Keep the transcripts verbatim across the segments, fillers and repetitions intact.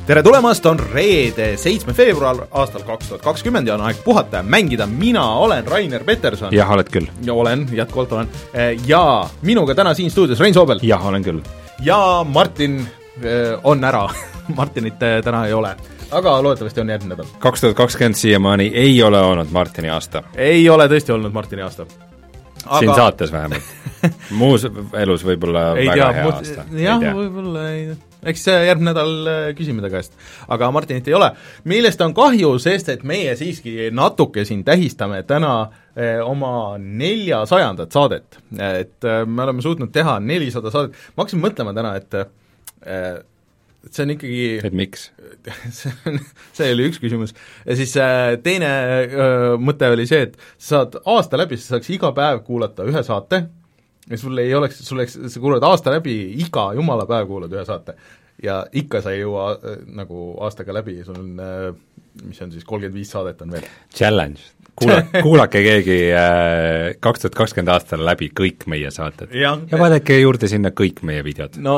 tere tulemast, on reede, seitsmes veebruar aastal kaks tuhat kakskümmend ja on aeg puhata ja mängida. Mina olen Rainer Peterson. Jah, oled küll. Ja olen, jätkuvalt olen. Ja minuga täna siin stuudios Rein Soobel. Jah, olen küll. Ja Martin on ära. Martinit täna ei ole, aga loodetavasti on järgmine nädal. kaks tuhat kakskümmend siiamaani ei ole olnud Martini aasta. Ei ole tõesti olnud Martini aasta. Aga... Siin saates vähemalt. Muus elus võib-olla ei väga tea, hea muud... aasta. Jah, võib-olla ei... Eks järgmine nädal küsime ta käest, aga Martinit ei ole. Millest on kahju, sest et meie siiski natuke siin tähistame täna eh, oma neljasajandat saadet. Et eh, me oleme suutnud teha nelisada saadet. Ma hakkasin mõtlema täna, et eh, see on ikkagi... Et miks? see, on, see oli üks küsimus. Ja siis eh, teine eh, mõte oli see, et sa saad aasta läbi, sa saaks iga päev kuulata ühe saate, ja sul ei oleks, sul oleks, sa kuulad aasta läbi, iga jumala päev kuulad ühe saate ja ikka sa ei jõua äh, nagu aastaga läbi, sul on äh, mis on siis kolmkümmend viis saadet on veel. Challenge, Kuula, kuulake keegi äh, kaks tuhat kakskümmend aastal läbi kõik meie saated ja, ja vaadake juurde sinna kõik meie videod. No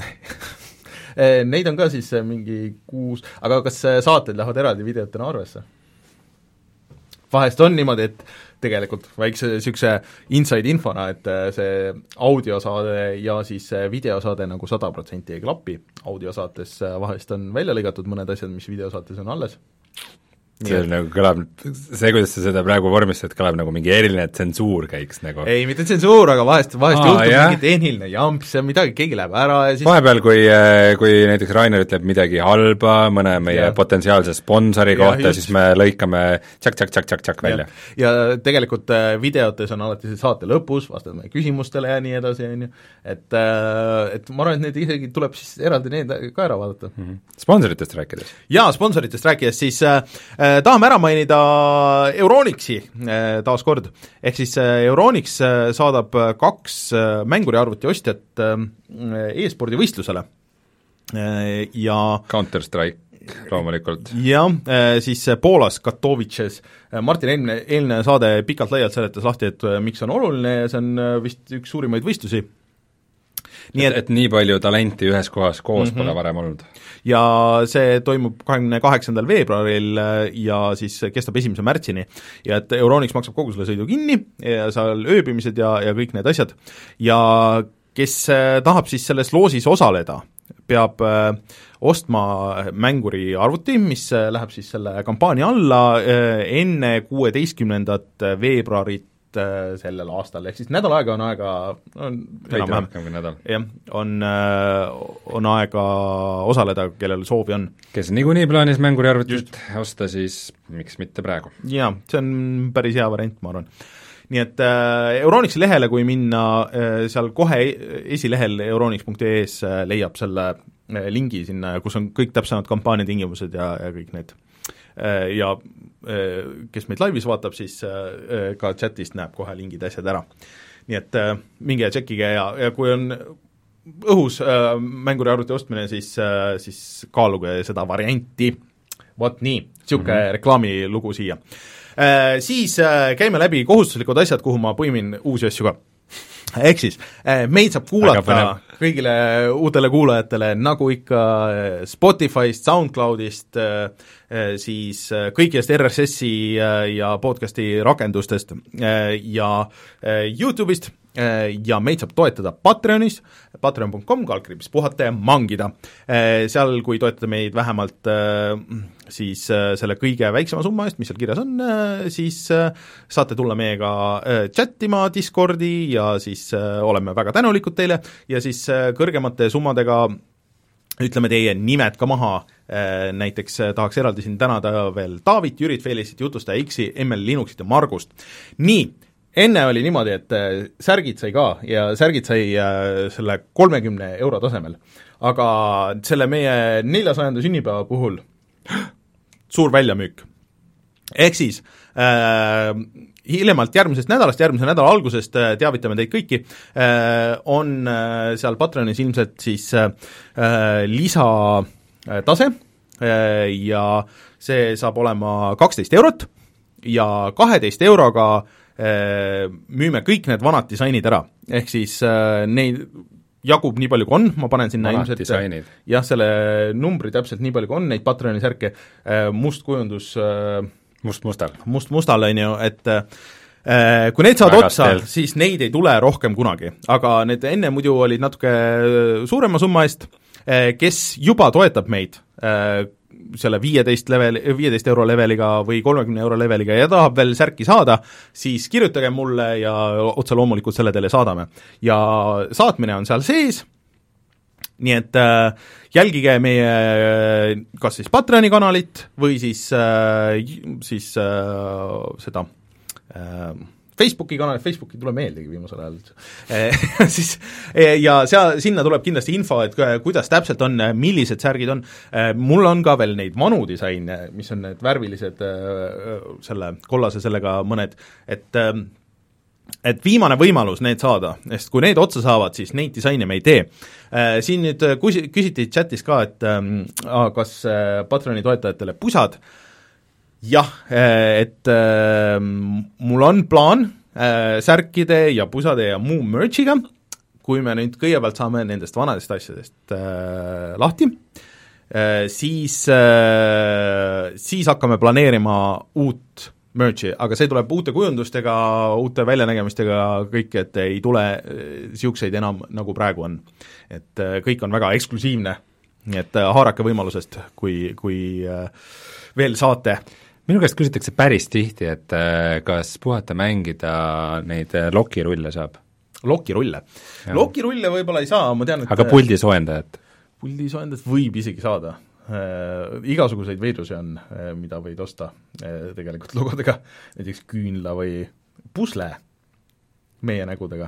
neid on ka siis mingi kuus, aga kas saated lähevad eraldi videotena arvesse? Vahest on niimoodi, et tegelikult väikse niisuguse inside infona, et see audiosaade ja siis videosaade nagu sada protsenti ei klapi. Audiosaates vahest on välja lõigatud mõned asjad, mis videosaates on alles. See on nagu kõlab, see, kuidas sa seda praegu vormistad, kõlab nagu mingi eriline tsensuur käiks nagu. Ei, mitte tsensuur, aga vahest, vahest Aa, juhtub jah? mingi tehniline jamp, see on midagi, keegi läheb ära ja siis vahepeal, kui, kui näiteks Rainer ütleb midagi halba mõne meie ja. potentsiaalse sponsori kohta, ja, siis me lõikame tšak-tšak-tšak-tšak välja. Ja tegelikult videotes on alati see saate lõpus, vastame küsimustele ja nii edasi, on ju. Et, et ma arvan, et need isegi tuleb siis eraldi need ka ära vaadata. Mm-hmm. Sponsoritest rääkides? Jaa, sponsoritest rääkides, siis äh, tahame ära mainida Euronixi äh, taas kord. Ehk siis äh, Euronix äh, saadab kaks äh, mänguriarvuti ostjat äh, e-spordi võistlusele äh, ja Counter-Strike loomulikult. Jah, äh, siis Poolas, Katowices. Martin eelmine, eelmine saade pikalt laialt seletas lahti, et äh, miks on oluline ja see on äh, vist üks suurimaid võistlusi. Nii et, et, et nii palju talenti ühes kohas koos mm-hmm. pole varem olnud. Ja see toimub kahekümne kaheksandal veebruaril ja siis kestab esimese märtsini. Ja et Euronix maksab kogu selle sõidu kinni ja seal ööbimised ja, ja kõik need asjad. Ja kes tahab siis selles loosis osaleda, peab ostma mänguri arvuti, mis läheb siis selle kampaania alla enne kuueteistkümnendat veebruarit sellel aastal, ehk siis nädal aega on aega on enam-vähem, jah, on, on aega osaleda, kellel soovi on. Kes niikuinii plaanis mänguriarvutit osta, siis miks mitte praegu? Jaa, see on päris hea variant, ma arvan. Nii et äh, Euronixi lehele, kui minna äh, seal kohe esilehel euronix punkt ee-s äh, leiab selle äh, lingi sinna, kus on kõik täpsemad kampaania tingimused ja, ja kõik need äh, ja kes meid laivis vaatab, siis ka chatist näeb kohe lingid asjad ära. Nii et minge ja tšekkige ja, ja kui on õhus mänguriarvuti ostmine, siis, siis kaaluge seda varianti. Vot nii, niisugune mm-hmm. reklaamilugu siia. Siis käime läbi kohustuslikud asjad, kuhu ma põimin uusi asju ka. Ehk siis, meid saab kuulata kõigile uutele kuulajatele nagu ikka Spotify'st, SoundCloud'ist, siis kõigist R S S-i ja podcasti rakendustest ja YouTube'ist ja meid saab toetada Patreonis, patreon punkt com, kaldkriips puhata ja mangida. Seal, kui toetada meid vähemalt siis selle kõige väiksema summa eest, mis seal kirjas on, siis saate tulla meiega chattima Discordi ja siis oleme väga tänulikud teile ja siis kõrgemate summadega ütleme teie nimed ka maha, näiteks tahaks eraldi siin tänada veel Taavit, Jürit, Felicit, Jutustaja X-i, M L Linuxit ja Margust. Nii, enne oli niimoodi, et särgid sai ka ja särgid sai selle kolmekümne euro tasemel, aga selle meie neljasajanda sünnipäeva puhul suur väljamüük. Ehk siis äh, hiljemalt järgmisest nädalast, järgmise nädala algusest äh, teavitame teid kõiki, äh, on äh, seal Patreonis ilmselt siis äh, lisatase äh, ja see saab olema kaksteist eurot ja kaheteist euroga äh, müüme kõik need vanad disainid ära, ehk siis äh, neid jagub nii palju, kui on, ma panen sinna Vanad ilmselt disainid. jah, selle numbri täpselt nii palju, kui on, neid Patreoni särke, must kujundus must-mustal. must-mustal, on ju, et kui need saavad otsa, siis neid ei tule rohkem kunagi. Aga need enne muidu olid natuke suurema summa eest, kes juba toetab meid selle viieteist level, viieteist euro leveliga või kolmekümne euro leveliga ja tahab veel särki saada, siis kirjutage mulle ja otse loomulikult selle teile saadame. Ja saatmine on seal sees, nii et äh, jälgige meie kas siis Patreoni kanalit või siis, äh, siis äh, seda äh, Facebooki kanal, Facebooki ei tule meeldigi viimasel ajal e, siis, ja seal, sinna tuleb kindlasti info, et kuidas täpselt on, millised särgid on, mul on ka veel neid vanu disaine, mis on need värvilised selle kollase sellega mõned, et et viimane võimalus need saada, sest kui need otsa saavad, siis neid disaine me ei tee. Siin nüüd küsiti chatis ka, et kas Patreoni toetajatele pusad, jah, et äh, mul on plaan äh, särkide ja pusade ja muu merchiga, kui me nüüd kõigepealt saame nendest vanadest asjadest äh, lahti, äh, siis, äh, siis hakkame planeerima uut merchi, aga see tuleb uute kujundustega, uute väljanägemistega kõik, et ei tule siukseid enam, nagu praegu on. Et äh, kõik on väga eksklusiivne, nii et äh, haarake võimalusest, kui, kui äh, veel saate. Minu käest küsitakse päris tihti, et kas puhata mängida neid lokirulle saab? Lokirulle? Lokirulle võib-olla ei saa, ma tean, et aga puldisoojendajat? Puldisoojendajat võib isegi saada. Äh, igasuguseid veidrusi on, mida võid osta äh, tegelikult logodega, näiteks küünla või pusle meie nägudega.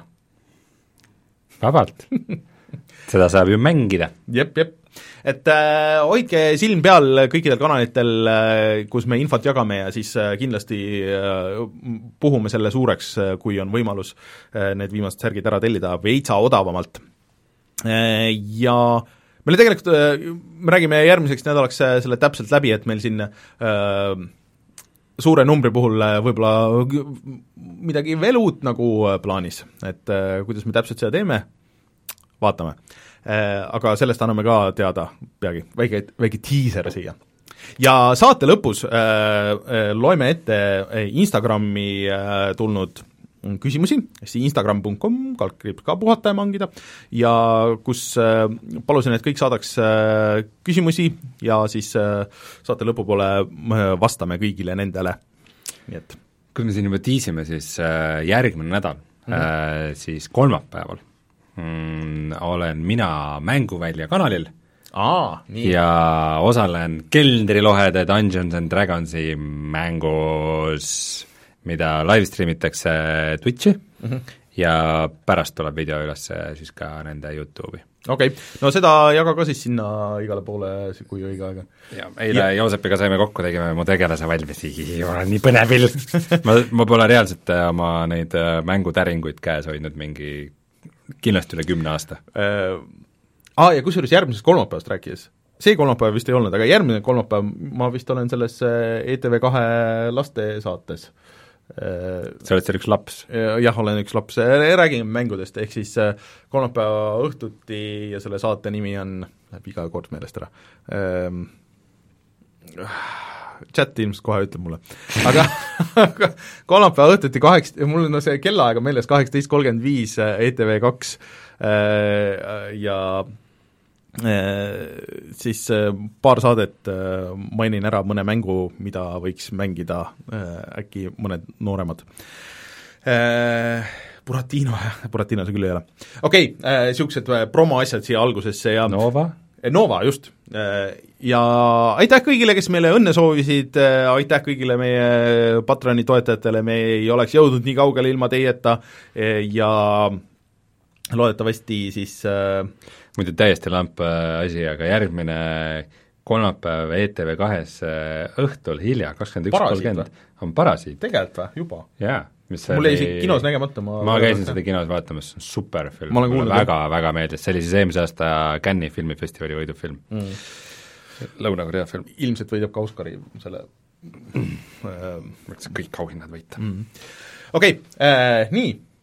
Vabalt. Seda saab ju mängida. Jep, jep. Et äh, hoidke silm peal kõikidel kanalitel, äh, kus me infot jagame ja siis äh, kindlasti äh, puhume selle suureks, äh, kui on võimalus äh, need viimased särgid ära tellida veitsa odavamalt. Äh, ja meile tegelikult, äh, me räägime järgmiseks nädalaks äh, selle täpselt läbi, et meil siin äh, suure numbri puhul äh, võib-olla midagi veel uut nagu äh, plaanis, et äh, kuidas me täpselt seda teeme, vaatame. Aga sellest anname ka teada peagi, väike, väike teaser siia. Ja saate lõpus äh, loeme ette Instagrami äh, tulnud küsimusi, instagram punkt com, kaldkriips ka puhata ja mangida, ja kus äh, palusin, et kõik saadaks äh, küsimusi ja siis äh, saate lõpupoole äh, vastame kõigile nendele. Nii et. Kui me siin juba tiisime, siis äh, järgmine nädal, mm-hmm. äh, siis kolmapäeval Mm, olen mina Mänguvälja kanalil Aa, nii. ja osalen Keldrilohede Dungeons and Dragonsi mängus, mida livestreamitakse Twitchi mm-hmm. ja pärast tuleb video üles siis ka nende YouTube'i. Okei okay., no seda jaga ka siis sinna igale poole, kui õige aega. ja eile ja. Joosepiga saime kokku, tegime mu tegelase valmis, olen nii põnevil ma, ma pole reaalselt oma neid mängutäringuid käes hoidnud mingi kindlasti üle kümne aasta äh,. Aa, ja kusjuures järgmisest kolmapäevast rääkides, see kolmapäev vist ei olnud, aga järgmine kolmapäev ma vist olen selles E T V kahe lastesaates äh,. sa oled seal üks laps? Jah, olen üks laps, räägime mängudest, ehk siis kolmapäeva õhtuti ja selle saate nimi on, läheb iga kord meelest ära ähm, chat ilmselt kohe ütleb mulle, aga kolmapäeva õhtuti kaheks, mul on no see kellaaega meeles kaheksateist kolmkümmend viis E T V kaks ja siis paar saadet mainin ära mõne mängu, mida võiks mängida äkki mõned nooremad. Buratino, Buratino see küll ei ole. Okei, okay, niisugused promoasjad siia algusesse ja Nova? Nova, just. Ja aitäh kõigile, kes meile õnne soovisid, aitäh kõigile meie Patroni toetajatele, me ei oleks jõudnud nii kaugele ilma teieta ja loodetavasti siis muidu täiesti lamp asi, aga järgmine kolmapäev E T V kahes õhtul hilja, kakskümmend üks kolmkümmend on Parasiit. Tegelikult või, juba? Jaa. mul jäi siin kinos nägemata, ma ma käisin seda kinos vaatamas, see on super film, mulle väga, väga meeldis, see oli siis eelmise aasta Cannes'i filmifestivali võidufilm mm. Lõuna-Korea film. Ilmselt võidab ka Oscari selle mm. äh, kõik auhinnad võita mm. Okei okay, äh,, nii,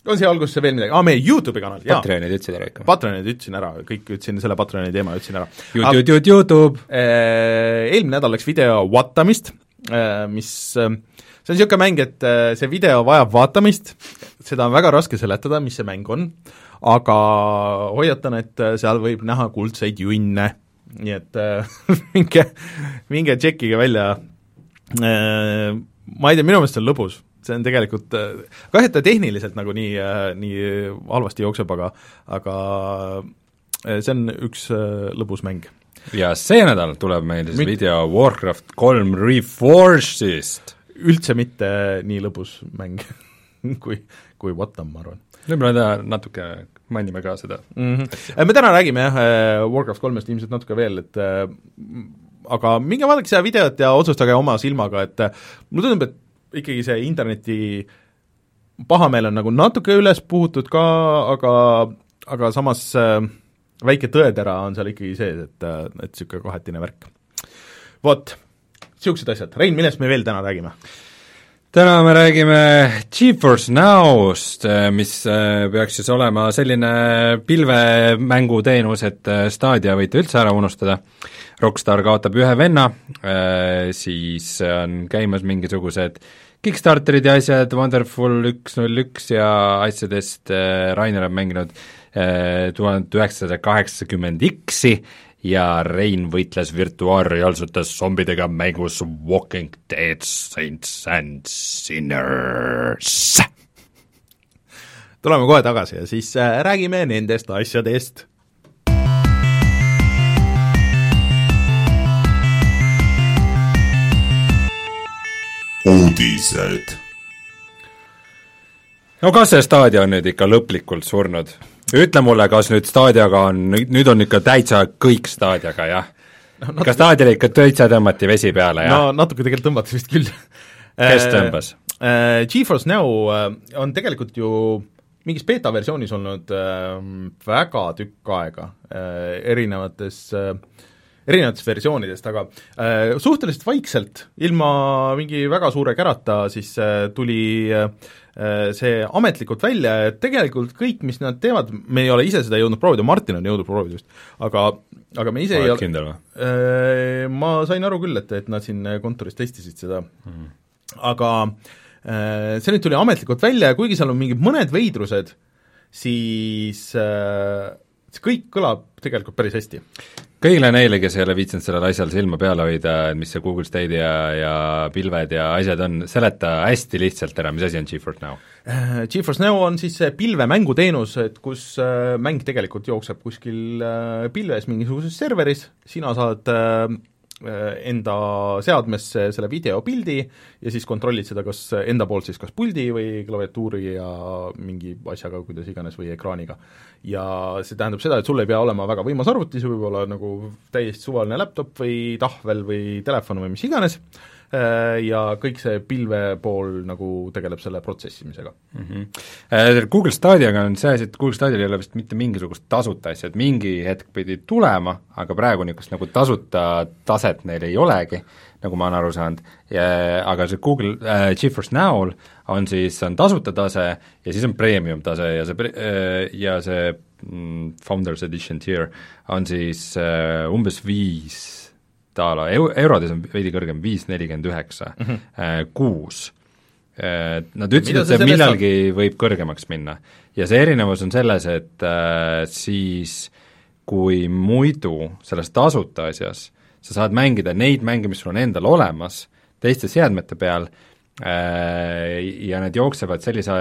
on siia algusesse veel midagi, aa, meie YouTube'i kanal, jaa. Patreonid ütlesid ära ikka. Patreonid ütlesin ära, kõik ütlesin, selle Patreoni teema ütlesin ära. YouTube, YouTube. Eelmine nädal läks video vaatamist, mis, see on niisugune mäng, et see video vajab vaatamist, seda on väga raske seletada, mis see mäng on, aga hoiatan, et seal võib näha kuldseid junne, nii et minge, minge tšekkige välja, ma ei tea, minu meelest see on lõbus, see on tegelikult, kahju, et ta tehniliselt nagu nii, nii halvasti jookseb, aga aga see on üks lõbus mäng. Ja see nädal tuleb meil siis Mid... video Warcraft kolm Reforged'ist. Üldse mitte nii lõbus mäng kui, kui Watam, ma arvan. Võib-olla natuke mainime ka seda mm-hmm. Me täna räägime jah, Warcraft kolmest ilmselt natuke veel, et aga minge vaadake seda videot ja otsustage oma silmaga, et mulle tundub, et ikkagi see interneti pahameel on nagu natuke üles puhutud ka, aga, aga samas väike tõetera on seal ikkagi sees, et, et niisugune kahetine värk. Vot, niisugused asjad. Rein, millest me veel täna räägime? Täna me räägime GeForce Now'st, mis peaks siis olema selline pilvemänguteenus, et Stadia võite üldse ära unustada. Rockstar kaotab ühe venna, siis on käimas mingisugused Kickstarterid ja asjad, Wonderful üks null üks ja asjadest Rainer on mänginud tuhat üheksasada kaheksakümmend X-i ja Rein võitles virtuaalreaalsutes zombidega mängus Walking Dead Saints and Sinners. Tuleme kohe tagasi ja siis räägime nendest asjadest. Uudised. No kas see Stadia on nüüd ikka lõplikult surnud? Ütle mulle, kas nüüd Stadiaga on, nüüd on ikka täitsa kõik Stadiaga, jah? No, natuke... Kas Stadiale ikka täitsa tõmmati vesi peale, jah? No natuke tegelikult tõmmati vist küll. Kes tõmbas? GeForce Now on tegelikult ju mingis beta-versioonis olnud väga tükk aega erinevates erinevatest versioonidest, aga äh, suhteliselt vaikselt, ilma mingi väga suure kärata, siis äh, tuli äh, see ametlikult välja, et tegelikult kõik, mis nad teevad, me ei ole ise seda jõudnud proovida, Martin on jõudnud proovida just, aga, aga me ise Oled ei ole kindel või? Äh, ma sain aru küll, et, et nad siin kontoris testisid seda hmm., aga äh, see nüüd tuli ametlikult välja ja kuigi seal on mingid mõned veidrused, siis äh, see kõik kõlab tegelikult päris hästi. Kõigile neile, kes ei ole viitsinud sellel asjal silma peale hoida, mis see Google Stadia ja pilved ja asjad on, seleta hästi lihtsalt ära, mis asi on GeForce Now? GeForce Now on siis pilvemänguteenus, et kus mäng tegelikult jookseb kuskil pilves mingisuguses serveris, sina saad enda seadmesse selle videopildi ja siis kontrollid seda kas enda poolt siis kas puldi või klaviatuuri ja mingi asjaga, kuidas iganes, või ekraaniga. Ja see tähendab seda, et sul ei pea olema väga võimas arvuti, see võib olla nagu täiesti suvaline laptop või tahvel või telefon või mis iganes, ja kõik see pilve pool nagu tegeleb selle protsessimisega. Mm-hmm. Google Stadiaga on see asi, et Google Stadial ei ole vist mitte mingisugust tasuta asja, et mingi hetk pidi tulema, aga praegu niisugust nagu tasuta taset neil ei olegi, nagu ma olen aru saanud, ja, aga see Google äh, GeForce Now'l on siis, on tasuta tase ja siis on premium tase ja see, äh, ja see mm, Founders Edition tier on siis äh, umbes viis taala, eurodes on veidi kõrgem, viis nelikümmend üheksa, kuus. Nad ütlesid, et see millalgi on? Võib kõrgemaks minna. Ja see erinevus on selles, et äh, siis kui muidu selles tasuta asjas sa saad mängida neid mänge, mis sul on endal olemas, teiste seadmete peal äh, ja need jooksevad sellise,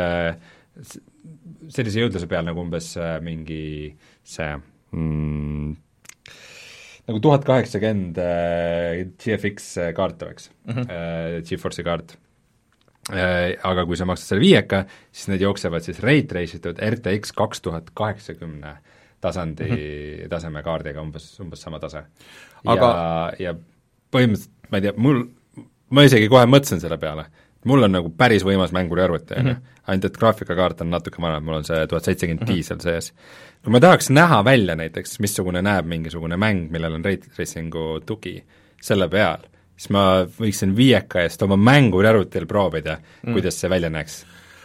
sellise jõudluse peal nagu umbes äh, mingi see mm, nagu tuhat kaheksakümmend äh, G F X kaart oleks mm-hmm. äh, GeForce'i kaart äh,. Aga kui sa maksad selle viieka, siis need jooksevad siis ray trace'itud R T X kaks tuhat kaheksakümne tasandi mm-hmm. taseme kaardiga, umbes, umbes sama tase. Aga... ja, ja põhimõtteliselt, ma ei tea, mul, ma isegi kohe mõtlesin selle peale, mul on nagu päris võimas mänguriarvuti mm-hmm., ainult et graafikakaart on natuke vanem, mul on see tuhat seitsekümmend mm-hmm. seal sees. Kui ma tahaks näha välja näiteks, missugune näeb mingisugune mäng, millel on ray tracingu tugi selle peal, siis ma võiksin viieka eest oma mänguriarvutil proovida mm., kuidas see välja näeks.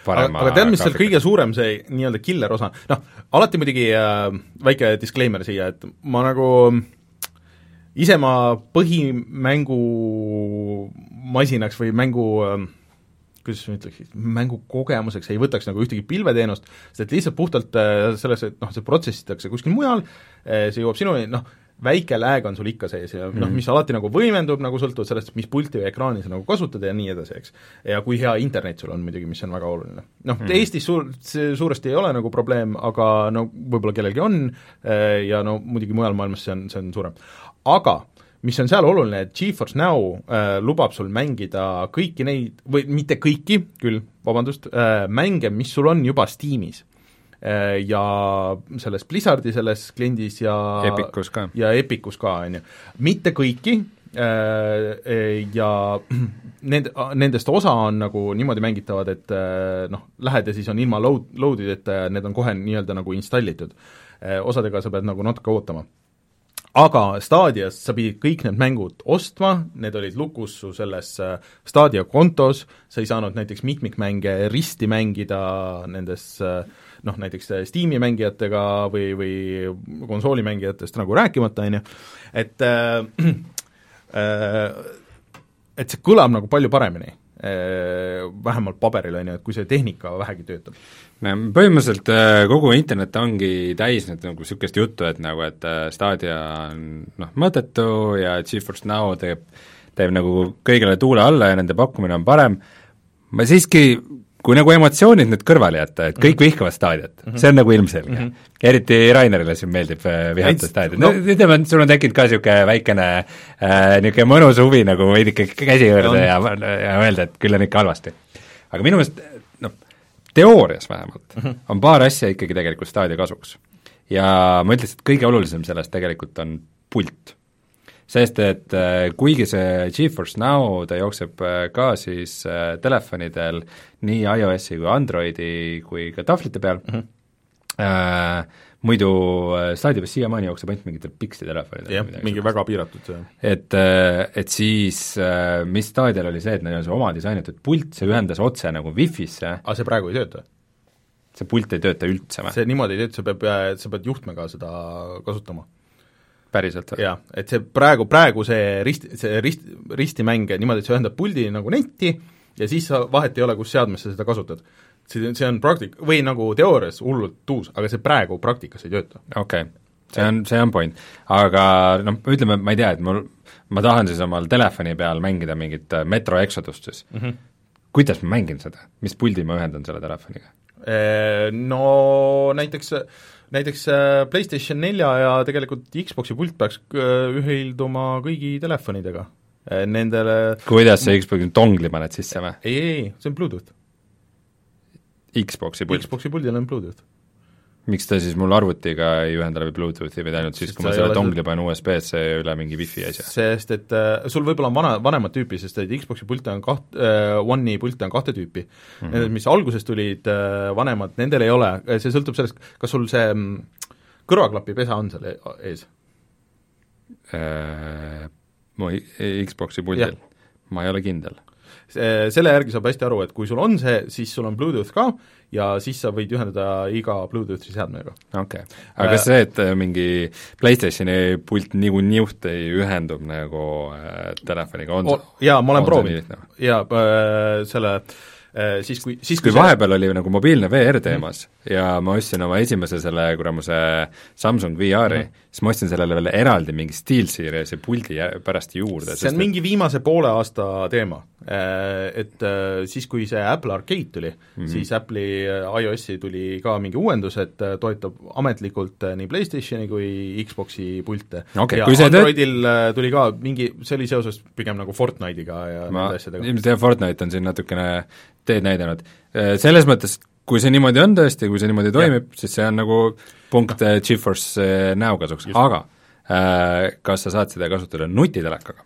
parema aga tead, mis seal kõige suurem see nii-öelda killer osa, noh, alati muidugi äh, väike disclaimer siia, et ma nagu ise ma põhimängu masinaks või mängu äh, kuidas ma ütleks, mängukogemuseks ei võtaks nagu ühtegi pilveteenust, sest et lihtsalt puhtalt selles, et noh, see protsessitakse kuskil mujal, see jõuab sinuni, noh, väike lag on sul ikka sees ja mm. noh, mis alati nagu võimendub, nagu sõltuvalt sellest, mis pulti või ekraani sa nagu kasutad ja nii edasi, eks. Ja kui hea internet sul on muidugi, mis on väga oluline. Noh mm., Eestis suur, see suuresti ei ole nagu probleem, aga no võib-olla kellelgi on ja no muidugi mujal maailmas see on, see on suurem. Aga mis on seal oluline, et GeForce Now äh, lubab sul mängida kõiki neid, või mitte kõiki, küll, vabandust äh,, mänge, mis sul on juba Steamis äh,. Ja selles Blizzardi selles kliendis ja Epicus ka. Ja Epicus ka, on ju. Mitte kõiki äh, ja nend, nendest osa on nagu niimoodi mängitavad, et äh, noh, lähed ja siis on ilma load, load'id, et äh, need on kohe nii-öelda nagu installitud äh,. Osadega sa pead nagu natuke ootama. Aga Stadias sa pidid kõik need mängud ostma, need olid lukus su selles Stadia kontos, sa ei saanud näiteks mitmikmänge risti mängida nendes noh, näiteks Steam'i mängijatega või, või konsoolimängijatest nagu rääkimata, on ju, et äh, et see kõlab nagu palju paremini, vähemalt paberil, on ju, et kui see tehnika vähegi töötab. Põhimõtteliselt kogu internet ongi täis nüüd nagu niisugust juttu, et nagu, et Stadia on noh, mõttetu ja GeForce Now teeb, teeb nagu kõigele tuule alla ja nende pakkumine on parem. Ma siiski, kui nagu emotsioonid nüüd kõrvale jätta, et kõik vihkavad Stadiat, mm-hmm. see on nagu ilmselge mm. -hmm. Eriti Rainerile siin meeldib vihata Stadiat. No, ütleme, sul on tekkinud ka niisugune väikene äh, niisugune mõnus huvi nagu veidike käsi juurde ja, ja öelda, et küll on ikka halvasti. Aga minu meelest teoorias vähemalt mm -hmm. on paar asja ikkagi tegelikult Stadia kasuks. Ja ma ütlesin, et kõige olulisem sellest tegelikult on pult. Sest, et kuigi see GeForce Now, ta jookseb ka siis telefonidel nii iOS-i kui Androidi kui ka tahvlite peal mm, -hmm. äh, muidu Stadia peal siiamaani jookseb ainult mingitel Pixi telefonidel. jah, mingi väga piiratud see. Et, et siis, mis Stadial oli see, et neil on see oma disainitud pult, see ühendas otse nagu Wi-Fi'sse. aga see praegu ei tööta? See pult ei tööta üldse või? see niimoodi ei tööta, sa pead, sa pead juhtmega seda kasutama. Päriselt või? jah, et see praegu, praegu see rist, see rist, ristimäng niimoodi, et see ühendab puldi nagu netti ja siis sa vahet ei ole, kus seadmes sa seda kasutad. see, see on praktik-, või nagu teoorias hullult tuus, aga see praegu praktikas ei tööta. okei okay., see on, see on point. Aga noh, ütleme, ma ei tea, et mul, ma tahan siis omal telefoni peal mängida mingit Metro Exodust siis mm. -hmm. kuidas ma mängin seda? Mis puldi ma ühendan selle telefoniga? No näiteks näiteks PlayStation nelja ja tegelikult Xboxi pult peaks ühilduma kõigi telefonidega. Nendele kuidas see Xboxi dongli paned sisse või? ei, ei, ei, see on Bluetooth. Xboxi pult? Xboxi puldil on Bluetooth. Miks ta siis mul arvutiga ei ühenda läbi Bluetoothi või ainult siis, kui ma selle dongli panen U S B-sse üle mingi Wi-Fi asja? Sest et äh, sul võib-olla on vana, vanemat tüüpi, sest et Xboxi pilte on kaht- äh,, One'i pilte on kahte tüüpi mm. -hmm. Need, mis alguses tulid äh, vanemad, nendel ei ole, see sõltub sellest, kas sul see mm, kõrvaklapi pesa on seal ees äh,? Mu Xboxi puldil? Ma ei ole kindel. Selle järgi saab hästi aru, et kui sul on see, siis sul on Bluetooth ka ja siis sa võid ühendada iga Bluetoothi seadmega. okei okay., aga kas see, et mingi PlayStationi pult nagu niuht ei ühendub nagu äh, telefoniga, on oh, jaa, ma olen proovinud, jaa, äh, selle äh, siis kui siis kui, kui vahepeal see... oli nagu mobiilne V R teemas mm. ja ma ostsin oma esimese selle kuramuse Samsung V R-i mm., siis ma ostsin sellele veel eraldi mingi SteelSeries'i puldi pärast juurde. see on mingi viimase poole aasta teema. Et siis, kui see Apple Arcade tuli mm, -hmm. siis Apple'i iOS-i tuli ka mingi uuendus, et toetab ametlikult nii PlayStationi kui Xboxi pilte okay,. ja Androidil tööt... tuli ka mingi, see oli seoses pigem nagu Fortnite'iga ja ma, nende asjadega. ilmselt jah, Fortnite on siin natukene teed näidanud. Selles mõttes, kui see niimoodi on tõesti, kui see niimoodi toimib, siis see on nagu punkt GeForce Now kasuks, aga äh, kas sa saad seda kasutada nutitelekaga?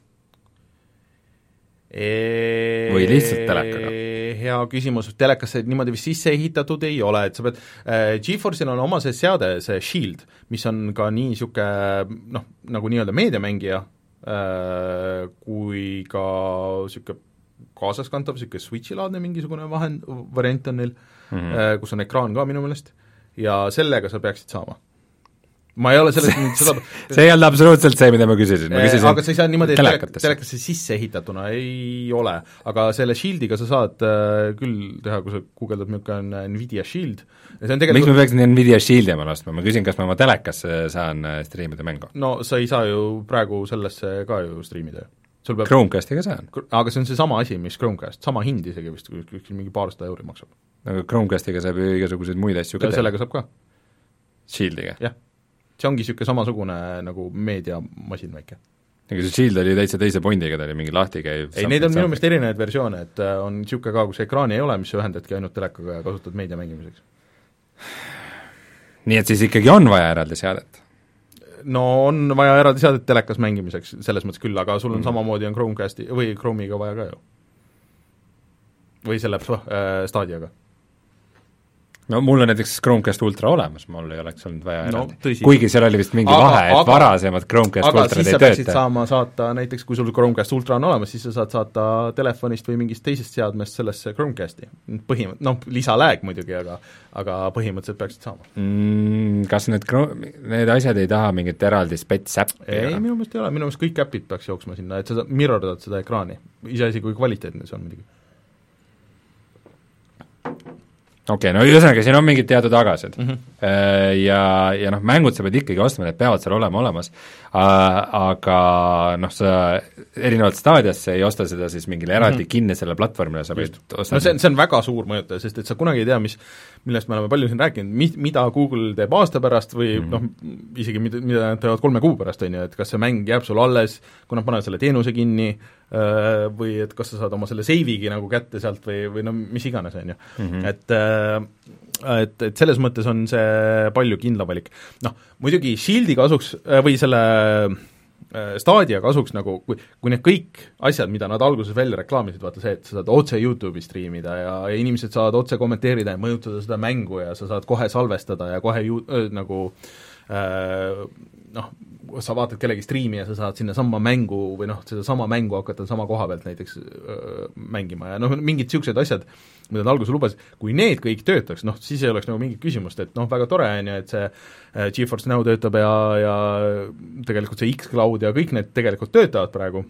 Eee... või lihtsalt telekaga? Hea küsimus, telekasse niimoodi vist sisse ehitatud ei ole, et sa pead äh,, GeForce'il on oma see seade, see Shield, mis on ka nii niisugune noh, nagu nii-öelda meediamängija äh, kui ka niisugune kaasaskantav, niisugune Switchi-laadne mingisugune vahend, variant on neil mm, -hmm. kus on ekraan ka minu meelest, ja sellega sa peaksid saama. Ma ei ole sellest seda see ei olnud absoluutselt see, mida ma küsisin, ma küsisin aga sa ei saa niimoodi, et telekasse sisse ehitatuna ei ole, aga selle Shieldiga sa saad äh, küll teha, kui sa guugeldad, milline on Nvidia Shield. See on tegelikult... Miks ma peaksin Nvidia Shieldi oma lastma, ma küsin, kas ma oma telekasse saan striimida mängu? No sa ei saa ju praegu sellesse ka ju striimida. Peab... Chromecastiga saan. Aga see on see sama asi, mis Chromecast, sama hind isegi vist, mingi paarsada euri maksab. Aga Chromecastiga saab ju igasuguseid muid asju ka teha. Sellega saab ka. Shieldiga? Jah. See ongi niisugune samasugune nagu meediamasin väike. Aga see Shield oli täitsa teise pondiga, ta oli mingi lahti käiv ei, neid on minu meelest erinevaid versioone, et on niisugune ka, kus ekraani ei ole, mis sa ühendadki ainult telekaga ja kasutad meedia mängimiseks. Nii et siis ikkagi on vaja eraldi seadet? No on vaja eraldi seadet telekas mängimiseks, selles mõttes küll, aga sul on mm. samamoodi on Chromecasti või Chrome'iga vaja ka ju. Või selle äh, Stadiaga. No mul on näiteks Chromecast Ultra olemas, mul ei oleks olnud vaja no, eraldi. Kuigi seal oli vist mingi aga, vahe, et aga, varasemad Chromecast Ultrad ei tööta. Aga siis sa peaksid saama saata, näiteks kui sul Chromecast Ultra on olemas, siis sa saad saata telefonist või mingist teisest seadmest sellesse Chromecasti. Põhimõtt-, noh, lisalääg muidugi, aga aga põhimõtteliselt peaksid saama. Mm, kas need, need asjad ei taha mingit eraldi spets-äppi? Ei, minu meelest ei ole, minu meelest kõik äpid peaks jooksma sinna, et sa mirrordad seda ekraani. Iseasi, kui kvaliteetne see on muidugi. okei okay,, no ühesõnaga, siin on mingid teatud tagased mm -hmm. ja, ja noh, mängud sa pead ikkagi ostma, need peavad seal olema olemas, aga noh, sa erinevalt Stadiasse ei osta seda siis mingile eraldi mm -hmm. kinnisele platvormile, sa võid osta no see on, see on väga suur mõjutaja, sest et sa kunagi ei tea, mis, millest me oleme palju siin rääkinud, mi-, mida Google teeb aasta pärast või mm -hmm. noh, isegi mida, mida nad teevad kolme kuu pärast, on ju, et kas see mäng jääb sul alles, kui nad panevad selle teenuse kinni, või et kas sa saad oma selle save'igi nagu kätte sealt või, või no mis iganes, on ju. Et et, et selles mõttes on see palju kindlam valik. Noh, muidugi Shieldi kasuks või selle Stadia kasuks nagu, kui, kui need kõik asjad, mida nad alguses välja reklaamisid, vaata see, et sa saad otse YouTube'i striimida ja, ja inimesed saavad otse kommenteerida ja mõjutada seda mängu ja sa saad kohe salvestada ja kohe ju, äh, nagu äh, noh, sa vaatad kellegi striimi ja sa saad sinna sama mängu või noh, seda sama mängu hakata sama koha pealt näiteks öö, mängima ja noh, mingid niisugused asjad, mida ta alguses lubas, kui need kõik töötaks, noh, siis ei oleks nagu mingit küsimust, et noh, väga tore on ju, et see äh, GeForce Now töötab ja, ja tegelikult see X-Cloud ja kõik need tegelikult töötavad praegu,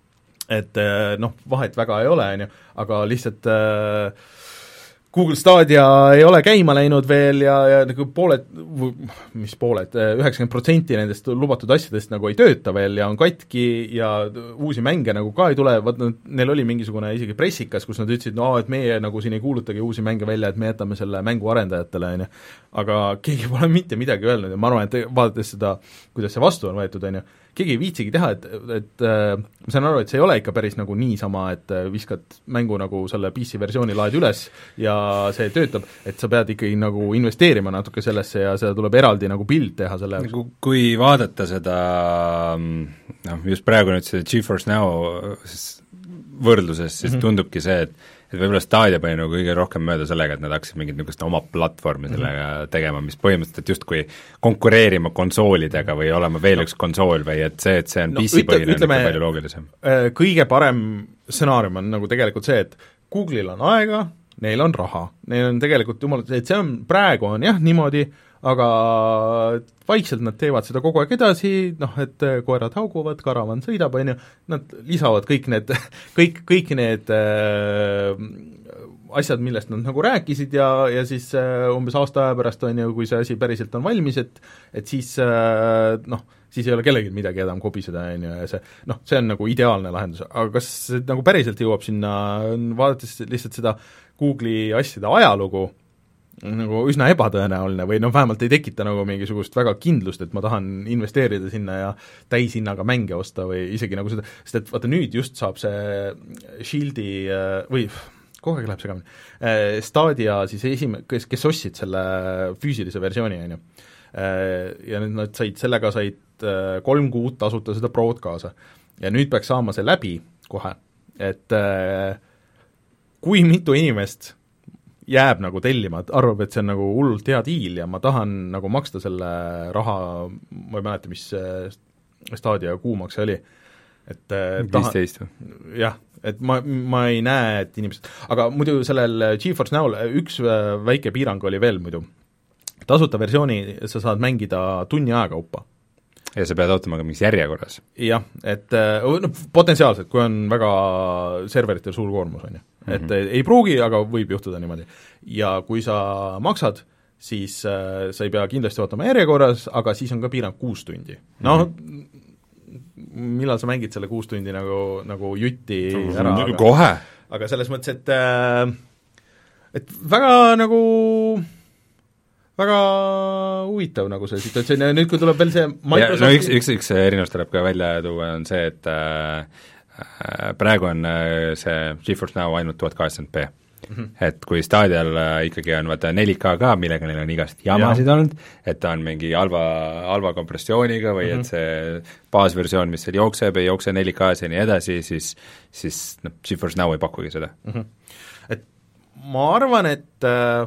et äh, noh, vahet väga ei ole, on ju, aga lihtsalt äh, Google Stadia ei ole käima läinud veel ja, ja nagu pooled, mis pooled, üheksakümmend protsenti nendest lubatud asjadest nagu ei tööta veel ja on katki ja uusi mänge nagu ka ei tule, vaat neil oli mingisugune isegi pressikas, kus nad ütlesid, no et meie nagu siin ei kuulutagi uusi mänge välja, et me jätame selle mängu arendajatele, on ju. Aga keegi pole mitte midagi öelnud ja ma arvan, et vaadates seda, kuidas see vastu on võetud, on ju, keegi ei viitsigi teha, et, et äh, ma saan aru, et see ei ole ikka päris nagu niisama, et viskad mängu nagu selle P C versiooni laed üles ja see töötab, et sa pead ikkagi nagu investeerima natuke sellesse ja seda tuleb eraldi nagu pild teha selle jaoks. Kui vaadata seda, noh, just praegu nüüd see GeForce Now võrdluses, siis mm -hmm. tundubki see, et et võib-olla Stadia pani nagu kõige rohkem mööda sellega, et nad hakkasid mingit niisugust oma platvormi sellega mm -hmm. tegema, mis põhimõtteliselt justkui konkureerima konsoolidega või olema veel no. üks konsool või et see, et see on no, P C-põhine, on ikka palju loogilisem. Kõige parem stsenaarium on nagu tegelikult see, et Google'il on aega, neil on raha, neil on tegelikult jumal, et see on, praegu on jah niimoodi, aga vaikselt nad teevad seda kogu aeg edasi, noh, et koerad hauguvad, karavan sõidab, on ju, nad lisavad kõik need, kõik, kõik need äh, asjad, millest nad nagu rääkisid ja, ja siis äh, umbes aasta aja pärast, on ju, kui see asi päriselt on valmis, et et siis äh, noh, siis ei ole kellelgi midagi enam kobiseda, on ju, ja see noh, see on nagu ideaalne lahendus, aga kas see nagu päriselt jõuab sinna, vaadates lihtsalt seda Google'i asjade ajalugu, nagu üsna ebatõenäoline või noh, vähemalt ei tekita nagu mingisugust väga kindlust, et ma tahan investeerida sinna ja täishinnaga mänge osta või isegi nagu seda, sest et vaata nüüd just saab see Shieldi või kogu aeg läheb segamini, Stadia siis esime-, kes, kes ostsid selle füüsilise versiooni, on ju, ja nüüd nad said, sellega said kolm kuud tasuta seda Prod kaasa. Ja nüüd peaks saama see läbi kohe, et kui mitu inimest jääb nagu tellima, arvab, et see on nagu hullult hea diil ja ma tahan nagu maksta selle raha, ma ei mäleta, mis Stadia kuumaks see oli, et viisteist või? jah, et ma, ma ei näe, et inimesed, aga muidu sellel GeForce Now'l üks väike piirang oli veel muidu, tasuta versiooni sa saad mängida tunni aja kaupa. Ja sa pead ootama ka mingis järjekorras. Jah, et no, potentsiaalselt, kui on väga serveritel suur koormus, on ju. Et mm-hmm. ei pruugi, aga võib juhtuda niimoodi. Ja kui sa maksad, siis äh, sa ei pea kindlasti ootama järjekorras, aga siis on ka piirang kuus tundi. Noh, mm-hmm. millal sa mängid selle kuus tundi nagu, nagu jutti ära, aga, kohe. Aga selles mõttes, et äh, et väga nagu väga huvitav nagu see situatsioon ja nüüd, kui tuleb veel see Microsofti... No üks, üks, üks erinevus tuleb ka välja tuua, on see, et äh, praegu on äh, see GeForce Now ainult tuhat kaheksakümmend p. Mm-hmm. Et kui Stadial äh, ikkagi on vaata neli K ka, millega neil on igast jamasid ja. olnud, et ta on mingi halva, halva kompressiooniga või mm-hmm. et see baasversioon, mis seal jookseb, ei jookse neli K-s ja nii edasi, siis, siis no, GeForce Now ei pakugi seda. Mm-hmm. Et ma arvan, et äh,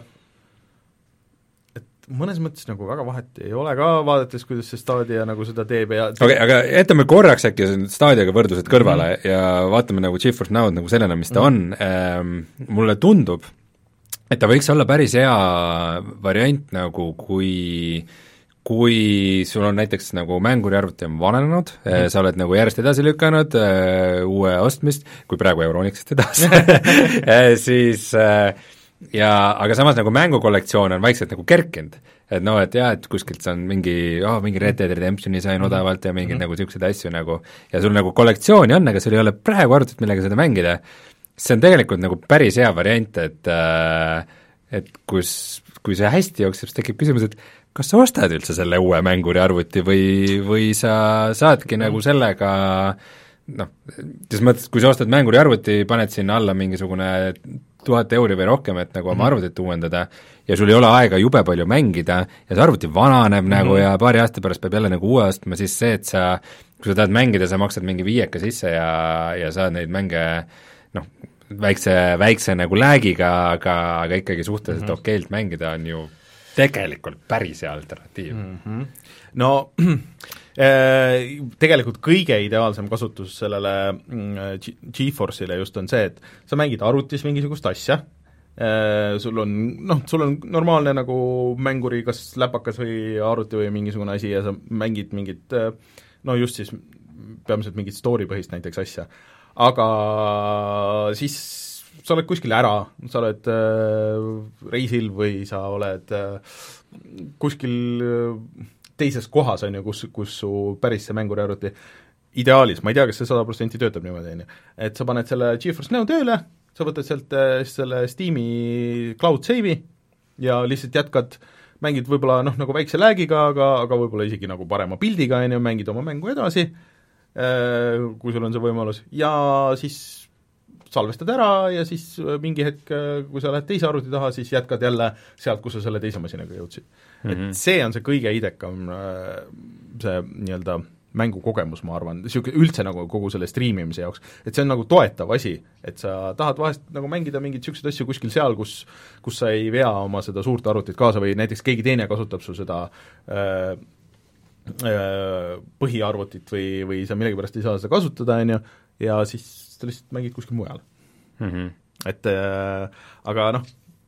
mõnes mõttes nagu väga vahet ei ole ka, vaadates, kuidas see Stadia nagu seda teeb ja okei okay,, aga jätame korraks äkki Stadiaga võrdlused kõrvale mm-hmm. ja vaatame nagu GeForce Now'd nagu sellena, mis ta mm-hmm. on ehm,, mulle tundub, et ta võiks olla päris hea variant nagu kui kui sul on näiteks nagu mänguriarvuti on vananenud mm-hmm., sa oled nagu järjest edasi lükanud äh, uue ostmist, kui praegu Euronixist edasi siis äh, ja aga samas nagu mängukollektsioon on vaikselt nagu kerkinud, et noh, et jah, et kuskilt on mingi, oh, mingi Red Dead Redemptioni sain mm-hmm. odavalt ja mingeid mm-hmm. nagu niisuguseid asju nagu ja sul nagu kollektsiooni on, aga sul ei ole praegu arvutit, millega seda mängida, see on tegelikult nagu päris hea variant, et äh, et kus, kui see hästi jookseb, siis tekib küsimus, et kas sa ostad üldse selle uue mänguriarvuti või, või sa saadki mm-hmm. nagu sellega noh, selles mõttes, kui sa ostad mänguriarvuti, paned sinna alla mingisugune tuhat euri või rohkem, et nagu oma arvutit uuendada ja sul ei ole aega jube palju mängida ja see arvuti vananeb mm-hmm. nagu ja paari aasta pärast peab jälle nagu uue ostma, siis see, et sa, kui sa tahad mängida, sa maksad mingi viieka sisse ja, ja saad neid mänge noh, väikse, väikse nagu läägiga, aga, aga ikkagi suhteliselt mm-hmm. okeilt mängida on ju tegelikult päris hea alternatiiv mm-hmm. No tegelikult kõige ideaalsem kasutus sellele GeForce'ile just on see, et sa mängid arvutis mingisugust asja, sul on, noh, sul on normaalne nagu mänguri kas läpakas või arvuti või mingisugune asi ja sa mängid mingit, no just siis peamiselt mingit story põhist näiteks asja, aga siis sa oled kuskil ära, sa oled äh, reisil või sa oled äh, kuskil äh, teises kohas, on ju, kus, kus su päris see mänguriarvuti ideaalis, ma ei tea, kas see sada protsenti töötab niimoodi, on ju, et sa paned selle GeForce Now tööle, sa võtad sealt äh, selle Steam'i cloud save'i ja lihtsalt jätkad, mängid võib-olla noh, nagu väikse läägiga, aga, aga võib-olla isegi nagu parema pildiga, on ju, mängid oma mängu edasi, äh, kui sul on see võimalus, ja siis salvestad ära ja siis mingi hetk, kui sa lähed teise arvuti taha, siis jätkad jälle sealt, kus sa selle teise masinaga jõudsid mm. -hmm. Et see on see kõige idekam, see nii-öelda mängukogemus, ma arvan, niisugune üldse nagu kogu selle striimimise jaoks, et see on nagu toetav asi, et sa tahad vahest nagu mängida mingeid niisuguseid asju kuskil seal, kus kus sa ei vea oma seda suurt arvutit kaasa või näiteks keegi teine kasutab su seda äh, äh, põhiarvutit või, või sa millegipärast ei saa seda kasutada, on ju, ja siis sa lihtsalt mängid kuskil mujal mm. -hmm. Et äh, aga noh,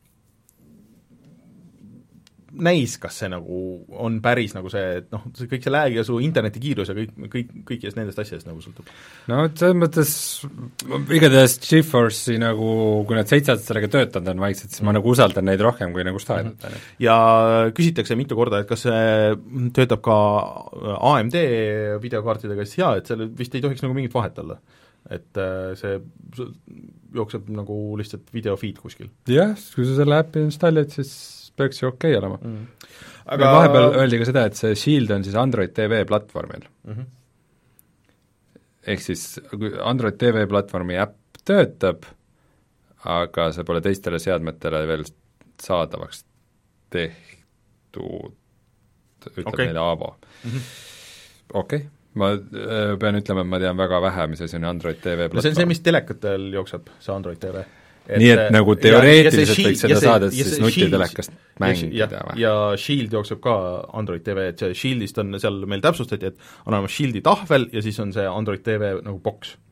näis, kas see nagu on päris nagu see, et noh, see kõik see lääg ja su internetikiirus ja kõik, kõik, kõikidest nendest asjadest nagu sõltub. No selles mõttes igatahes GeForce'i nagu, kui nad seitse aastat sellega töötanud on vaikselt, siis ma nagu usaldan neid rohkem kui nagu Stadiat mm. -hmm. Ja küsitakse mitu korda, et kas see töötab ka A M D videokaartidega, siis jaa, et seal vist ei tohiks nagu mingit vahet olla. Et see jookseb nagu lihtsalt videofeed kuskil. Jah, kui sa selle äppi installid, siis peaks ju okei okay olema mm.. aga vahepeal öeldi ka seda, et see Shield on siis Android T V platvormil mm. -hmm. ehk siis Android T V platvormi äpp töötab, aga see pole teistele seadmetele veel saadavaks tehtud, ütleb okay. neile Aavo mm -hmm. okei okay. Ma äh, pean ütlema, et ma tean väga vähe, mis asi on Android T V platvorm. No see on see, mis telekatel jookseb, see Android T V. Et, nii et nagu teoreetiliselt võiks seda see, saada, et siis nutitelekast mängida või? Ja Shield jookseb ka Android T V, et see Shieldist on seal meil täpsustati, et on olemas Shieldi tahvel ja siis on see Android T V nagu boks.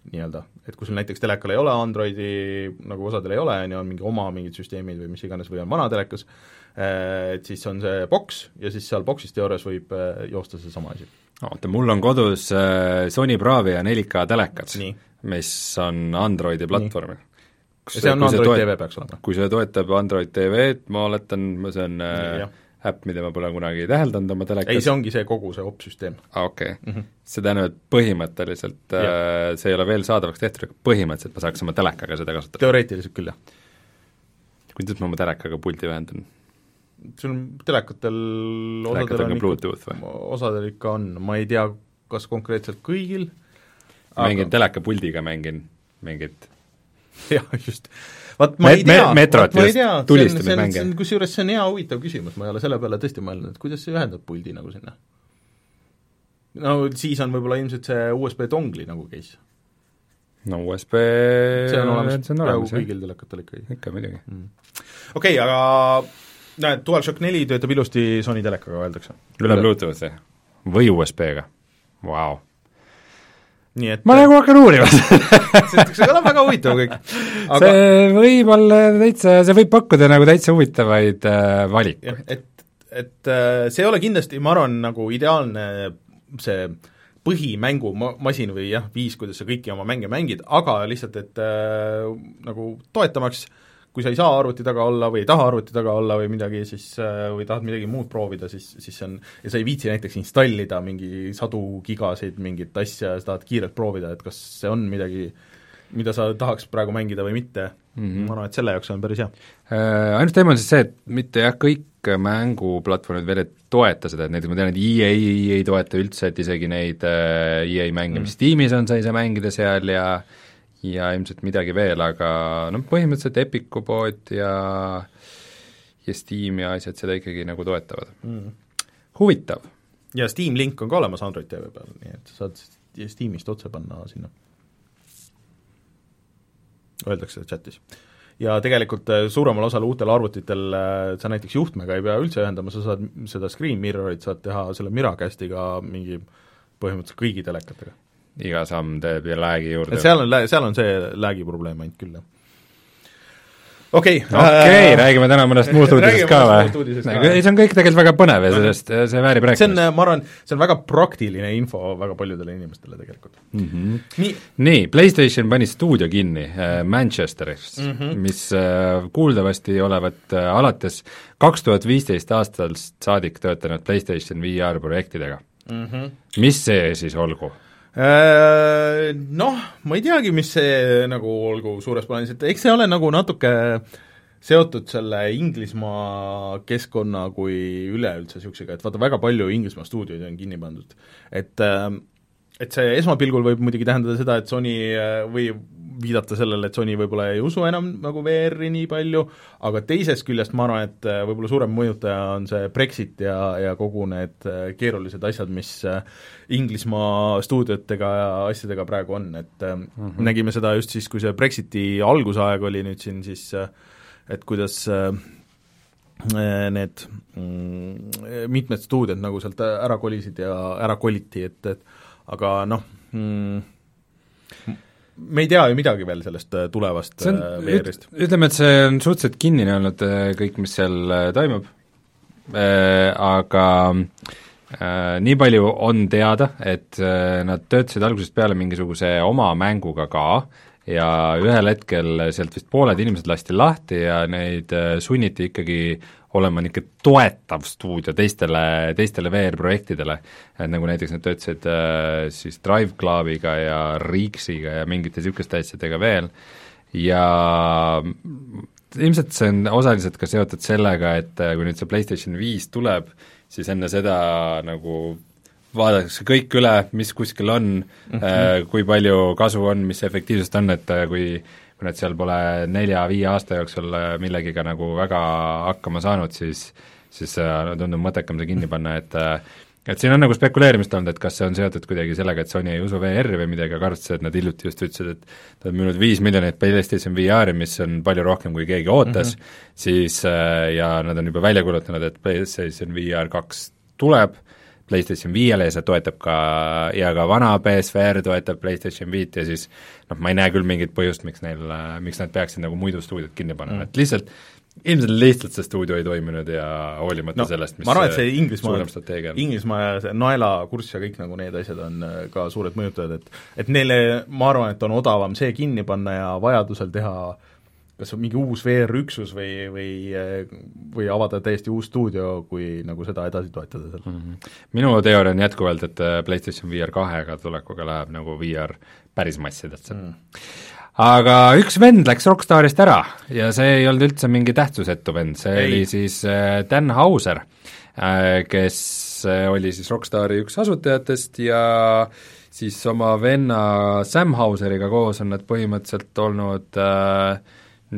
nii-öelda, et kui sul näiteks telekal ei ole Androidi, nagu osadel ei ole, on mingi oma mingid süsteemid või mis iganes või on vana telekas, et siis on see boks ja siis seal boksist juures võib joosta see sama asi. oota, mul on kodus Sony Bravia neli K telekad, mis on Androidi platvormil. Ja see on Android T V peaks olema. Kui see toetab Android T V-d, ma oletan, see on ja, äpp, mida ma pole kunagi täheldanud oma telekas. Ei, see ongi see kogu see op-süsteem. Ah, okei okay. mm. -hmm. See tähendab, et põhimõtteliselt ja. see ei ole veel saadavaks tehtud, aga põhimõtteliselt ma saaks oma telekaga seda kasutada. Teoreetiliselt küll, jah. Kuidas ma oma telekaga pulti ühendan? sul on telekatel osadel on Bluetooth või? Osadel ikka on, ma ei tea, kas konkreetselt kõigil mängin aga... telekapuldiga, mängin mingit jah, just. Vaat ma Met, ei tea, Metrot ma ei tea, tulistamismänge. Kusjuures see on hea huvitav küsimus, ma ei ole selle peale tõesti mõelnud, et kuidas see ühendab puldi nagu sinna. No siis on võib-olla ilmselt see U S B dongli nagu case. No U S B see on olemas, see on praegu kõigil telekatel ikka. Ikka midagi mm.. Okei okay,, aga näed, DualShock neli töötab ilusti Sony telekaga, öeldakse. Üle Bluetoothi või U S B-ga, vau wow. Nii et ma nagu hakkan uurima see on väga huvitav kõik. Aga... see võib olla täitsa, see võib pakkuda nagu täitsa huvitavaid äh, valikuid. Et, et äh, see ei ole kindlasti, ma arvan, nagu ideaalne see põhimängumasin või jah, viis, kuidas sa kõiki oma mänge mängid, aga lihtsalt, et äh, nagu toetamaks, kui sa ei saa arvuti taga olla või ei taha arvuti taga olla või midagi, siis või tahad midagi muud proovida, siis, siis see on, ja sa ei viitsi näiteks installida mingi sadu gigasid mingit asja ja sa tahad kiirelt proovida, et kas see on midagi, mida sa tahaks praegu mängida või mitte mm, -hmm. ma arvan, et selle jaoks on päris hea äh,. Ainult teema on siis see, et mitte jah, kõik mänguplatvormid veel ei toeta seda, et näiteks ma tean, et E A ei toeta üldse, et isegi neid äh, E A mänge, mis mm. Steamis on, sa ei saa mängida seal ja ja ilmselt midagi veel, aga noh, põhimõtteliselt Epicu pood ja ja Steam ja asjad seda ikkagi nagu toetavad mm.. Huvitav. Ja Steam Link on ka olemas Android T V peal, nii et sa saad Steamist otse panna sinna. Öeldakse chatis. Ja tegelikult suuremal osal uutel arvutitel sa näiteks juhtmega ei pea üldse ühendama, sa saad seda screen mirrorit saad teha selle Miracastiga mingi põhimõtteliselt kõigi telekatega. Iga samm teeb ja läägi juurde. Et seal on, seal on see läägi probleem ainult küll, jah. Okei okay, okay, äh, räägime täna mõnest muust uudisest ka või? See on kõik tegelikult väga põnev ja sellest, see väärib rääkimist. See on, ma arvan, see on väga praktiline info väga paljudele inimestele tegelikult mm. -hmm. Nii, Nii, PlayStation pani stuudio kinni äh, Manchesteris mm, -hmm. mis äh, kuuldavasti olevat äh, alates kaks tuhat viisteist aastast saadik töötanud PlayStation V R projektidega mm. -hmm. Mis see siis olgu? Noh, ma ei teagi, mis see nagu olgu suures plaanis, et eks see ole nagu natuke seotud selle Inglismaa keskkonna kui üleüldse niisugusega, et vaata, väga palju Inglismaa stuudioid on kinni pandud. Et, et see esmapilgul võib muidugi tähendada seda, et Sony või viidata sellele, et Sony võib-olla ei usu enam nagu V R-i nii palju, aga teisest küljest ma arvan, et võib-olla suurem mõjutaja on see Brexit ja, ja kogu need keerulised asjad, mis Inglismaa stuudiotega ja asjadega praegu on, et mm -hmm. nägime seda just siis, kui see Brexiti algusaeg oli nüüd siin siis, et kuidas need mm, mitmed stuudiod nagu sealt ära kolisid ja ära koliti, et, et aga noh mm, me ei tea ju midagi veel sellest tulevast V R-ist. Ütleme, et see on suhteliselt kinnine olnud kõik, mis seal toimub, aga äh, nii palju on teada, et nad töötasid algusest peale mingisuguse oma mänguga ka ja ühel hetkel sealt vist pooled inimesed lasti lahti ja neid sunniti ikkagi olema niisugune toetav stuudio teistele, teistele V R-projektidele, et nagu näiteks nad töötasid äh, siis Drive Clubiga ja Reeksiga ja mingite niisuguste asjadega veel ja ilmselt see on osaliselt ka seotud sellega, et kui nüüd see PlayStation viis tuleb, siis enne seda nagu vaadatakse kõik üle, mis kuskil on mm, -hmm. äh, kui palju kasu on, mis efektiivsust on, et äh, kui kui nad seal pole nelja-viie aasta jooksul millegiga nagu väga hakkama saanud, siis siis äh, tundub mõttekam see kinni panna, et äh, et siin on nagu spekuleerimist olnud, et kas see on seotud kuidagi sellega, et Sony ei usu V R-i või midagi, aga arvates, et nad hiljuti just ütlesid, et ta on müünud viis miljonit PlayStation V R-i, mis on palju rohkem, kui keegi ootas mm, -hmm. siis äh, ja nad on juba välja kuulutanud, et PlayStation V R kaks tuleb, PlayStation viiele ja see toetab ka, ja ka vana P S V R toetab PlayStation viit ja siis noh, ma ei näe küll mingit põhjust, miks neil, miks nad peaksid nagu muidu stuudiot kinni panema mm., et lihtsalt ilmselt lihtsalt see stuudio ei toiminud ja hoolimata no, sellest, mis ma arvan, et see Inglismaa, suurem strateegia on. Inglismaa ja see naelakurss ja kõik nagu need asjad on ka suured mõjutajad, et et neile, ma arvan, et on odavam see kinni panna ja vajadusel teha kas mingi uus V R üksus või, või, või avada täiesti uus stuudio, kui nagu seda edasi toetada seal mm-hmm. Minu teooria on jätkuvalt, et PlayStation V R kahega tulekuga läheb nagu V R päris massidesse mm. Aga üks vend läks Rockstarist ära ja see ei olnud üldse mingi tähtsusetu vend, see ei. oli siis Dan Houser, kes oli siis Rockstari üks asutajatest ja siis oma venna Sam Houseriga koos on nad põhimõtteliselt olnud äh,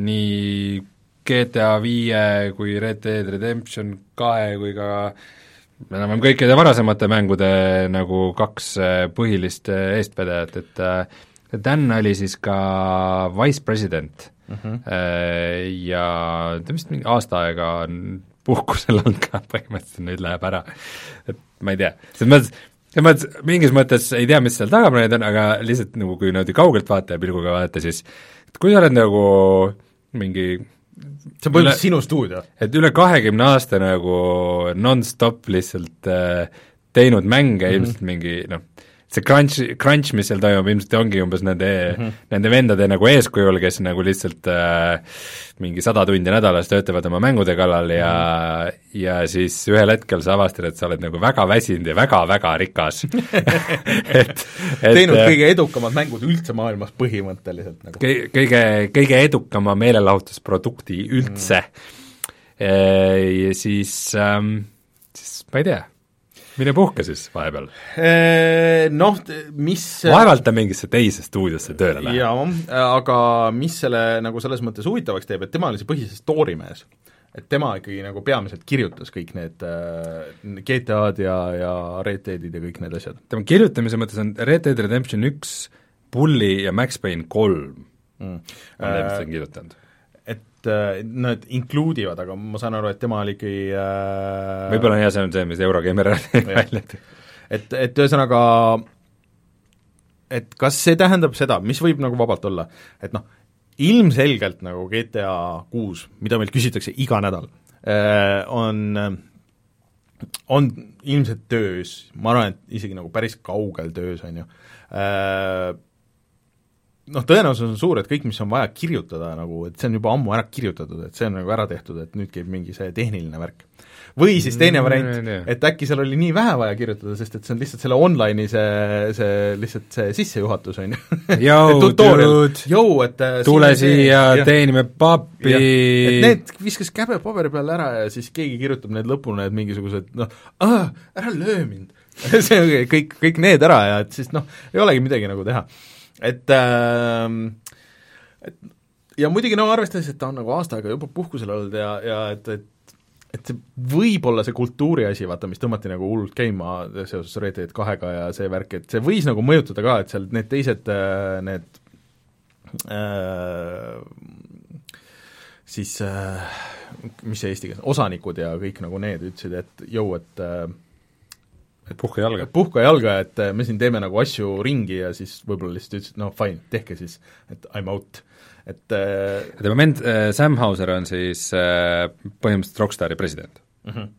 nii G T A viie kui Red Dead Redemption kahe kui ka enam-vähem kõikide varasemate mängude nagu kaks põhilist eestvedajat, et Dan oli siis ka vice president uh-huh. ja ta vist mingi aasta aega on puhkusel olnud ka põhimõtteliselt, nüüd läheb ära, et ma ei tea, selles mõttes selles mõttes, mingis mõttes ei tea, mis seal tagaplaanid on, aga lihtsalt nagu kui niimoodi kaugelt vaataja pilguga vaadata, siis et kui sa oled nagu mingi see on põhimõtteliselt sinu stuudio. Et üle kahekümne aasta nagu non-stop lihtsalt äh, teinud mänge mm-hmm. ilmselt mingi noh, see crunch, crunch, mis seal toimub, ilmselt ongi umbes nende mm-hmm. nende vendade nagu eeskujul, kes nagu lihtsalt äh, mingi sada tundi nädalas töötavad oma mängude kallal ja mm-hmm. ja siis ühel hetkel sa avastad, et sa oled nagu väga väsinud ja väga-väga rikas et, et teinud kõige edukamad mängud üldse maailmas põhimõtteliselt nagu. Kõige, kõige edukama meelelahutusprodukti üldse mm. ja siis ähm, siis ma ei tea, mine puhka siis vahepeal. Noh, mis vaevalt ta mingisse teise stuudiosse tööle läheb. Jaa, aga mis selle nagu selles mõttes huvitavaks teeb, et tema oli see põhiliselt storymees. Et tema ikkagi nagu peamiselt kirjutas kõik need äh, G T A-d ja, ja Red Deadid ja kõik need asjad. Tema kirjutamise mõttes on Red Dead Redemption üks, Bully ja Max Payne kolm mm. on need, mis ta on kirjutanud. Et äh, nad include ivad, aga ma saan aru, et tema oli ikkagi äh... võib-olla jah, see on see, mis Eurogeimer välja tõi. et, et ühesõnaga, et kas see tähendab seda, mis võib nagu vabalt olla, et noh, ilmselgelt nagu G T A kuus, mida meil küsitakse iga nädal, on, on ilmselt töös, ma arvan, et isegi nagu päris kaugel töös, on ju. Noh, tõenäosus on suur, et kõik, mis on vaja kirjutada nagu, et see on juba ammu ära kirjutatud, et see on nagu ära tehtud, et nüüd käib mingi see tehniline värk. Või siis teine variant, et äkki seal oli nii vähe vaja kirjutada, sest et see on lihtsalt selle online'i see, see lihtsalt see sissejuhatus, on ju. Jou, dude, Jou, et tule siia, teenime pappi. Et need viskas käbe paberi peale ära ja siis keegi kirjutab need lõpuni, et mingisugused noh, ah, ära löö mind. see on kõik, kõik need ära ja et siis noh, ei olegi midagi nagu teha. Et, äh, et ja muidugi no arvestades, et ta on nagu aasta aega juba puhkusel olnud ja, ja et, et et see võib olla see kultuuri asi, vaata, mis tõmmati nagu hullult käima seoses Red Dead kahega ja see värk, et see võis nagu mõjutada ka, et seal need teised, need äh, siis äh, mis see eesti keeles, osanikud ja kõik nagu need ütlesid, et jõu, et äh, et puhka jalga. puhka jalga, et me siin teeme nagu asju ringi ja siis võib-olla lihtsalt ütlesid, no fine, tehke siis, et I'm out. Et äh, tema vend äh, Sam Houser on siis äh, põhimõtteliselt Rockstari president. Mm-hmm.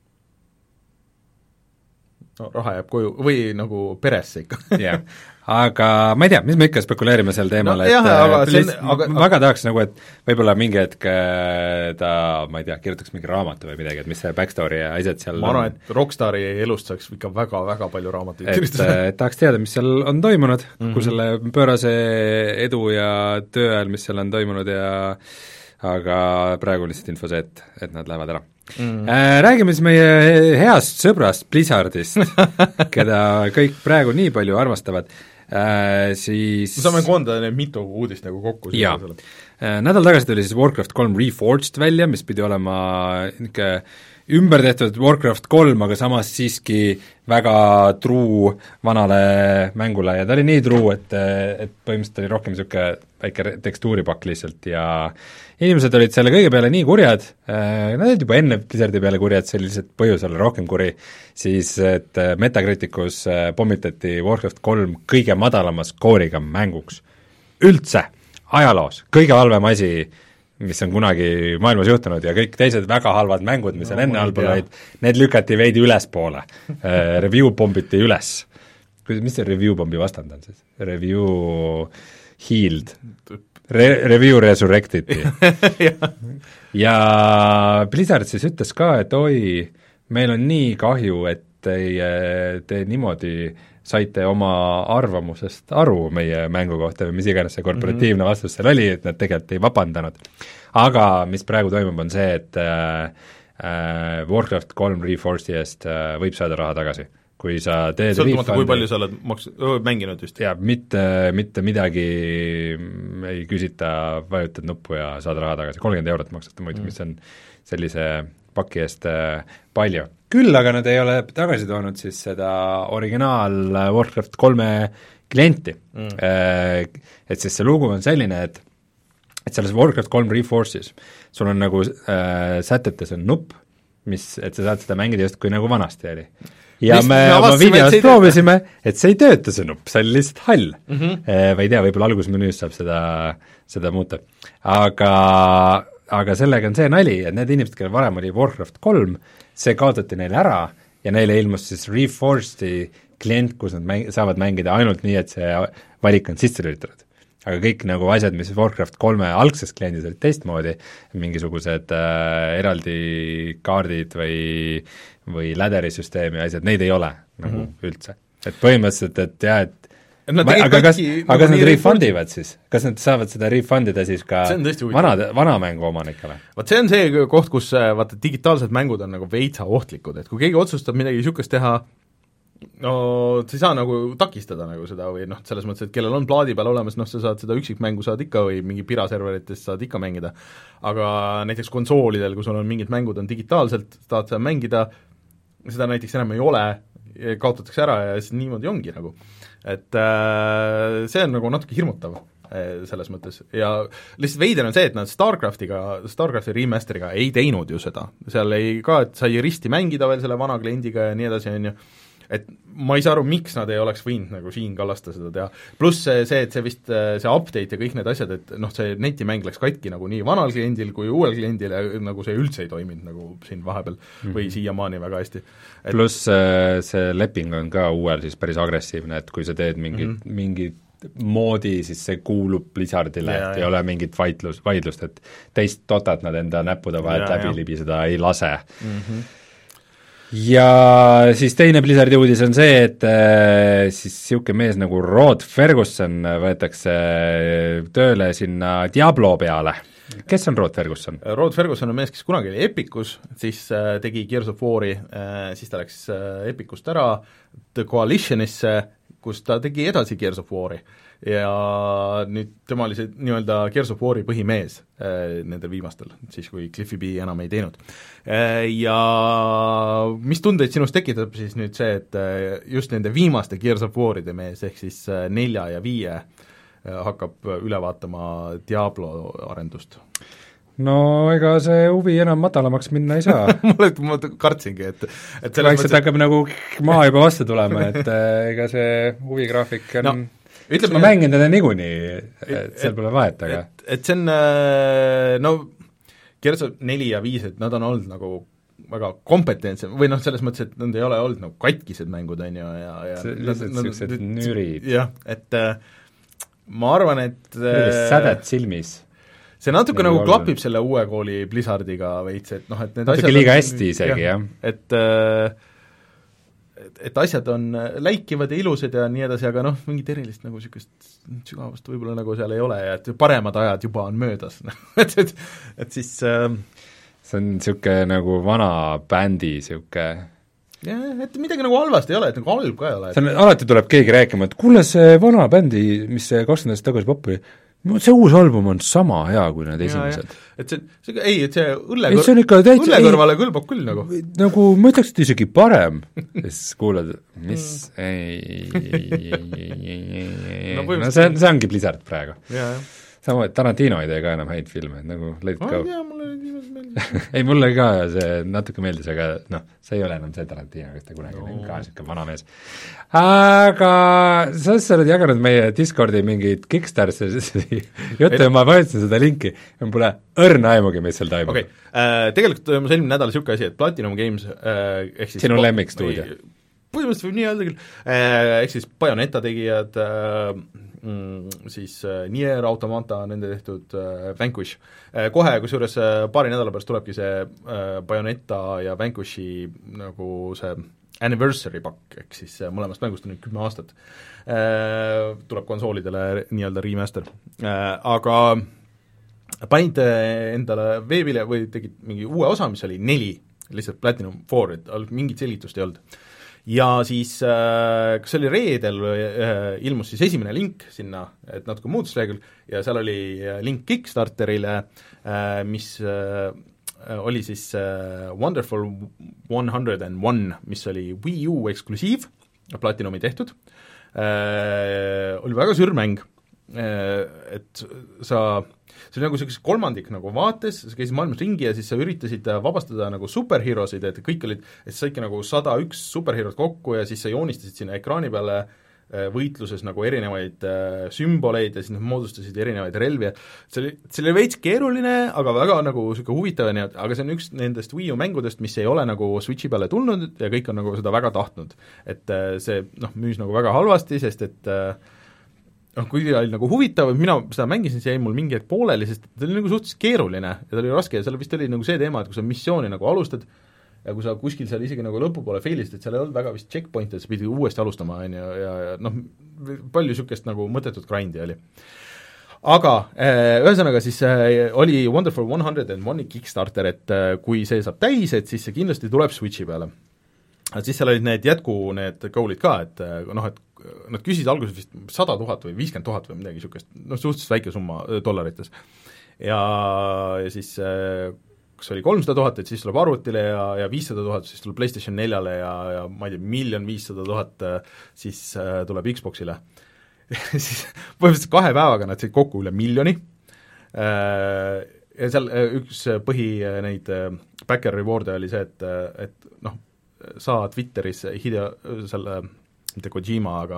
No raha jääb koju, või nagu peresse ikka. jah, aga ma ei tea, mis me ikka spekuleerime sel teemal no,, et jah, aga lihtsalt, on, aga, väga tahaks nagu, et võib-olla mingi hetk ta, ma ei tea, kirjutaks mingi raamatu või midagi, et mis see backstory ja asjad seal ma arvan, et Rockstari elust saaks ikka väga-väga palju raamatuid kirjutada. et tahaks teada, mis seal on toimunud mm-hmm. kui selle pöörase edu ja töö ajal, mis seal on toimunud ja aga praegu lihtsalt info see, et, et nad lähevad ära. Mm. Äh, räägime siis meie heast sõbrast Blizzardist, keda kõik praegu nii palju armastavad, äh, siis me saame koondada need mitu uudist nagu kokku. jaa, äh, nädal tagasi tuli siis Warcraft kolm Reforged välja, mis pidi olema niisugune ümber tehtud Warcraft kolm, aga samas siiski väga truu vanale mängule ja ta oli nii truu, et, et põhimõtteliselt oli rohkem niisugune väike tekstuuripakk lihtsalt ja inimesed olid selle kõige peale nii kurjad, nad olid juba enne Blizzardi peale kurjad, see oli lihtsalt põhjus olla rohkem kuri, siis et Metacriticus pommitati Warcraft kolm kõige madalama skooriga mänguks üldse ajaloos, kõige halvem asi, mis on kunagi maailmas juhtunud ja kõik teised väga halvad mängud, mis no, on enne allpool olid, need lükati veidi ülespoole uh,, review pommiti üles. Mis see review pommi vastand on siis? Review healed Re-, review resurrected ja Blizzard siis ütles ka, et oi, meil on nii kahju, et teie, te niimoodi saite oma arvamusest aru meie mängu kohta või mis iganes see korporatiivne mm-hmm. vastus seal oli, et nad tegelikult ei vabandanud. Aga mis praegu toimub, on see, et äh, äh, Warcraft kolm Reforgedi eest äh, võib saada raha tagasi. Kui sa teed sõltumata, kui palju sa oled maks-, mänginud just. Ja mitte, mitte midagi ei küsita, vajutad nuppu ja saad raha tagasi, kolmkümmend eurot maksate muidu mm., mis on sellise paki eest äh, palju. Küll aga nad ei ole tagasi toonud siis seda originaal Warcraft kolme klienti mm.. Et siis see lugu on selline, et et selles Warcraft kolm Reforces sul on nagu äh, sätetes on nupp, mis, et sa saad seda mängida just kui nagu vanasti oli. Ja Vist, me oma videos proovisime, et see ei tööta see nupp, see oli lihtsalt hall mm. -hmm. E, või ei tea, võib-olla algusmenüüs saab seda, seda muuta. Aga aga sellega on see nali, et need inimesed, kellel varem oli Warcraft kolm, see kaotati neile ära ja neile ilmus siis Reforgedi klient, kus nad mäng- saavad mängida ainult nii, et see valik on sisse lülitatud. Aga kõik nagu asjad, mis Warcraft kolme algses kliendis olid teistmoodi, mingisugused äh, eraldi kaardid või, või läderisüsteemi asjad, neid ei ole nagu mm -hmm. üldse. Et põhimõtteliselt, et jah, et Ma, aga kas, aga kas nad refundivad siis? Kas nad saavad seda refundida siis ka vanade, vana mängu omanikele? Vaat see on see koht, kus vaata digitaalsed mängud on nagu veitsa ohtlikud, et kui keegi otsustab midagi niisugust teha, no sa ei saa nagu takistada nagu seda või noh, selles mõttes, et kellel on plaadi peal olemas, noh sa saad seda üksikmängu saad ikka või mingi piraserveritest saad ikka mängida, aga näiteks konsoolidel, kui sul on mingid mängud on digitaalselt, tahad seda mängida, seda näiteks enam ei ole, kaotatakse ära ja siis niimoodi ongi nagu. Et äh, see on nagu natuke hirmutav äh, selles mõttes ja lihtsalt veider on see, et nad Starcraftiga, Starcrafti remasteriga ei teinud ju seda, seal ei ka, et sai risti mängida veel selle vana kliendiga ja nii edasi, on ju, et ma ei saa aru, miks nad ei oleks võinud nagu siin kallasta seda teha, pluss see, see, et see vist, see update ja kõik need asjad, et noh, see netimäng läks katki nagu nii vanal kliendil kui uuel kliendil ja nagu see üldse ei toiminud nagu siin vahepeal mm. või siiamaani väga hästi. Pluss see leping on ka uuel siis päris agressiivne, et kui sa teed mingit mm, -hmm. mingit moodi, siis see kuulub Blizzardile, et ei ja. ole mingit vaidlus, vaidlust, et teist dotat nad enda näppude vahelt läbi libiseda ei lase mm. -hmm. Ja siis teine Blizzardi uudis on see, et äh, siis niisugune mees nagu Rod Ferguson võetakse tööle sinna Diablo peale. Kes on Rod Ferguson? Rod Ferguson on mees, kes kunagi oli Epicus, siis äh, tegi Gears of War'i äh,, siis ta läks äh, Epicust ära The Coalitionisse, kus ta tegi edasi Gears of War'i ja nüüd tema oli see nii-öelda Gears of War'i põhimees äh, nendel viimastel, siis kui Cliffy B enam ei teinud äh,. Ja mis tundeid sinust tekitab siis nüüd see, et äh, just nende viimaste Gears of War'ide mees, ehk siis äh, nelja ja viie äh, hakkab üle vaatama Diablo arendust? No ega see huvi enam madalamaks minna ei saa. ma, ma kartsingi, et et selles mõttes, et hakkab nagu maa juba vastu tulema, et äh, ega see huvigraafik on no, ütleme, ma mängin teda niikuinii, et seal pole vahet, aga et, et see on, no Gears of neli ja viis, et nad on olnud nagu väga kompetentsed või noh, selles mõttes, et nad ei ole olnud nagu katkised mängud, on ju, ja, ja see lihtsalt niisugused nürid. jah, et äh, ma arvan, et sädet silmis. See natuke nagu, nagu klapib selle uue kooli Blizzardiga veits, et noh, et need natuke asjad liiga on, hästi isegi, jah. et äh, et, et asjad on läikivad ja ilusad ja nii edasi, aga noh, mingit erilist nagu niisugust sügavust võib-olla nagu seal ei ole ja et paremad ajad juba on möödas et, et, et siis äh, see on niisugune nagu vana bändi niisugune jah, et midagi nagu halvasti ei ole, et nagu halb ka ei ole. see on, alati tuleb keegi rääkima, et kuule, see vana bändi, mis kakskümmend aastat tagasi popp oli, see uus album on sama hea kui need esimesed. Et see, see, ei, et see õlle, ei, see on ikka täitsa, õlle kõrvale kõlbab küll nagu. Nagu ma ütleks, et isegi parem, siis kuulad, mis, ei, ei, ei, ei, ei, ei, no, no see, see ongi Blizzard praegu. Sama, et Tarantino ei tee ka enam häid filme, nagu let go. Jaa, mulle viimast meeldis. ei, mulle ka see natuke meeldis, aga noh, see ei ole enam see Tarantino, kes ta kunagi no. ka siuke vana mees. Aga sa, sa oled jaganud meie Discordi mingid Kickstartsi juttu ja ma vajutasin seda linki ja mul pole õrna aimugi, mis seal taimub. Okay. Uh, tegelikult toimus eelmine nädal siuke asi, et Platinum Games uh, ehk siis sinu lemmikstuudio. Põhimõtteliselt võib nii öelda küll, uh, ehk siis Bayonetta tegijad uh, Mm, siis äh, Nier Automata, nende tehtud äh, Vanquish äh,. Kohe, kusjuures äh, paari nädala pärast tulebki see äh, Bayonetta ja Vanquishi nagu see anniversary pakk, ehk siis äh, mõlemast mängust on nüüd kümme aastat äh,. Tuleb konsoolidele nii-öelda remaster äh,. Aga panid endale veebile või tegid mingi uue osa, mis oli neli, lihtsalt Platinum four, et mingit selgitust ei olnud. Ja siis äh, kas oli reedel äh, ilmus siis esimene link sinna, et natuke muutus lehekülg ja seal oli link Kickstarterile äh,, mis äh, oli siis äh, Wonderful one hundred one, mis oli Wii U eksklusiiv, Platinumi tehtud äh,, oli väga sürmäng äh,, et sa see oli nagu selline kolmandik nagu vaates, sa käisid maailmas ringi ja siis sa üritasid vabastada nagu superherosid, et kõik olid, et sa saidki nagu sada üks superherot kokku ja siis sa joonistasid sinna ekraani peale võitluses nagu erinevaid sümboleid ja siis nad moodustasid erinevaid relvi. See oli, see oli veits keeruline, aga väga nagu selline huvitav, aga see on üks nendest Wii U mängudest, mis ei ole nagu Switchi peale tulnud ja kõik on nagu seda väga tahtnud. Et see noh, müüs nagu väga halvasti, sest et noh, kui oli nagu huvitav, mina seda mängisin, see jäi mul mingi hetk pooleli, sest ta oli nagu suhteliselt keeruline ja ta oli raske ja seal vist oli nagu see teema, et kui sa missiooni nagu alustad ja kui sa kuskil seal isegi nagu lõpupoole failisid, et seal ei olnud väga vist checkpointe, et sa pidi uuesti alustama, on ju, ja, ja noh, palju niisugust nagu mõttetut grindi oli. Aga ühesõnaga siis oli Wonderful one hundred one Kickstarter, et kui see saab täis, et siis see kindlasti tuleb Switchi peale. Siis seal olid need jätku, need goal'id ka, et noh, et nad küsisid alguses vist sada tuhat või viiskümmend tuhat või midagi niisugust, noh, suhteliselt väike summa dollarites. Ja, ja siis kas oli kolmsada tuhat, et siis tuleb arvutile ja, ja viissada tuhat, siis tuleb PlayStation neljale ja, ja ma ei tea, miljon viissada tuhat siis tuleb Xboxile. Siis põhimõtteliselt kahe päevaga nad said kokku üle miljoni ja seal üks põhi neid backer reward'e oli see, et, et noh, sa Twitteris Hideo, selle mitte Kojima, aga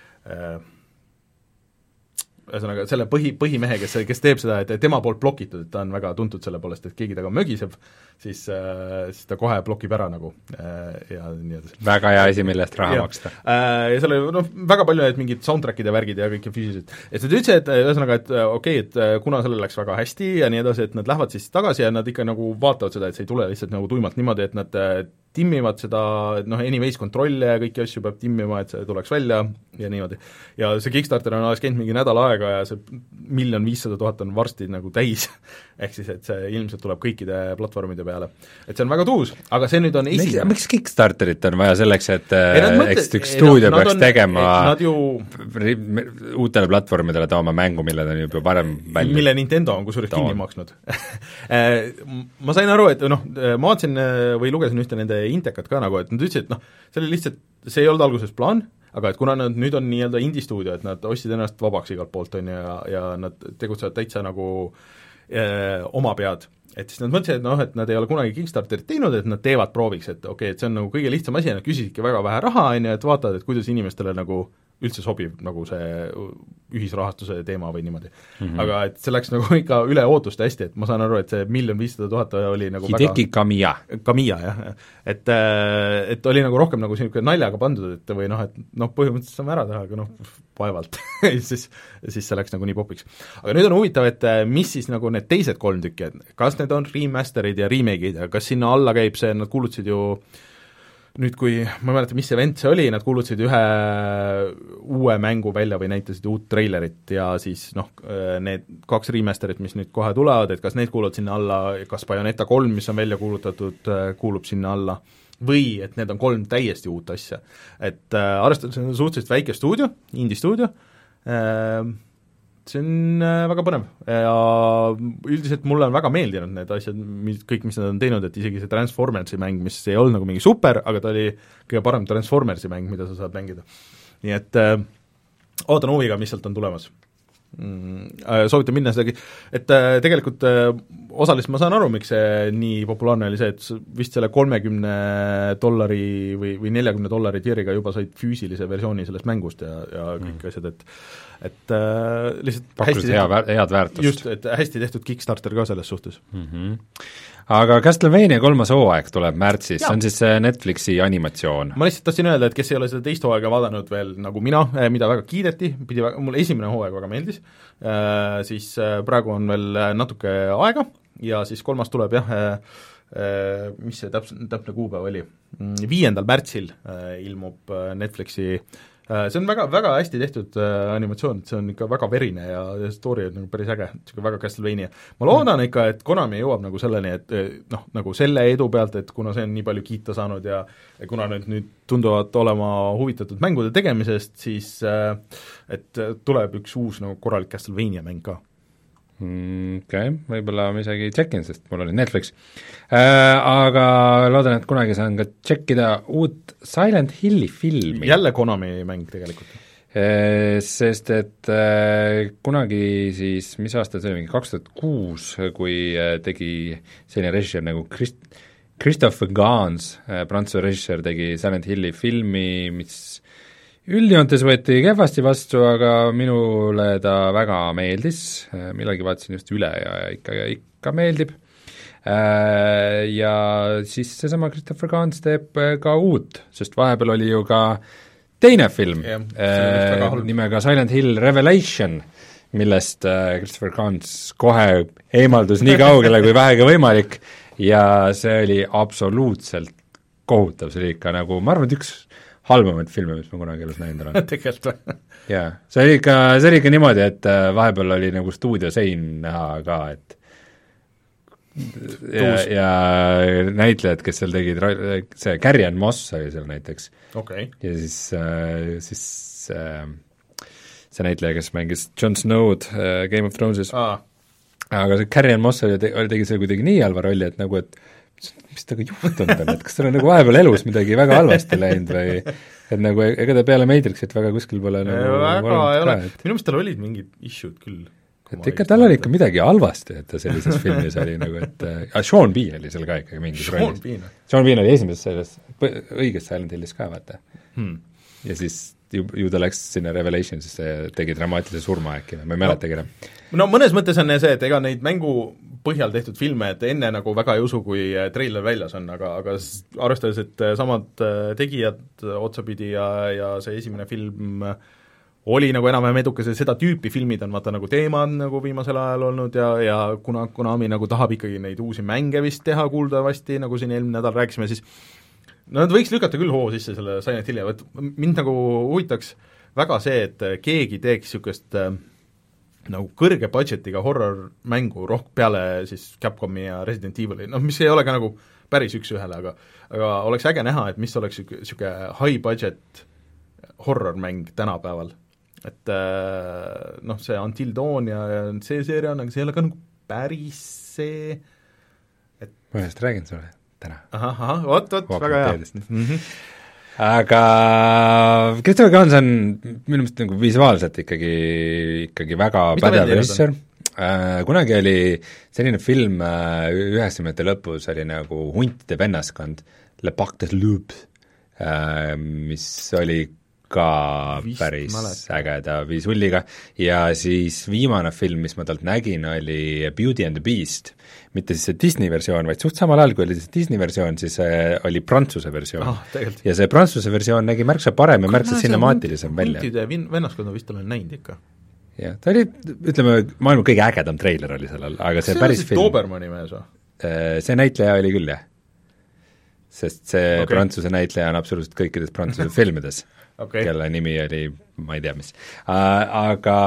ühesõnaga äh, selle põhi, põhimehe, kes, kes teeb seda, et tema poolt blokitud, et ta on väga tuntud selle poolest, et keegi taga mögiseb, siis, äh, siis ta kohe blokib ära nagu äh, ja nii edasi. Väga hea asi, millest raha ja, maksta. Äh, ja seal oli noh, väga palju need mingid soundtrackid ja värgid ja kõik füüsilised. Et nad ütlesid, et ühesõnaga, et okei okay,, et kuna sellel läks väga hästi ja nii edasi, et nad lähevad siis tagasi ja nad ikka nagu vaatavad seda, et see ei tule lihtsalt nagu tuimalt niimoodi, et nad timmivad seda, noh, anyways kontrolle ja kõiki asju peab timmima, et see tuleks välja ja niimoodi. Ja see Kickstarter on alles käinud mingi nädal aega ja see miljon viissada tuhat on varsti nagu täis, ehk siis, et see ilmselt tuleb kõikide platvormide peale. Et see on väga tuus, aga see nüüd on esimene. Miks Kickstarterit on vaja selleks, et eks üks stuudio peaks on, tegema ju... uutele platvormidele tooma mängu, mille ta on juba parem välja mille Nintendo on kusjuures kinni maksnud. Ma sain aru, et noh, ma vaatasin või lugesin ühte nende Intekat ka nagu, et nad ütlesid, et noh, see oli lihtsalt, see ei olnud alguses plaan, aga et kuna nad nüüd on nii-öelda indie-stuudio, et nad ostsid ennast vabaks igalt poolt, on ju, ja, ja nad tegutsevad täitsa nagu eh, oma pead, et siis nad mõtlesid, et noh, et nad ei ole kunagi Kickstarterit teinud, et nad teevad prooviks, et okei okay,, et see on nagu kõige lihtsam asi ja nad küsisidki väga vähe raha, on ju, et vaatavad, et kuidas inimestele nagu üldse sobib nagu see ühisrahastuse teema või niimoodi mm. -hmm. Aga et see läks nagu ikka üle ootuste hästi, et ma saan aru, et see miljon viissada tuhat oli nagu Hideki väga Kamiya. Kamiya, jah. Et, et oli nagu rohkem nagu selline naljaga pandud, et või noh, et noh, põhimõtteliselt saame ära teha, aga noh, vaevalt siis, siis see läks nagu nii popiks. Aga nüüd on huvitav, et mis siis nagu need teised kolm tükki, kas need on remasterid ja remake'id ja kas sinna alla käib see, nad kuulutasid ju nüüd, kui ma ei mäleta, mis event see oli, nad kuulutasid ühe uue mängu välja või näitasid uut treilerit ja siis noh, need kaks remasterit, mis nüüd kohe tulevad, et kas need kuuluvad sinna alla, kas Bayonetta kolm, mis on välja kuulutatud, kuulub sinna alla, või et need on kolm täiesti uut asja. Et äh, arvestades on suhteliselt väike stuudio, indie stuudio, äh, see on väga põnev ja üldiselt mulle on väga meeldinud need asjad, mis, kõik, mis nad on teinud, et isegi see Transformersi mäng, mis ei olnud nagu mingi super, aga ta oli kõige parem Transformersi mäng, mida sa saad mängida. Nii et äh, ootan huviga, mis sealt on tulemas. Soovitan minna sedagi, et äh, tegelikult äh, osaliselt ma saan aru, miks see nii populaarne oli see, et vist selle kolmekümne dollari või, või neljakümne dollari tieriga juba said füüsilise versiooni sellest mängust ja, ja kõik mm. asjad, et et äh, lihtsalt pakkus hea, head väärtust. Just, et hästi tehtud Kickstarter ka selles suhtes mm. -hmm. Aga Castlevania kolmas hooaeg tuleb märtsis, see on siis Netflixi animatsioon. Ma lihtsalt tahtsin öelda, et kes ei ole seda teist hooaega vaadanud veel nagu mina, mida väga kiideti, pidi väga, mulle esimene hooaeg väga meeldis, äh, siis äh, praegu on veel natuke aega ja siis kolmas tuleb jah, äh, mis see täps-, täpne kuupäev oli, viiendal märtsil äh, ilmub Netflixi äh, see on väga, väga hästi tehtud äh, animatsioon, see on ikka väga verine ja story on nagu päris äge, niisugune väga Castlevania. Ma loodan mm. ikka, et Konami jõuab nagu selleni, et noh, nagu selle edu pealt, et kuna see on nii palju kiita saanud ja, ja kuna nüüd, nüüd tunduvad olema huvitatud mängude tegemisest, siis äh, et tuleb üks uus nagu korralik Castlevania mäng ka. Okei, okay, võib-olla ma isegi tšekin, sest mul oli Netflix äh,. Aga loodan, et kunagi saan ka tšekkida uut Silent Hilli filmi. Jälle Konami mäng tegelikult äh,. Sest et äh, kunagi siis, mis aasta see oli, mingi kaks tuhat kuus, kui äh, tegi selline režissöör nagu Christ-, Christopher Gans äh,, prantsuse režissöör, tegi Silent Hilli filmi, mis üldjoontes võeti kehvasti vastu, aga minule ta väga meeldis, millalgi vaatasin just üle ja ikka, ikka meeldib. Ja siis seesama Christopher Gans teeb ka uut, sest vahepeal oli ju ka teine film yeah, äh, nimega Silent Hill Revelation, millest Christopher Gans kohe eemaldus nii kaugele kui vähegi võimalik ja see oli absoluutselt kohutav, see oli ikka nagu, ma arvan, et üks halvemaid filme, mis ma kunagi elus näinud olen. Tegelikult või? Jaa, see oli ikka, see oli ikka niimoodi, et vahepeal oli nagu stuudiosein näha ka, et ja, ja näitlejad, kes seal tegid, see Carrie Ann Moss oli seal näiteks okay. Ja siis, siis see näitleja, kes mängis Jon Snow'd Game of Thronesis ah. Aga see Carrie Ann Moss oli, tegi seal kuidagi nii halva rolli, et nagu, et mis temaga juhtunud on, et kas tal on nagu vahepeal elus midagi väga halvasti läinud või et nagu ega ta peale Matrixit väga kuskil pole nagu väga ei ole, minu meelest tal olid mingid issued küll. Et ikka tal oli ikka midagi halvasti, et ta sellises filmis oli nagu, et ah, Sean Bean oli seal ka ikka mingis rollis. Sean Bean oli esimeses selles õiges Silent Hillis ka, vaata hmm. Ja siis ju, ju ta läks sinna Revelation, siis tegi dramaatilise surma äkki, ma ei mäletagi enam. No mõnes mõttes on see, et ega neid mängu põhjal tehtud filme, et enne nagu väga ei usu, kui treiler väljas on, aga, aga arvestades, et samad tegijad otsapidi ja, ja see esimene film oli nagu enam-vähem edukas ja seda tüüpi filmid on vaata nagu teemad nagu viimasel ajal olnud ja, ja kuna Konami nagu tahab ikkagi neid uusi mänge vist teha kuuldavasti, nagu siin eelmine nädal rääkisime, siis no nad võiks lükata küll hoo sisse selle Silent Hilli, et mind nagu huvitaks väga see, et keegi teeks niisugust äh, nagu kõrge budgetiga horror-mängu rohk peale siis Capcomi ja Resident Evil'i, noh mis ei ole ka nagu päris üks-ühele, aga aga oleks äge näha, et mis oleks niisugune high budget horror-mäng tänapäeval. Et äh, noh, see Until Dawn ja, ja see seeria on, aga see ei ole ka nagu päris see et ma just räägin sulle täna. Ahah, ahah, vot, vot, väga hea. Mm-hmm. Aga Christopher Gans on minu meelest nagu visuaalselt ikkagi, ikkagi väga mis pädev režissöör. Äh, kunagi oli selline film äh, üheksakümnendate lõpus oli nagu Huntide vennaskond, Le Parc des Loups, äh, mis oli ka Vist päris mälet. ägeda visulliga ja siis viimane film, mis ma talt nägin, oli Beauty and the Beast, mitte siis see Disney versioon, vaid suht samal ajal, kui oli see Disney versioon, siis oli Prantsuse versioon oh, ja see Prantsuse versioon nägi märksa parem ja märksa cinemaatilisem välja. Huntide vennaskond on vist olen näinud ikka. jah, ta oli, ütleme, maailma kõige ägedam treiler oli sellel, aga see, see päris film Dobermanni mees või? See näitleja oli küll, jah. Sest see okay. Prantsuse näitleja on absoluutselt kõikides Prantsuse filmides okay. kelle nimi oli, ma ei tea mis uh,, aga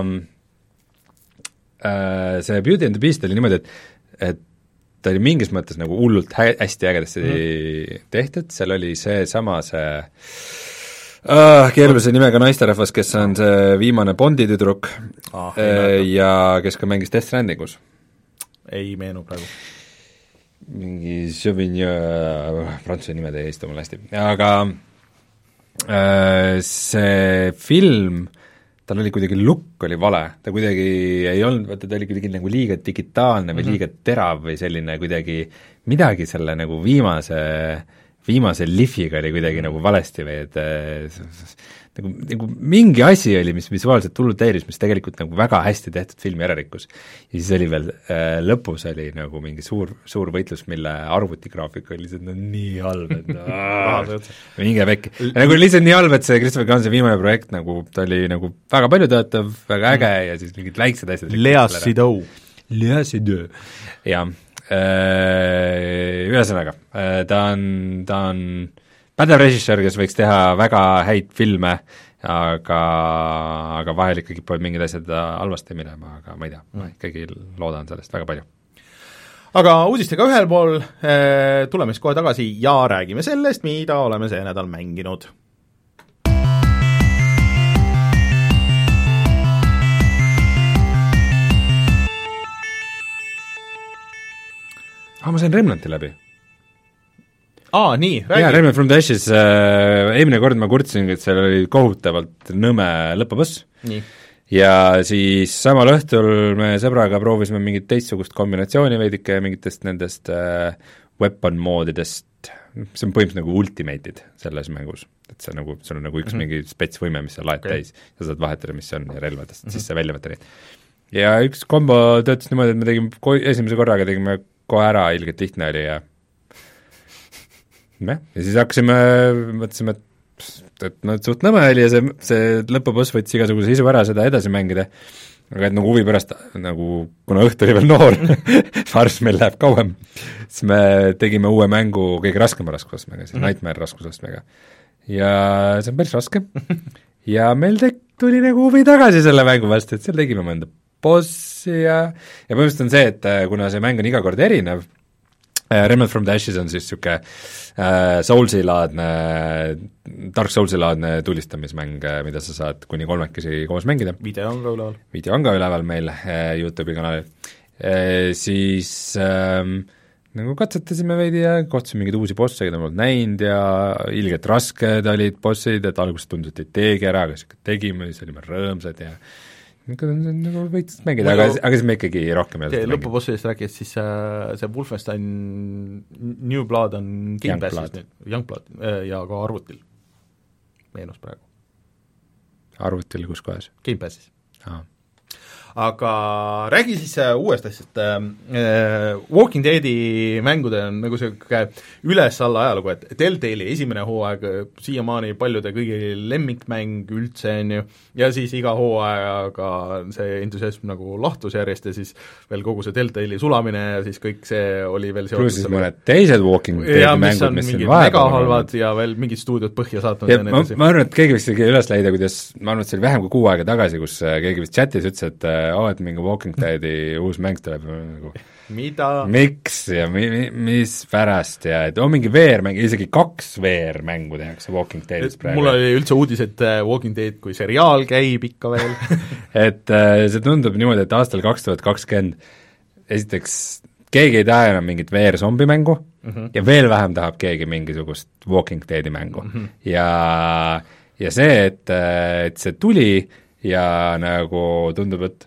uh, see Beauty and the Beast oli niimoodi, et et ta oli mingis mõttes nagu hullult hä- hästi ägedasti mm. tehtud, seal oli see sama see Uh, keerulise nimega naisterahvas, kes on see viimane Bondi tüdruk ah, ja kes ka mängis Death Strandingus. Ei meenu praegu. Mingi Sauvignon, prantsuse nimed ei istu mul hästi, aga uh, see film, tal oli kuidagi look oli vale, ta kuidagi ei olnud, vaata ta oli kuidagi nagu liiga digitaalne või mm-hmm. liiga terav või selline kuidagi midagi selle nagu viimase viimase lihviga oli kuidagi nagu valesti või et nagu, nagu mingi asi oli, mis visuaalselt hullult häiris, mis tegelikult nagu väga hästi tehtud filmi ära rikkus. Ja siis oli veel äh, lõpus oli nagu mingi suur, suur võitlus, mille arvutigraafik oli lihtsalt no, nii halb, et no, minge pekki. Nagu lihtsalt nii halb, et see Christopher Gunnsi viimane projekt nagu, ta oli nagu väga paljutöötav, väga äge mm. ja siis mingid väiksed asjad. Lea Seydoux. Lea Seydoux, jah. Ühesõnaga, ta on, ta on pädev režissöör, kes võiks teha väga häid filme, aga, aga vahel ikkagi pole mingid asjad halvasti minema, aga ma ei tea, ma ikkagi loodan sellest väga palju. Aga uudistega ühel pool, tuleme siis kohe tagasi ja räägime sellest, mida oleme see nädal mänginud. Ah, ma sain Remnanti läbi. Aa, nii, räägi. Jaa, Remnant from the Ashes, äh, eelmine kord ma kurtsin, et seal oli kohutavalt nõme lõpuboss. Nii. Ja siis samal õhtul me sõbraga proovisime mingit teistsugust kombinatsiooni veidike mingitest nendest äh, weapon moodidest, see on põhimõtteliselt nagu ultimate'id selles mängus, et see nagu, sul on nagu üks mm-hmm. mingi spetsvõime, mis sa laed okay. täis, sa saad vahetada, mis see on ja relvadest mm-hmm. siis sa välja võtta neid. Ja üks kombo töötas niimoodi, et me tegime ko- esimese korraga tegime kohe ära, ilgelt lihtne oli ja ja siis hakkasime, mõtlesime, et, et no suht nõme oli ja see, see lõpuboss võttis igasuguse isu ära seda edasi mängida, aga et nagu huvi pärast, nagu kuna õht oli veel noor varsti meil läheb kauem, siis me tegime uue mängu kõige raskema raskusastmega, siis mm-hmm. Nightmare raskusastmega. Ja see on päris raske ja meil tek- tuli nagu huvi tagasi selle mängu vastu, et seal tegime mõnda bossi ja ja põhimõtteliselt on see, et kuna see mäng on iga kord erinev, äh, Remnant from the Ashes on siis niisugune äh, Soulsi-laadne, Dark Soulsi-laadne tulistamismäng, mida sa saad kuni kolmekesi koos mängida. Video on ka üleval. Video on ka üleval meil äh, YouTube'i kanalil äh,. Siis äh, nagu katsetasime veidi ja kohtusime mingeid uusi bosse, keda ma olen näinud ja ilgelt rasked olid bossid, et alguses tundus, et ei teegi ära, aga siis tegime, siis olime rõõmsad ja nagu võiks mängida, aga, aga siis me ikkagi rohkem see lõpubossidest rääkis, siis äh, see Wolfenstein New Blood on Gamepassis nüüd, Youngblood äh, ja ka arvutil meenus praegu. Arvutil kus kohas? Gamepassis. Aa. Aga räägi siis uuest asjast, äh, Walking Deadi mängude on nagu see üles-alla ajalugu, et Telltale'i esimene hooaeg siiamaani paljude kõigi lemmikmäng üldse on ju, ja siis iga hooajaga see entusiasm nagu lahtus järjest ja siis veel kogu see Telltale'i sulamine ja siis kõik see oli veel pluss siis mõned teised Walking Deadi mängud, mis siin vahepeal mega halvad ja veel mingid stuudiod põhja saatnud ja, ja ma, ma arvan, et keegi võiks üles leida, kuidas, ma arvan, et see oli vähem kui kuu aega tagasi, kus keegi vist chatis ütles, et oo, et mingi Walking Deadi uus mäng tuleb nagu mida? Miks ja mi-, mi-, mis pärast ja et on mingi V R-mäng, isegi kaks V R-mängu tehakse Walking Deadis praegu. Mul oli üldse uudis, et Walking Dead kui seriaal käib ikka veel et see tundub niimoodi, et aastal kaks tuhat kakskümmend esiteks keegi ei taha enam mingit V R-zombi mängu mm -hmm. ja veel vähem tahab keegi mingisugust Walking Deadi mängu mm. -hmm. ja, ja see, et, et see tuli ja nagu tundub, et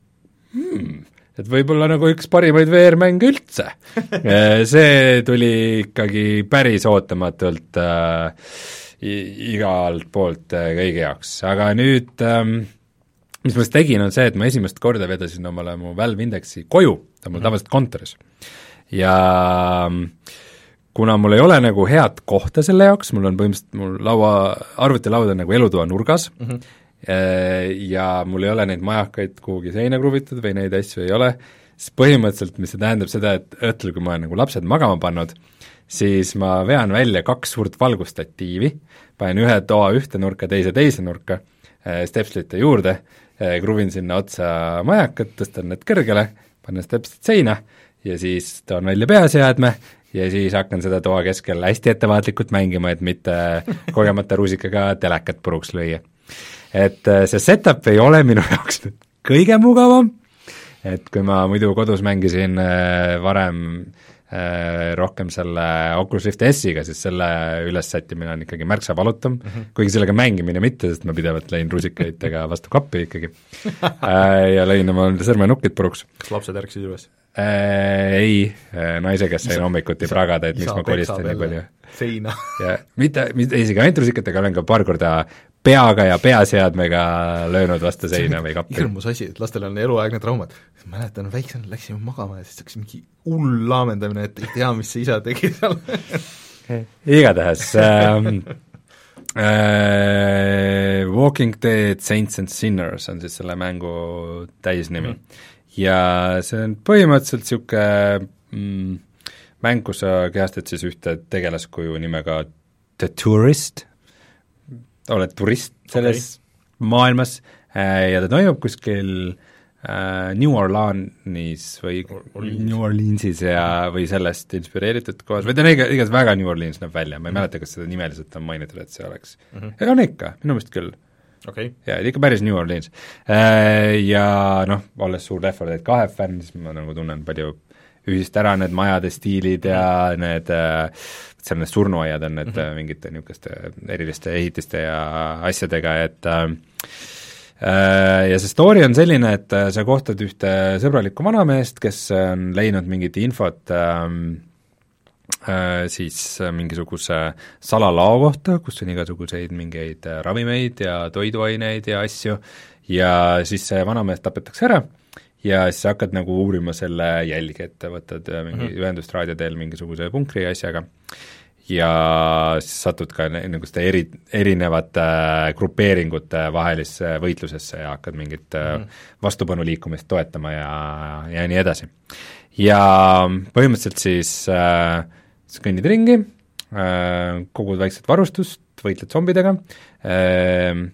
hmm, et võib-olla nagu üks parimaid V R-mänge üldse see tuli ikkagi päris ootamatult äh, igalt poolt äh, kõigi jaoks, aga nüüd ähm, mis ma siis tegin, on see, et ma esimest korda vedasin omale mu Valve Indexi koju, ta on mul tavaliselt kontoris ja kuna mul ei ole nagu head kohta selle jaoks, mul on põhimõtteliselt, mul laua, arvutilaud on nagu elutoa nurgas mm, -hmm. ja mul ei ole neid majakaid kuhugi seina kruvitud või neid asju ei ole, siis põhimõtteliselt, mis see tähendab seda, et õhtul, kui ma olen nagu lapsed magama pannud, siis ma vean välja kaks suurt valgustatiivi, panen ühe toa ühte nurka, teise teise nurka, stepslite juurde, kruvin sinna otsa majakad, tõstan need kõrgele, panen stepslit seina ja siis toon välja peaseadme ja siis hakkan seda toa keskel hästi ettevaatlikult mängima, et mitte kogemata rusikaga telekat puruks lüüa. Et see setup ei ole minu jaoks nüüd kõige mugavam, et kui ma muidu kodus mängisin varem rohkem selle Oculus Rift S-iga, siis selle ülessättimine on ikkagi märksa valutam mm, -hmm. kuigi sellega mängimine mitte, sest ma pidevalt lõin rusikaitega vastu kappi ikkagi ja lõin oma sõrmenukid puruks. Kas lapsed ärksid üles? Äh, ei, naise, kes sain hommikuti pragada, et miks ma kolistan nii palju. Seina. ja mitte, mitte isegi ainult rusikatega, olen ka paar korda peaga ja peaseadmega löönud vastu seina või kappi. Hirmus asi, et lastel on eluaegne traumad. Mäletan, väiksena läksime magama ja siis hakkas mingi hull laamendamine, et ei tea, mis see isa tegi seal. Igatahes ähm, äh, Walking Dead Saints and Sinners on siis selle mängu täisnimi mm. ja see on põhimõtteliselt niisugune mm, mäng, kus sa kehastad siis ühte tegelaskuju nimega The Tourist, oled turist selles okay. maailmas äh, ja ta toimub kuskil äh, New Orleanis või Orleans. New Orleansis ja, või sellest inspireeritud kohas, või ta on iga, igas väga New Orleans näeb välja, ma ei mäleta, kas seda nimeliselt on mainitud, et see oleks mm. -hmm. on ikka, minu meelest küll okay.. jaa, ikka päris New Orleans äh, ja noh, olles suur Left four Dead kahe fänn, siis ma nagu tunnen palju ühist ära need majade stiilid ja need äh, seal need surnuaiad on need mm -hmm. mingite niisuguste eriliste ehitiste ja asjadega, et äh, ja see story on selline, et sa kohtad ühte sõbralikku vanameest, kes on leidnud mingit infot äh, äh, siis mingisuguse salalao kohta, kus on igasuguseid mingeid ravimeid ja toiduaineid ja asju, ja siis see vanamees tapetakse ära ja siis sa hakkad nagu uurima selle jälgi, et võtad mingi mm-hmm. ühendust raadio teel mingisuguse punkri asjaga ja siis satud ka nagu seda eri, erinevate grupeeringute vahelisse võitlusesse ja hakkad mingit mm-hmm. vastupanu liikumist toetama ja, ja nii edasi. Ja põhimõtteliselt siis äh, sa kõnnid ringi äh,, kogud väikset varustust, võitled zombidega äh,,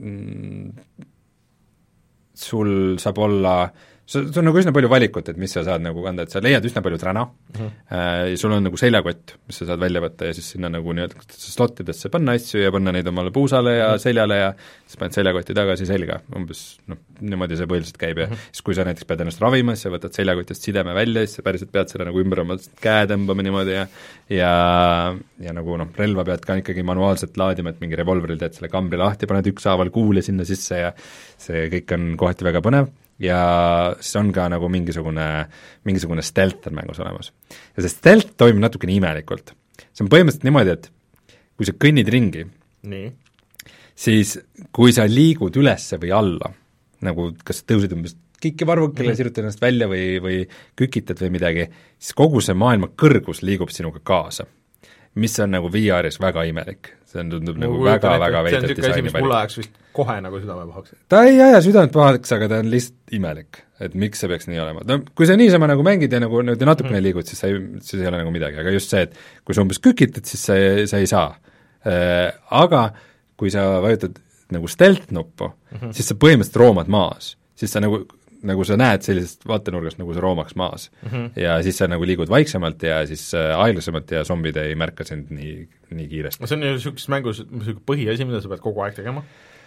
sul saab olla see on nagu üsna palju valikut, et mis sa saad nagu kanda, et sa leiad üsna palju träna uh-huh. äh, ja sul on nagu seljakott, mis sa saad välja võtta ja siis sinna nagu nii-öelda slotidesse panna asju ja panna neid omale puusale ja uh-huh. seljale ja siis paned seljakoti tagasi selga, umbes noh, niimoodi see põhiliselt käib ja uh-huh. siis kui sa näiteks pead ennast ravima, siis sa võtad seljakotist sideme välja, siis sa päriselt pead selle nagu ümber oma käe tõmbama niimoodi ja ja, ja nagu noh, relva pead ka ikkagi manuaalselt laadima, et mingi revolveril teed selle kambri lahti, paned ükshaaval kuuli sinna sisse ja see kõik on kohati väga põnev ja siis on ka nagu mingisugune, mingisugune stealth on mängus olemas. Ja see stealth toimib natukene imelikult. See on põhimõtteliselt niimoodi, et kui sa kõnnid ringi, nii. siis kui sa liigud ülesse või alla, nagu kas tõusid umbes kikkivarvukile mm., sirutad ennast välja või, või kükitad või midagi, siis kogu see maailma kõrgus liigub sinuga kaasa, mis on nagu V R-is väga imelik. See on, tundub no, nagu väga-väga veidrat disaini. See on niisugune asi, mis mulle ajaks vist kohe nagu südame pahaks. Ta ei aja südant pahaks, aga ta on lihtsalt imelik, et miks see peaks nii olema. No kui sa niisama nagu mängid ja nagu natukene mm. liigud, siis sa ei, siis ei ole nagu midagi, aga just see, et kui sa umbes kükitad, siis sa ei, sa ei saa äh,. Aga kui sa vajutad nagu stealth-nuppu mm, -hmm. siis sa põhimõtteliselt roomad maas, siis sa nagu nagu sa näed sellisest vaatenurgast, nagu sa roomaks maas mm. -hmm. ja siis sa nagu liigud vaiksemalt ja siis aeglasemalt ja zombid ei märka sind nii, nii kiiresti. See on ju niisuguses mängus niisugune põhiasi, mida sa pead kogu aeg tegema?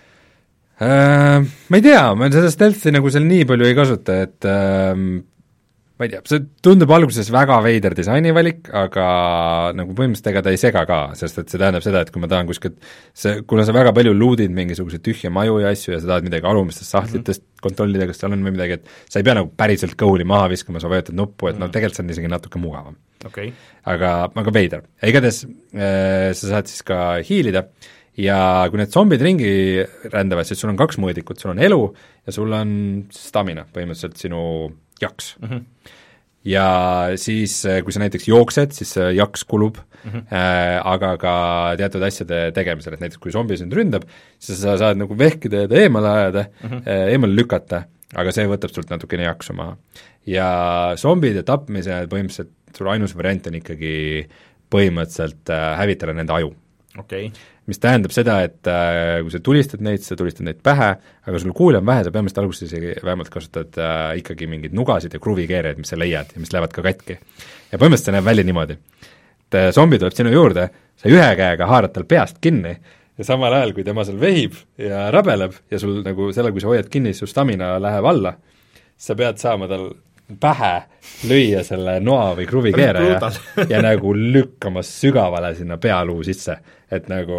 Äh, ma ei tea, ma seda stealthi nagu seal nii palju ei kasuta, et äh, ma ei tea, see tundub alguses väga veider disainivalik, aga nagu põhimõtteliselt ega ta ei sega ka, sest et see tähendab seda, et kui ma tahan kuskilt, see, kuna sa väga palju luudid mingisuguseid tühje maju ja asju ja sa tahad midagi alumistest sahtlitest mm -hmm. kontrollida, kas seal on või midagi, et sa ei pea nagu päriselt kõhuli maha viskama, sa vajutad nuppu, et mm -hmm. no tegelikult see on isegi natuke mugavam okay.. aga, aga veider. ja igatahes äh, sa saad siis ka hiilida ja kui need zombid ringi rändavad, siis sul on kaks mõõdikut, sul on elu ja sul on stamina, põhimõtteliselt sinu jaks mm. -hmm. ja siis, kui sa näiteks jooksed, siis see jaks kulub mm, -hmm. äh, aga ka teatud asjade tegemisel, et näiteks kui zombi sind ründab, siis sa saad nagu vehkida ja ta eemale ajada mm, -hmm. äh, eemale lükata, aga see võtab sult natukene jaksu maha. ja zombide tapmise põhimõtteliselt sul ainus variant on ikkagi põhimõtteliselt äh, hävitada nende aju okay.. mis tähendab seda, et äh, kui sa tulistad neid, sa tulistad neid pähe, aga sul kuule on vähe, sa peamiselt alguses isegi vähemalt kasutad äh, ikkagi mingeid nugasid ja kruvikeereid, mis sa leiad ja mis lähevad ka katki. ja põhimõtteliselt see näeb välja niimoodi, et äh, zombi tuleb sinu juurde, sa ühe käega haarad tal peast kinni ja samal ajal, kui tema seal vehib ja rabeleb ja sul nagu sellel, kui sa hoiad kinni, su stamina läheb alla, sa pead saama tal pähe lüüa selle noa või kruvikeere ja, ja nagu lükkama sügavale sinna pealuu sisse, et nagu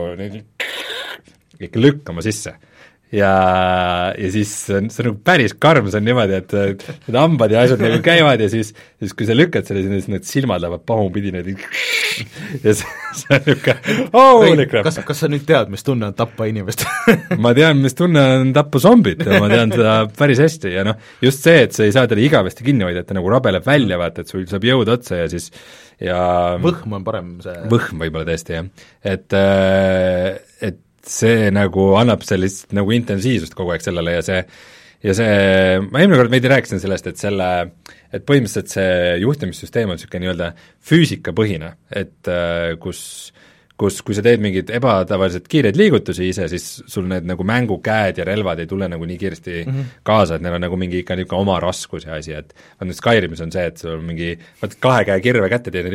ikka lükkama sisse. Ja, ja siis see on, see on nagu päris karm, see on niimoodi, et need hambad ja asjad nagu käivad ja siis, siis kui sa lükkad selle sinna, siis need silmad lähevad pahupidi need ja see, see on niisugune holy crap. Kas, kas sa nüüd tead, mis tunne on tappa inimest? ma tean, mis tunne on tappa zombit ja ma tean seda päris hästi ja noh, just see, et sa ei saa teda igavesti kinni hoida, et ta nagu rabeleb välja, vaata, et sul saab jõud otsa ja siis ja võhm on parem see võhm võib-olla tõesti, jah. Et, et see nagu annab sellist nagu intensiivsust kogu aeg sellele ja see ja see, ma eelmine kord veidi rääkisin sellest, et selle, et põhimõtteliselt see juhtimissüsteem on niisugune nii-öelda füüsikapõhine, et kus kus, kui sa teed mingeid ebatavaliselt kiireid liigutusi ise, siis sul need nagu mängukäed ja relvad ei tule nagu nii kiiresti mm -hmm. kaasa, et neil on nagu mingi ikka niisugune oma raskus ja asi, et vaat nüüd Skyrimis on see, et sul on mingi, vaat kahe käe kirve kätte teed,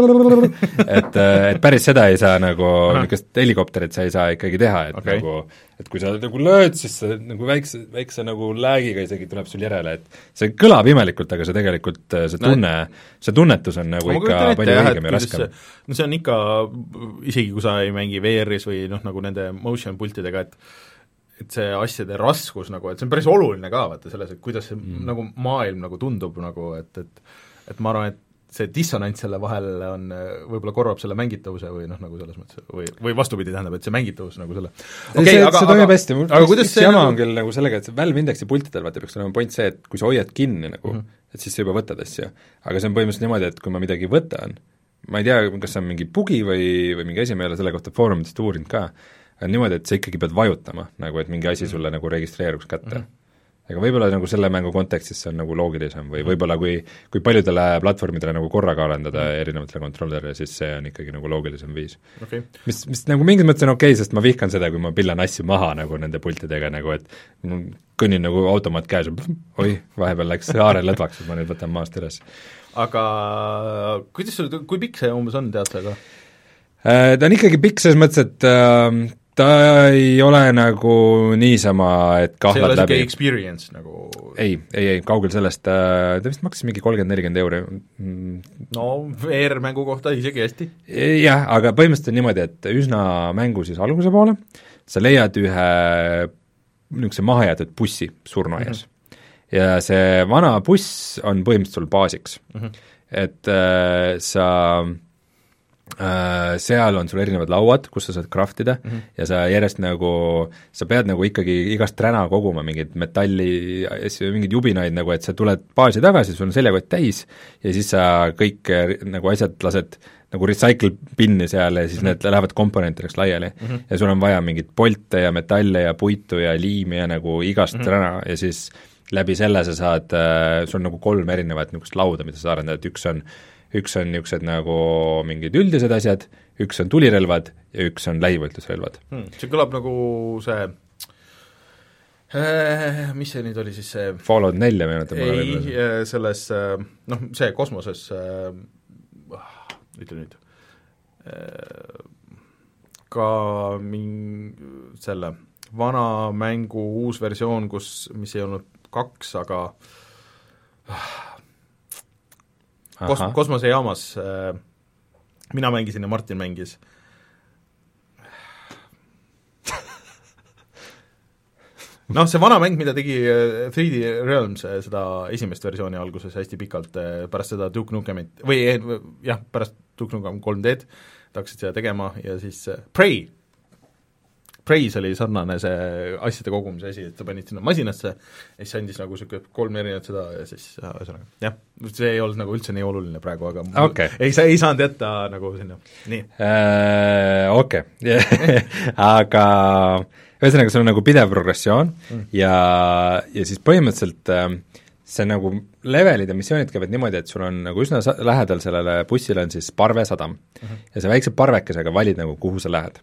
et, et päris seda ei saa nagu, niisugust helikopterit sa ei saa ikkagi teha, et okay. nagu et kui sa nagu lööd, siis see nagu väikse, väikse nagu läägiga isegi tuleb sul järele, et see kõlab imelikult, aga see tegelikult, see tunne, see tunnetus on nagu no, ikka palju õigem ja raskem. No see on ikka, isegi kui sa ei mängi V R-is või noh, nagu nende motion pultidega, et et see asjade raskus nagu, et see on päris oluline ka, vaata selles, et kuidas see mm. nagu maailm nagu tundub nagu, et, et et ma arvan, et see dissonants selle vahel on, võib-olla korvab selle mängitavuse või noh, nagu selles mõttes, või, või vastupidi, tähendab, et see mängitavus nagu selle okay, see, aga, see toimib hästi, aga kuidas see jama on küll nagu sellega, et see Valve Indexi pultidel vaata peaks olema point see, et kui sa hoiad kinni nagu mm, -hmm. et siis sa juba võtad asju. Aga see on põhimõtteliselt niimoodi, et kui ma midagi võtan, ma ei tea, kas see on mingi bugi või, või mingi asi, ma ei ole selle kohta foorumitest uurinud ka, on niimoodi, et sa ikkagi pead vajutama, nagu et mingi asi sulle nagu registreeruks kätte mm. -hmm. aga võib-olla nagu selle mängu kontekstis see on nagu loogilisem või võib-olla kui, kui paljudele platvormidele nagu korraga arendada mm. erinevatele kontrollerile, siis see on ikkagi nagu loogilisem viis okay.. mis, mis nagu mingis mõttes on okei okay,, sest ma vihkan seda, kui ma pillan asju maha nagu nende pultidega nagu, et kõnnin nagu automaat käes, oi, vahepeal läks haare lõdvaks, et ma nüüd võtan maast üles. Aga kuidas sul, kui pikk see umbes on, tead sa ka? Ta on ikkagi pikk selles mõttes, et äh, ta ei ole nagu niisama, et kahlad läbi. See ei ole experience nagu? Ei, ei, ei, kaugel sellest, ta vist maksis mingi kolmkümmend nelikümmend euri. No V R-mängu kohta isegi hästi. Jah, aga põhimõtteliselt on niimoodi, et üsna mängu siis alguse poole, sa leiad ühe niisuguse mahajäetud bussi surnuaias. Mm -hmm. ja see vana buss on põhimõtteliselt sul baasiks. Mm -hmm. et äh, sa Uh, seal on sul erinevad lauad, kus sa saad craftida mm -hmm. ja sa järjest nagu, sa pead nagu ikkagi igast träna koguma mingeid metalli, mingeid jubinaid nagu, et sa tuled baasi tagasi, sul on seljakott täis ja siis sa kõik nagu asjad lased nagu recycle binni seal ja siis mm -hmm. need lähevad komponentideks laiali mm -hmm. ja sul on vaja mingeid polte ja metalle ja puitu ja liimi ja nagu igast mm -hmm. träna ja siis läbi selle sa saad, sul on nagu kolm erinevat niisugust lauda, mida sa arendad, et üks on üks on niisugused nagu mingid üldised asjad, üks on tulirelvad ja üks on lähivõitlusrelvad hmm,. See kõlab nagu see äh, mis see nüüd oli siis see Fallout nelja meenutab mulle ei, selles noh, see kosmoses äh, ütle nüüd äh, ka mingi selle vana mängu uus versioon, kus, mis ei olnud kaks, aga Kos-, kosmosejaamas äh, mina mängisin ja Martin mängis noh, see vana mäng, mida tegi three D Realms, seda esimest versiooni alguses hästi pikalt, pärast seda Duke Nukemit, või jah, pärast Duke Nukem kolm D-d ta hakkasid seda tegema ja siis äh, Prey Preis oli sarnane see asjade kogumise asi, et sa panid sinna masinasse ja siis andis nagu niisugune kolm erinevat seda ja siis ühesõnaga jah, see ei olnud nagu üldse nii oluline praegu, aga okay. ei, ei saanud jätta nagu sinna, nii äh,. Okei okay. aga ühesõnaga, sul on nagu pidev progressioon mm. ja, ja siis põhimõtteliselt äh, see nagu levelid ja missioonid käivad niimoodi, et sul on nagu üsna sa- lähedal sellele bussile on siis parvesadam mm -hmm. ja see väikse parvekesega valid nagu, kuhu sa lähed.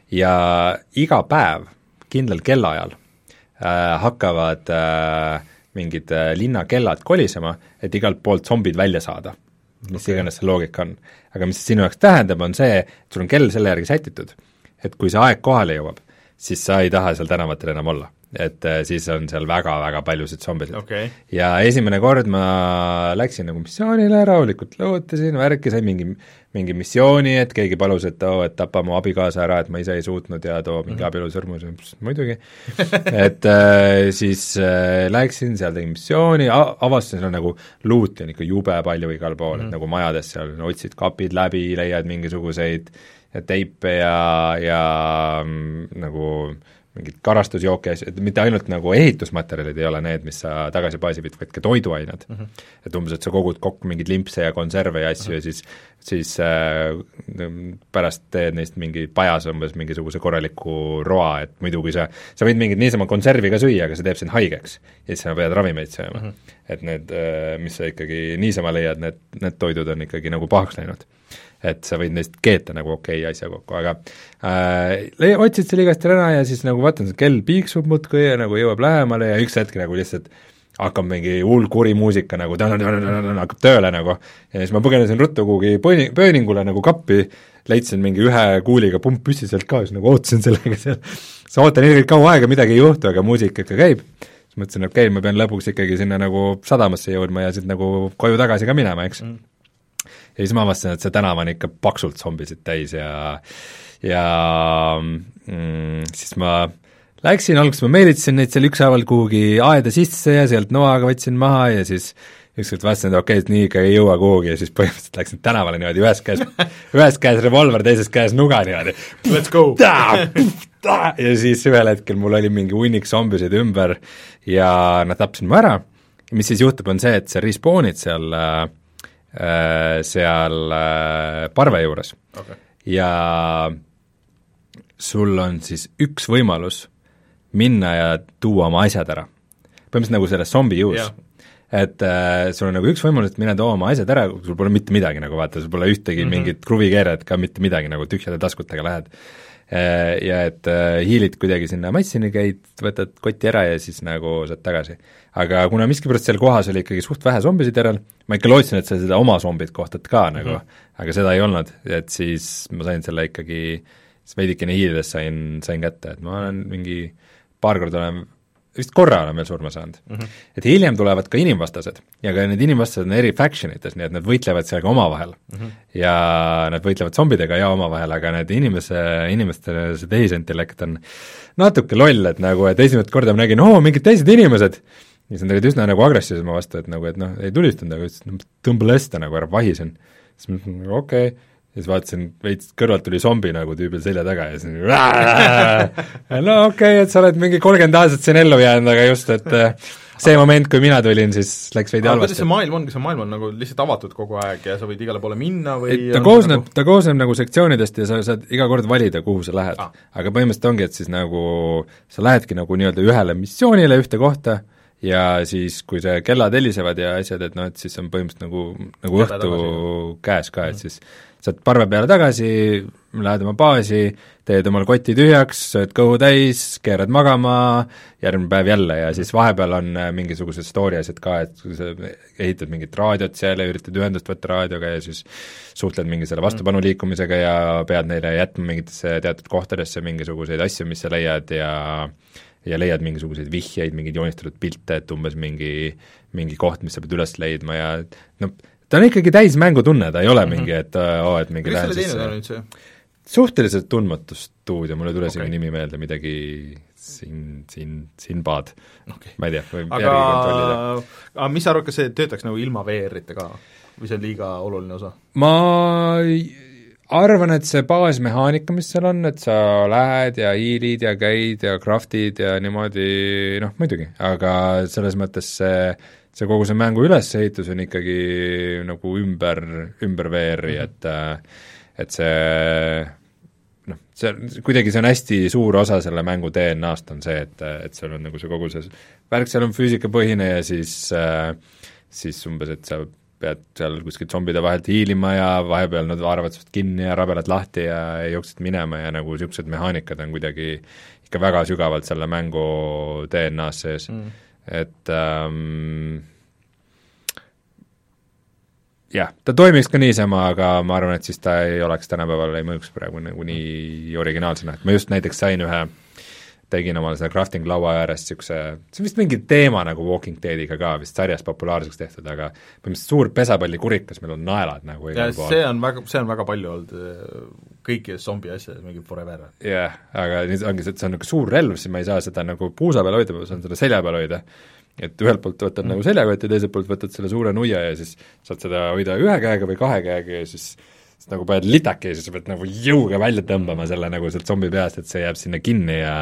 ja iga päev kindlal kellaajal äh, hakkavad äh, mingid äh, linnakellad kolisema, et igalt poolt zombid välja saada, mis okay. iganes see loogika on. Aga mis sinu jaoks tähendab, on see, et sul on kell selle järgi sätitud, et kui see aeg kohale jõuab, siis sa ei taha seal tänavatel enam olla. Et äh, siis on seal väga-väga paljusid zombisid okay. ja esimene kord ma läksin nagu missioonile, rahulikult lõutasin, värki, sain mingi, mingi missiooni, et keegi palus, et oo, et tapa mu abikaasa ära, et ma ise ei suutnud ja too mingi mm-hmm. abielusõrmus, muidugi et äh, siis äh, läksin, seal tegin missiooni, avastasin seal nagu luuti on ikka jube palju igal pool mm-hmm., et nagu majades seal no, otsid kapid läbi, leiad mingisuguseid ja teipe ja, ja mm, nagu mingid karastusjooke, et mitte ainult nagu ehitusmaterjalid ei ole need, mis sa tagasi baasi viid, vaid ka toiduained mm. -hmm. et umbes, et sa kogud kokku mingeid limpse ja konserve ja asju mm -hmm. ja siis, siis äh, pärast teed neist mingi pajas umbes mingisuguse korraliku roa, et muidu kui sa, sa võid mingit niisama konservi ka süüa, aga see teeb sind haigeks ja siis sa pead ravimeid sööma mm. -hmm. et need, mis sa ikkagi niisama leiad, need, need toidud on ikkagi nagu pahaks läinud. Et sa võid neist keeta nagu okei okay, asja kokku, aga äh, otsid selle igast rana ja siis nagu vaatan, see kell piiksub muudkui ja nagu jõuab lähemale ja üks hetk nagu lihtsalt hakkab mingi hull kuri muusika nagu hakkab tööle nagu ja siis ma põgenesin ruttu kuhugi pööningule nagu kappi, leidsin mingi ühe kuuliga pump püssi sealt ka, siis nagu ootasin sellega seal, sa ootan ilgelt kaua aega, midagi ei juhtu, aga muusika ikka käib, siis mõtlesin, okei okay,, ma pean lõpuks ikkagi sinna nagu sadamasse jõudma ja siit nagu koju tagasi ka minema, eks mm. ja siis ma avastasin, et see tänav on ikka paksult zombisid täis ja ja mm, siis ma läksin, alguses ma meelitasin neid seal ükshaaval kuhugi aeda sisse ja sealt noaga võtsin maha ja siis ükskord vaatasin, et okei, et nii ikka ei jõua kuhugi ja siis põhimõtteliselt läksin tänavale niimoodi, ühes käes ühes käes revolver, teises käes nuga niimoodi. Let's go! Ja siis ühel hetkel mul oli mingi hunnik zombisid ümber ja nad tapsin mu ära. Mis siis juhtub, on see, et sa respawnid seal äh, seal parve juures okay. ja sul on siis üks võimalus minna ja tuua oma asjad ära. Põhimõtteliselt nagu selles zombi juhus yeah. et äh, sul on nagu üks võimalus minna tuua oma asjad ära, sul pole mitte midagi nagu vaata, sul pole ühtegi mm -hmm. mingit kruvikeeret ka mitte midagi, nagu tühjade taskutega lähed äh, ja et äh, hiilid kuidagi sinna massini, käid, võtad kotti ära ja siis nagu saad tagasi. Aga kuna miskipärast seal kohas oli ikkagi suht vähe zombisid järel, ma ikka lootsin, et sa seda oma zombid kohtad ka nagu mm, -hmm. aga seda ei olnud, et siis ma sain selle ikkagi, siis veidikene hiilides sain, sain kätte, et ma olen mingi paar korda olen, vist korra olen veel surma saanud mm. -hmm. et hiljem tulevad ka inimvastased ja ka need inimvastased on eri factionites, nii et nad võitlevad seal ka omavahel mm. -hmm. ja nad võitlevad zombidega ja omavahel, aga need inimese, inimeste see tehisintellekt on natuke loll, et nagu, et esimest korda ma nägin, oo, mingid teised inimesed, ja siis nad olid üsna nagu agressiivsema vastu, et nagu, et noh, ei tulistanud, aga ütlesid, no tõmba lesta nagu ära vahisen. Siis ma mõtlesin, okei okay. ja siis vaatasin, veits kõrvalt tuli zombi nagu tüübil selja taga ja siis no okei okay,, et sa oled mingi kolmkümmend aastat siin ellu jäänud, aga just, et see moment, kui mina tulin, siis läks veidi halvasti. Kuidas see maailm on, kas see maailm on nagu lihtsalt avatud kogu aeg ja sa võid igale poole minna või ta koosneb nagu..., ta koosneb nagu sektsioonidest ja sa saad iga kord valida, kuhu sa lähed ah.. aga põhimõtteliselt ongi, et siis nagu sa lähedki nagu nii-öelda ühele missioonile ühte kohta ja siis, kui see kellad helisevad ja asjad, et noh, et siis on põhimõtteliselt nagu, nagu õhtu tagasi. Käes ka, et siis saad parve peale tagasi, lähed oma baasi, teed omal koti tühjaks, sööd kõhu täis, keerad magama, järgmine päev jälle ja siis vahepeal on mingisugused story asjad ka, et sa ehitad mingit raadiot seal ja üritad ühendust võtta raadioga ja siis suhtled mingi selle vastupanuliikumisega ja pead neile jätma mingitesse teatud kohtadesse mingisuguseid asju, mis sa leiad ja ja leiad mingisuguseid vihjeid, mingeid joonistatud pilte, et umbes mingi, mingi koht, mis sa pead üles leidma ja noh, ta on ikkagi täis mängutunne, ta ei ole mingi, et oo, et mingi mis selle teinud on nüüd see? Suhteliselt tundmatu stuudio, mulle tule okay. siin nimi meelde, midagi siin, siin, Sinbad okay., ma ei tea, või aga, järgi kontrollida. Aga mis sa arvad, kas see töötaks nagu ilma V R-ita ka või see on liiga oluline osa? Ma arvan, et see baasmehaanika, mis seal on, et sa lähed ja hiilid ja käid ja craftid ja niimoodi, noh muidugi, aga selles mõttes see see kogu see mängu ülesehitus on ikkagi nagu ümber, ümber V R-i, et et see noh, see, kuidagi see on hästi suur osa selle mängu D N A-st on see, et, et seal on nagu see kogu see värk, seal on füüsikapõhine ja siis siis umbes, et sa pead seal kuskilt zombide vahelt hiilima ja vahepeal nad haaravad sust kinni ja rabelad lahti ja jooksed minema ja nagu niisugused mehaanikad on kuidagi ikka väga sügavalt selle mängu D N A-s sees mm., et ähm, jah, ta toimiks ka niisama, aga ma arvan, et siis ta ei oleks tänapäeval, ei mõjuks praegu nagu nii originaalsena, et ma just näiteks sain ühe tegin omale selle crafting laua ääres niisuguse, see on vist mingi teema nagu Walking Deadiga ka vist sarjas populaarseks tehtud, aga põhimõtteliselt suur pesapallikurikas, meil on naelad nagu igal pool. see on väga, see on väga palju olnud kõikides zombi asjades, mingi forever. jah yeah,, aga nüüd ongi see, et see on nagu suur relv, siis ma ei saa seda nagu puusa peal hoida, ma saan seda selja peal hoida. Et ühelt poolt võtad mm. nagu seljakott ja teiselt poolt võtad selle suure nuia ja siis saad seda hoida ühe käega või kahe käega ja siis siis nagu paned litaki ja siis pead nagu jõuga välja tõmbama selle nagu sealt zombi peast, et see jääb sinna kinni ja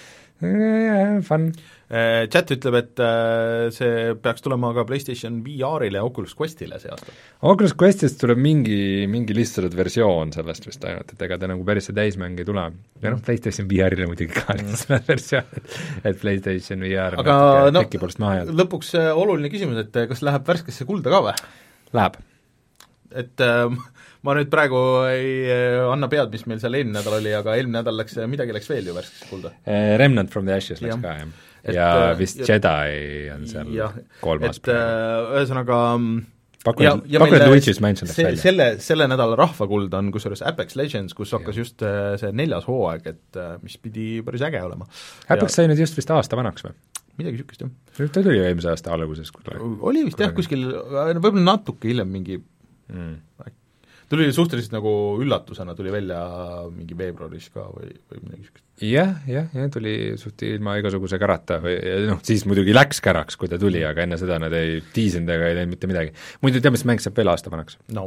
yeah, fun. Chat ütleb, et see peaks tulema ka PlayStation V R-ile ja Oculus Questile see aasta. Oculus Questist tuleb mingi, mingi lihtsalt versioon sellest vist ainult, et ega ta nagu päris see täismäng ei tule. Ja noh, PlayStation V R-ile muidugi ka lihtsalt versioon, et PlayStation V R aga no, lõpuks oluline küsimus, et kas läheb värskesse kulda ka või? Läheb. Et äh, ma nüüd praegu ei anna pead, mis meil seal eelmine nädal oli, aga eelmine nädal läks, midagi läks veel ju värskesse kulda. Remnant from the Ashes läks ja. ka, jah. Et, ja vist ja, Jedi on seal ja, kolmas et ühesõnaga pakun, pakun, et Luigi's Mansion läks välja. Selle, selle nädala rahvakuld on kusjuures Apex Legends, kus hakkas ja. just see neljas hooaeg, et mis pidi päris äge olema. Apex ja, sai nüüd just vist aasta vanaks või? Midagi niisugust, jah. Ta tuli eelmise aasta alguses. Oli vist jah, kuskil, võib-olla natuke hiljem mingi mm. tuli suhteliselt nagu üllatusena, tuli välja mingi veebruaris ka või, või midagi niisugust. jah, jah, jah, tuli suht ilma igasuguse kärata või noh, siis muidugi läks käraks, kui ta tuli, aga enne seda nad ei tiisinud ega ei teinud mitte midagi. muidu tead, mis mäng saab veel aasta vanaks? No.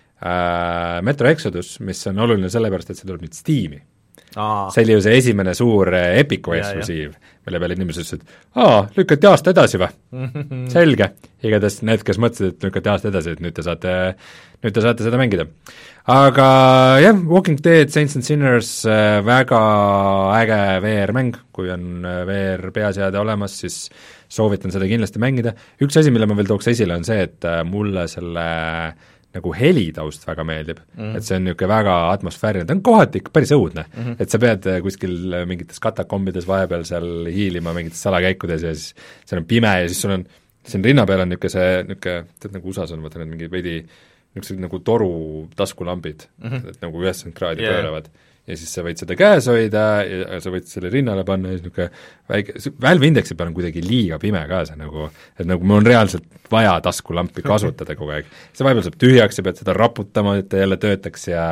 Äh, Metro Exodus, mis on oluline sellepärast, et see tuleb nüüd Steam'i. Aa. See oli ju see esimene suur Epicu eksklusiiv, mille peale inimesed ütlesid, et aa, lükati aasta edasi või? Selge. Igatahes need, kes mõtlesid, et lükati aasta edasi, et nüüd te saate, nüüd te saate seda mängida. Aga jah, Walking Dead, Saints and Sinners, väga äge V R-mäng, kui on V R-peaseade olemas, siis soovitan seda kindlasti mängida. Üks asi, mille ma veel tooks esile, on see, et mulle selle nagu helitaust väga meeldib mm, -hmm. et see on niisugune väga atmosfäärine, ta on kohati ikka päris õudne mm, -hmm. et sa pead kuskil mingites katakombides vahepeal seal hiilima mingites salakäikudes ja siis seal on pime ja siis sul on, siin rinna peal on niisugune see, niisugune, tead nagu U S A-s on, vaata need mingi veidi niisugused nagu toru taskulampid mm, -hmm. et nagu üheksakümmend kraadi yeah. pööravad ja siis sa võid seda käes hoida ja sa võid selle rinnale panna ja siis niisugune väike, Valve Indexi peal on kuidagi liiga pime ka see nagu, et nagu mul on reaalselt vaja taskulampi kasutada kogu aeg. see vahepeal saab tühjaks ja pead seda raputama, et ta jälle töötaks ja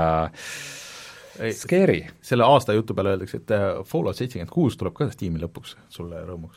scary. Selle aasta jutu peale öeldakse, et Fallout seitsekümmend kuus tuleb ka Steam'i lõpuks sulle rõõmuks.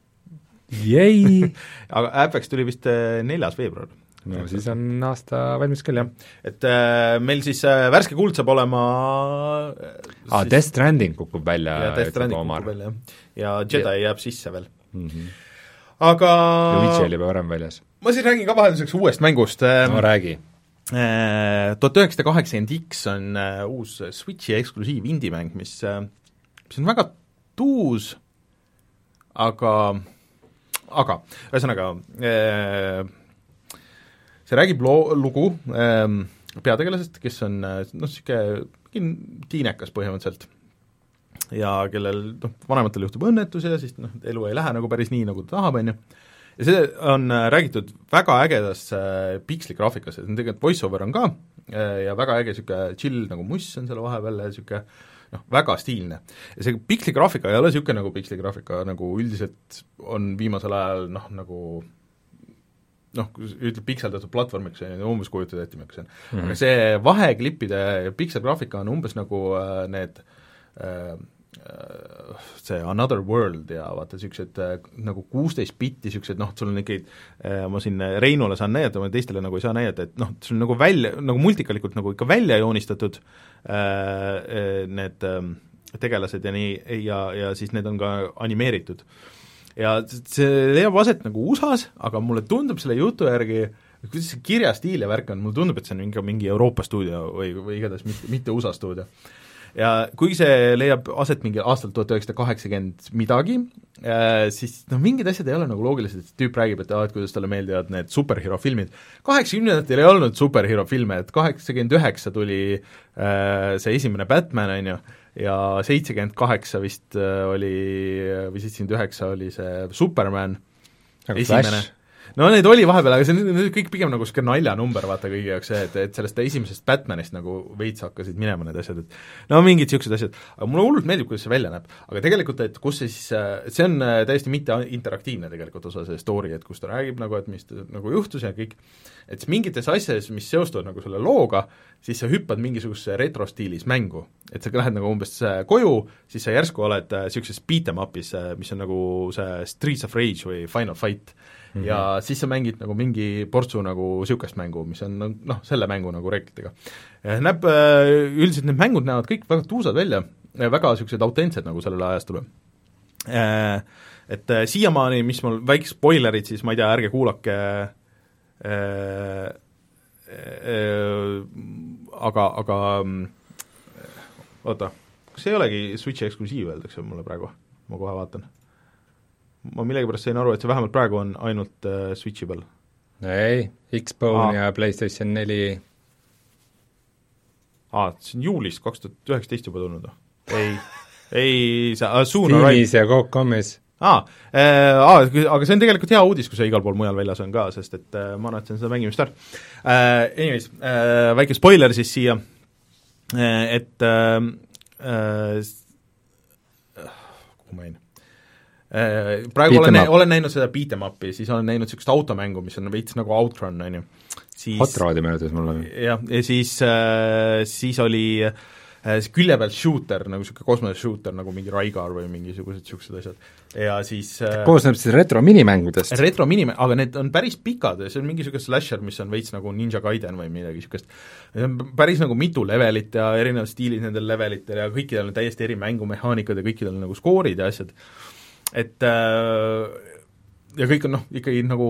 Jäi! aga Apex tuli vist neljas veebruar. no ja siis on aasta valmis küll, jah. Et äh, meil siis äh, värske kuld saab olema äh, ah, siis... Death Stranding kukub välja ja Death Stranding kukub välja, ja Jedi ja. jääb sisse veel mm. -hmm. aga Luigi oli juba varem väljas. Ma siis räägin ka vahelduseks uuest mängust. no räägi. tuhat üheksasada kaheksakümmend X on äh, uus Switchi eksklusiiv indie-mäng, mis, äh, mis on väga tuus, aga aga ühesõnaga äh, see räägib loo, lugu ähm, peategelasest, kes on noh, niisugune tiinekas põhimõtteliselt ja kellel noh, vanematel juhtub õnnetus ja siis noh, elu ei lähe nagu päris nii, nagu ta tahab, on ju. Ja see on räägitud väga ägedas äh, piksligraafikas, et tegelikult voice-over on ka äh, ja väga äge niisugune chill nagu muss on selle vahepeal ja niisugune noh, väga stiilne. Ja see piksligraafika ei ole niisugune nagu piksligraafika, nagu üldiselt on viimasel ajal noh, nagu noh, kui ütleb pikseldatud platvormiks, umbes kujutad ette, mis on. Mm -hmm. aga see vaheklippide pikselgraafika on umbes nagu äh, need äh, see Another World ja vaata niisugused äh, nagu kuusteist bitti, niisugused noh, sul on ikkagi äh, ma siin Reinule saan näidata, ma teistele nagu ei saa näidata, et noh, sul on nagu välja, nagu multikalikult nagu ikka välja joonistatud äh, need äh, tegelased ja nii, ja, ja siis need on ka animeeritud. Ja see leiab aset nagu U S A-s, aga mulle tundub selle jutu järgi, kuidas see kirjastiil ja värk on, mulle tundub, et see on mingi, mingi Euroopa stuudio või, või igatahes mitte, mitte U S A stuudio. ja kuigi see leiab aset mingi aastal tuhat üheksasada kaheksakümmend midagi, siis noh, mingid asjad ei ole nagu loogilised, et tüüp räägib, et, ah, et kuidas talle meeldivad need superhero filmid. kaheksakümnendatel ei olnud superhero filme, et kaheksakümmend üheksa tuli äh, see esimene Batman, on ju, ja seitsekümmend kaheksa vist oli, või seitsekümmend üheksa oli see Superman, nagu esimene. Flash. No neid oli vahepeal, aga see on kõik pigem nagu siuke naljanumber, vaata kõigi jaoks see, et, et sellest esimesest Batmanist nagu veits hakkasid minema need asjad, et no mingid siuksed asjad, aga mulle hullult meeldib, kuidas see välja näeb, aga tegelikult, et kus see siis, see on täiesti mitte interaktiivne tegelikult osa see story, et kus ta räägib nagu, et mis nagu juhtus ja kõik, et siis mingites asjades, mis seostuvad nagu selle looga, siis sa hüppad mingisuguse retrostiilis mängu, et sa lähed nagu umbes koju, siis sa järsku oled siukses beat em up'is, mis on nagu see Streets of Rage või Final Fight, Mm-hmm. ja siis sa mängid nagu mingi portsu nagu niisugust mängu, mis on noh, selle mängu nagu reeglitega. Näeb, üldiselt need mängud näevad kõik väga tuusad välja, väga niisugused autentsed nagu sellele ajastule. Et siiamaani, mis mul väike spoilerid, siis ma ei tea, ärge kuulake äh, äh, aga, aga oota, kas ei olegi Switchi eksklusiiv, öeldakse mulle praegu, ma kohe vaatan. Ma millegipärast sain aru, et see vähemalt praegu on ainult äh, Switchi peal. ei, Xbone ah. ja PlayStation neli. Aa, see on juulist kaks tuhat üheksateist juba tulnud. ei, ei, see uh, Steamis ja Coop.comis. Aa, äh, aa, aga see on tegelikult hea uudis, kui see igal pool mujal väljas on ka, sest et äh, ma näetasin seda mängimist ära. Äh, anyways, äh, väike spoiler siis siia, äh, et äh, äh, kuhu ma jäin? Praegu olen, olen näinud seda beat em up'i, siis olen näinud niisugust automängu, mis on veits nagu Outrun, on ju. Siis, Hot Rod'i möödas mulle. jah, ja siis, äh, siis oli äh, külje peal shooter, nagu niisugune kosmose shooter, nagu mingi Raigar või mingisugused niisugused asjad. Ja siis äh, koosneb siis retro minimängudest? Retro minimäng, aga need on päris pikad, see on mingi niisugune slasher, mis on veits nagu Ninja Gaiden või midagi niisugust. See on päris nagu mitu levelit ja erinevad stiilid nendel levelitel ja kõikidel on täiesti eri mängumehaanikad ja kõikidel on nagu skoorid ja asjad. Et äh, ja kõik on noh, ikkagi nagu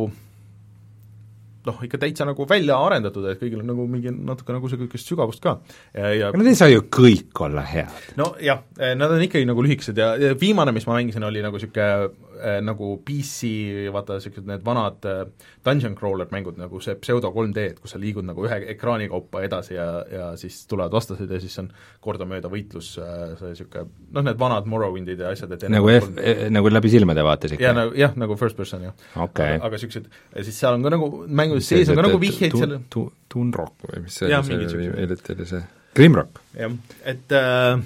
noh, ikka täitsa nagu välja arendatud, et kõigil on nagu mingi natuke nagu see kõigest sügavust ka. ja, ja nad ei saa ju kõik olla head. No jah, nad on ikkagi nagu lühikesed ja, ja viimane, mis ma mängisin, oli nagu niisugune äh, nagu P C, vaata niisugused need vanad äh, dungeon crawler mängud, nagu see pseudo kolm D, et kus sa liigud nagu ühe ekraani kaupa edasi ja, ja siis tulevad vastased ja siis on kordamööda võitlus äh, see niisugune, noh, need vanad Morrowindid ja asjad, et nagu F, nagu läbi silmade vaatas ikka? Ja, nagu, jah, nagu first person, jah okay.. aga niisugused, siis seal on ka nagu mängu sees on ka nagu vihjeid seal Toonrock või mis see ja, oli, see hiljuti oli see Grimrock. jah, et äh,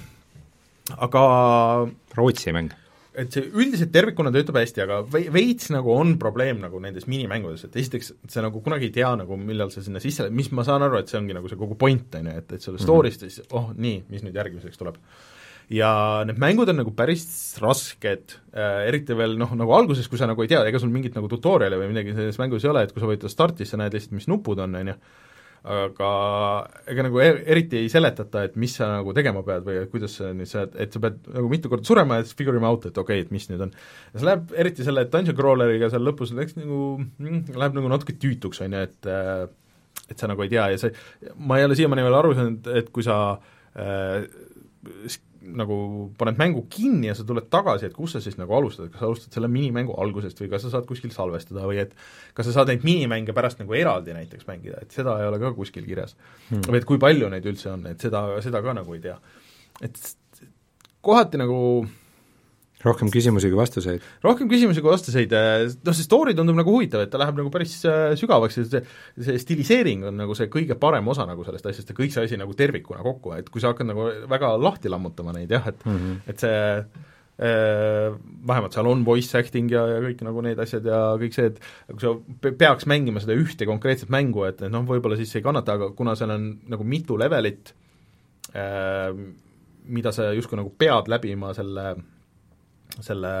aga Rootsi mäng. Et see üldiselt tervikuna töötab hästi, aga veits nagu on probleem nagu nendes minimängudes, et esiteks see nagu kunagi ei tea nagu, millal sa sinna sisse, mis ma saan aru, et see ongi nagu see kogu point, on ju, et, et selle story'st mm-hmm. siis, oh nii, mis nüüd järgmiseks tuleb. Ja need mängud on nagu päris rasked äh,, eriti veel noh, nagu alguses, kui sa nagu ei tea, ega sul mingit nagu tutoriali või midagi selles mängus ei ole, et kui sa võid startis, sa näed lihtsalt, mis nupud on, on ju, aga ega nagu er, eriti ei seletata, et mis sa nagu tegema pead või et kuidas sa nüüd sa, et sa pead nagu mitu korda surema ja siis figure ima out, et okei okay,, et mis nüüd on. ja see läheb, eriti selle dungeon crawleriga seal lõpus läks nagu, läheb nagu natuke tüütuks, on ju, et et sa nagu ei tea ja see, ma ei ole siiamaani veel aru saanud, et kui sa äh, nagu paned mängu kinni ja sa tuled tagasi, et kus sa siis nagu alustad, kas sa alustad selle minimängu algusest või kas sa saad kuskil salvestada või et kas sa saad neid minimänge pärast nagu eraldi näiteks mängida, et seda ei ole ka kuskil kirjas hmm.. või et kui palju neid üldse on, et seda, seda ka nagu ei tea. Et kohati nagu rohkem küsimusi kui vastuseid. rohkem küsimusi kui vastuseid, noh see story tundub nagu huvitav, et ta läheb nagu päris sügavaks ja see, see stiliseering on nagu see kõige parem osa nagu sellest asjast ja kõik see asi nagu tervikuna kokku, et kui sa hakkad nagu väga lahti lammutama neid jah, et mm -hmm. et see äh, vähemalt seal on voice acting ja, ja kõik nagu need asjad ja kõik see, et kui sa peaks mängima seda ühte konkreetset mängu, et noh, võib-olla siis ei kannata, aga kuna seal on nagu mitu levelit äh, mida sa justkui nagu pead läbima selle selle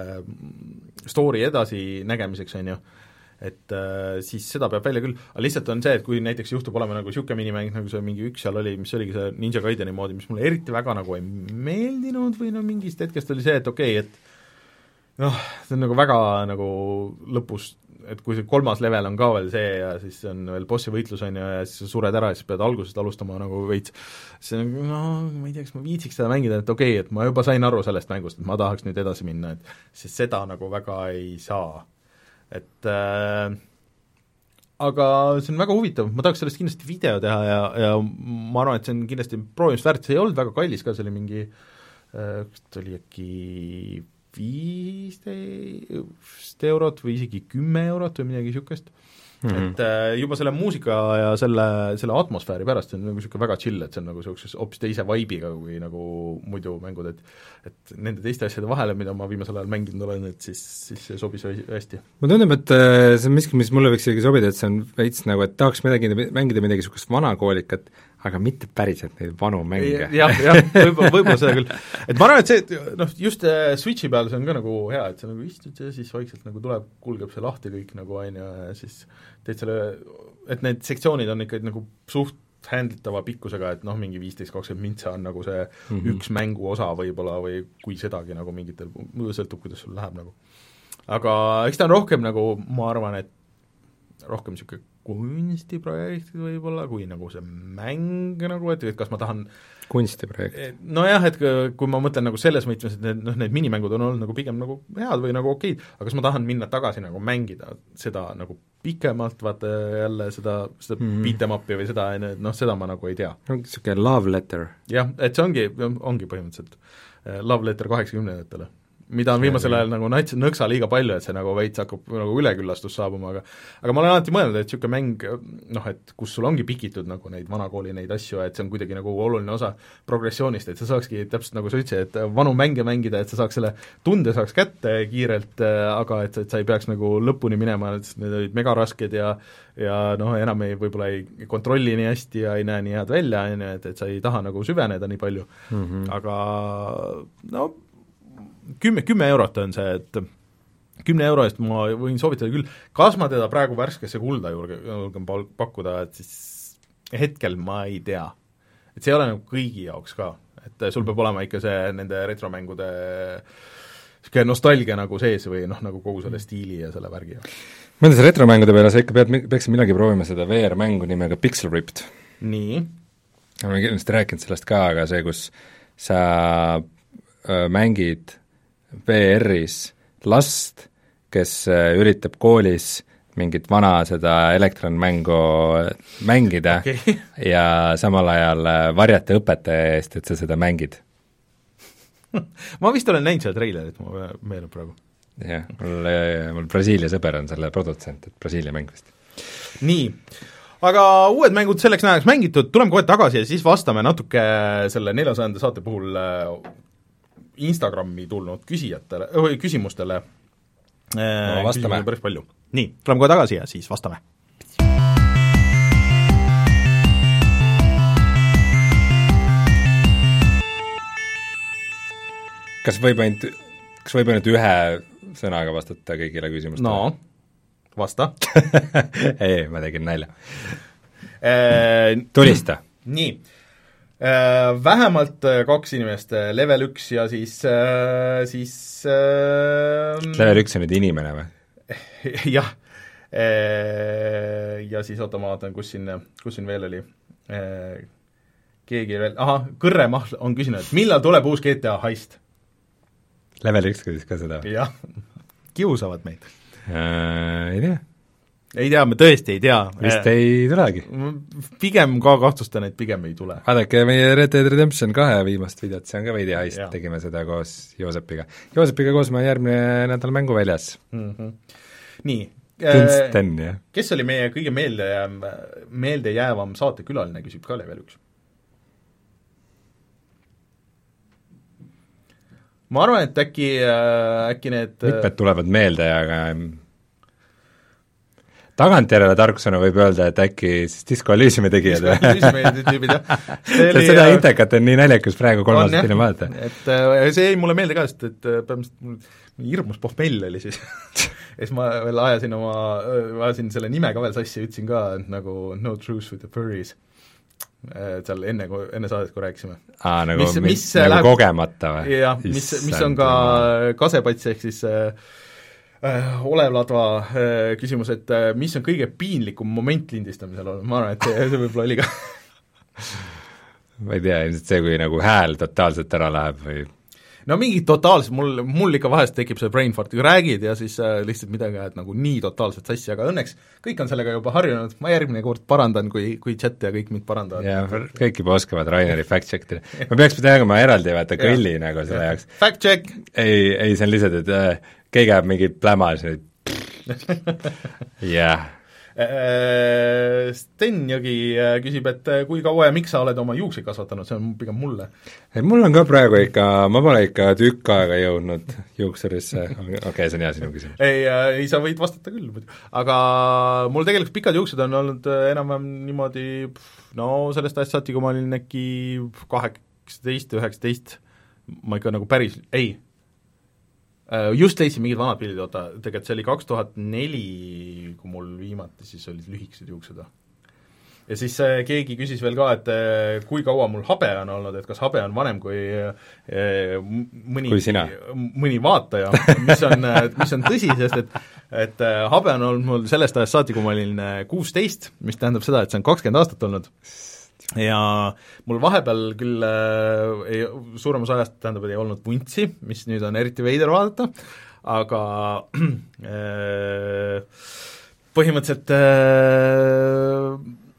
story edasi nägemiseks, on ju, et äh, siis seda peab välja küll, aga lihtsalt on see, et kui näiteks juhtub olema nagu niisugune minimäng, nagu see mingi üks seal oli, mis oligi see Ninja Gaideni moodi, mis mulle eriti väga nagu ei meeldinud või no mingist hetkest oli see, et okei okay,, et noh, see on nagu väga nagu lõpus, et kui see kolmas level on ka veel see ja siis on veel bossi võitlus on ju ja siis sa sured ära ja siis pead algusest alustama nagu veits, see on, no ma ei tea, kas ma viitsiks seda mängida, et okei okay,, et ma juba sain aru sellest mängust, et ma tahaks nüüd edasi minna, et siis seda nagu väga ei saa. Et äh, aga see on väga huvitav, ma tahaks sellest kindlasti video teha ja, ja ma arvan, et see on kindlasti proovimist väärt, see ei olnud väga kallis ka, see oli mingi äh, kas ta oli äkki viisteist eurot või isegi kümme eurot või midagi niisugust mm, -hmm. et äh, juba selle muusika ja selle, selle atmosfääri pärast see on nagu niisugune väga chill, et see on nagu niisuguses hoopis teise vibe'iga kui nagu muidu mängud, et et nende teiste asjade vahele, mida ma viimasel ajal mänginud olen, et siis, siis see sobis hästi. mulle tundub, et see on miski, mis mulle võiks isegi sobida, et see on veits nagu, et tahaks midagi, mängida midagi niisugust vanakoolikat, aga mitte päriselt neid vanu mänge. jah, jah, võib-olla, võib-olla seda küll. Et ma arvan, et see, noh, just Switchi peal see on ka nagu hea, et sa nagu istud ja siis vaikselt nagu tuleb, kulgeb see lahti kõik nagu on ju, ja siis teed selle, et need sektsioonid on ikka nagu suht handlitava pikkusega, et noh, mingi viisteist kakskümmend mintsa on nagu see mm -hmm. üks mängu osa võib-olla või kui sedagi nagu mingitel, sõltub, kuidas sul läheb nagu. Aga eks ta on rohkem nagu, ma arvan, et rohkem niisugune kunstiprojektid võib-olla, kui nagu see mäng nagu, et, et kas ma tahan kunstiprojekt? Nojah, et kui ma mõtlen nagu selles mõtmes, et need, noh, need minimängud on olnud nagu pigem nagu head või nagu okeid, aga kas ma tahan minna tagasi nagu mängida seda nagu pikemalt, vaata jälle seda, seda mm -hmm. beat em up'i või seda, noh, seda ma nagu ei tea. Niisugune love letter. jah, et see ongi, ongi põhimõtteliselt love letter kaheksakümnendatele, mida on viimasel ajal nagu nats-, nõksa liiga palju, et see nagu veits hakkab nagu üleküllastus saabuma, aga aga ma olen alati mõelnud, et niisugune mäng, noh, et kus sul ongi pikitud nagu neid vanakooli neid asju, et see on kuidagi nagu oluline osa progressioonist, et sa saakski täpselt nagu sa ütlesid, et vanu mänge mängida, et sa saaks selle tunde saaks kätte kiirelt, aga et, et sa ei peaks nagu lõpuni minema, et need olid megarasked ja ja noh, enam ei, võib-olla ei kontrolli nii hästi ja ei näe nii head välja, on ju, et, et sa ei taha nagu süveneda nii palju mm, -hmm. aga no kümme, kümme eurot on see, et kümne euro eest ma võin soovitada küll, kas ma teda praegu värskesse kulda julge, julgen pakkuda, et siis hetkel ma ei tea. Et see ei ole nagu kõigi jaoks ka, et sul peab olema ikka see nende retromängude niisugune nostalgia nagu sees või noh, nagu kogu selle stiili ja selle värgi. Mõeldes retromängude peale, sa ikka pead, peaksid millalgi proovima seda V R-mängu nimega Pixel Ripped. nii? ma olen kindlasti rääkinud sellest ka, aga see, kus sa öö, mängid V R-is last, kes üritab koolis mingit vana seda elektronmängu mängida okay. ja samal ajal varjata õpetaja eest, et sa seda mängid. ma vist olen näinud seda treilerit, ma meeleb praegu. jah, mul, mul Brasiilia sõber on selle produtsent, et Brasiilia mäng vist. nii, aga uued mängud selleks näiteks mängitud, tuleme kohe tagasi ja siis vastame natuke selle neljasajanda saate puhul Instagrami tulnud küsijatele, või küsimustele no, vastame päris palju. nii, tuleme kohe tagasi ja siis vastame. kas võib ainult, kas võib ainult ühe sõnaga vastata kõigile küsimustele? no, vasta ei, ma tegin nalja e. tulista. nii Äh, vähemalt kaks inimest, level üks ja siis, äh, siis äh, level üks on nüüd inimene või? jah äh,, ja siis oota, ma vaatan, kus siin, kus siin veel oli äh, keegi veel, ahah, Kõrre Mahl on küsinud, et millal tuleb uus G T A Heist? level üks küsis ka seda? jah, kiusavad meid äh,. Ei tea ei tea, me tõesti ei tea. vist ei tulegi. Pigem ka kahtlustan, et pigem ei tule. vaadake meie Red Dead Redemption kahe viimast videot, see on ka veidi heist, tegime seda koos Joosepiga. Joosepiga koos ma järgmine nädal mängu väljas mm. -hmm. nii. Kunsten, jah. Kes oli meie kõige meeldejääv, meeldejäävam saatekülaline, küsib ka level üks. ma arvan, et äkki, äkki need mitmed tulevad meelde, aga tagantjärele tarkusena võib öelda, et äkki siis Disco Elysiumi tegijad või? seda intekat on nii naljakas praegu kolmas film vaadata. et see jäi mulle meelde ka, sest et põhimõtteliselt hirmus pohmell oli siis ja siis ma veel ajasin oma, ajasin selle nime ka veel sassi, ütlesin ka, et nagu no truce with the furries. seal enne, enne saadet, kui rääkisime. Aa, nagu, mis, mis nagu läheb, kogemata või? jah, mis, mis on ka kasepats, ehk siis äh, Olev Ladva äh, küsimus, et äh, mis on kõige piinlikum moment lindistamisel olnud, ma arvan, et see, see võib-olla oli ka ma ei tea, ilmselt see, kui nagu hääl totaalselt ära läheb või no mingi totaalselt, mul, mul ikka vahest tekib see brain fart, kui räägid ja siis äh, lihtsalt midagi ajad nagu nii totaalselt sassi, aga õnneks kõik on sellega juba harjunud, ma järgmine kord parandan, kui, kui chat ja kõik mind parandavad. jaa, kõik juba oskavad Raineri fact-checkida. ma peaks tegema eraldi, vaata, kõlli nagu selle jaoks. Fact-check! ei, ei, see on lihtsalt, et äh, keegi ajab mingi plämas nüüd. jah. Sten Jõgi küsib, et kui kaua ja miks sa oled oma juukseid kasvatanud, see on pigem mulle. Mul on ka praegu ikka, ma pole ikka tükk aega jõudnud juuksurisse, okei okay,, see on hea sinu küsimus. ei, ei, sa võid vastata küll, aga mul tegelikult pikad juuksed on olnud enam-vähem niimoodi, no sellest ajast saati, kui ma olin äkki kaheksateist, üheksateist, ma ikka nagu päris, ei, just leidsin mingid vanad pildid, oota, tegelikult see oli kaks tuhat neli, kui mul viimati siis olid lühikesed juuksed. Ja siis äh, keegi küsis veel ka, et äh, kui kaua mul habe on olnud, et kas habe on vanem kui äh, mõni, mõni vaataja, mis on, mis on tõsi, sest et, et äh, habe on olnud mul sellest ajast saati, kui ma olin kuusteist, mis tähendab seda, et see on kakskümmend aastat olnud. Ja mul vahepeal küll äh, ei, suuremas ajast tähendab, et ei olnud vuntsi, mis nüüd on eriti veider vaadata, aga äh, põhimõtteliselt äh,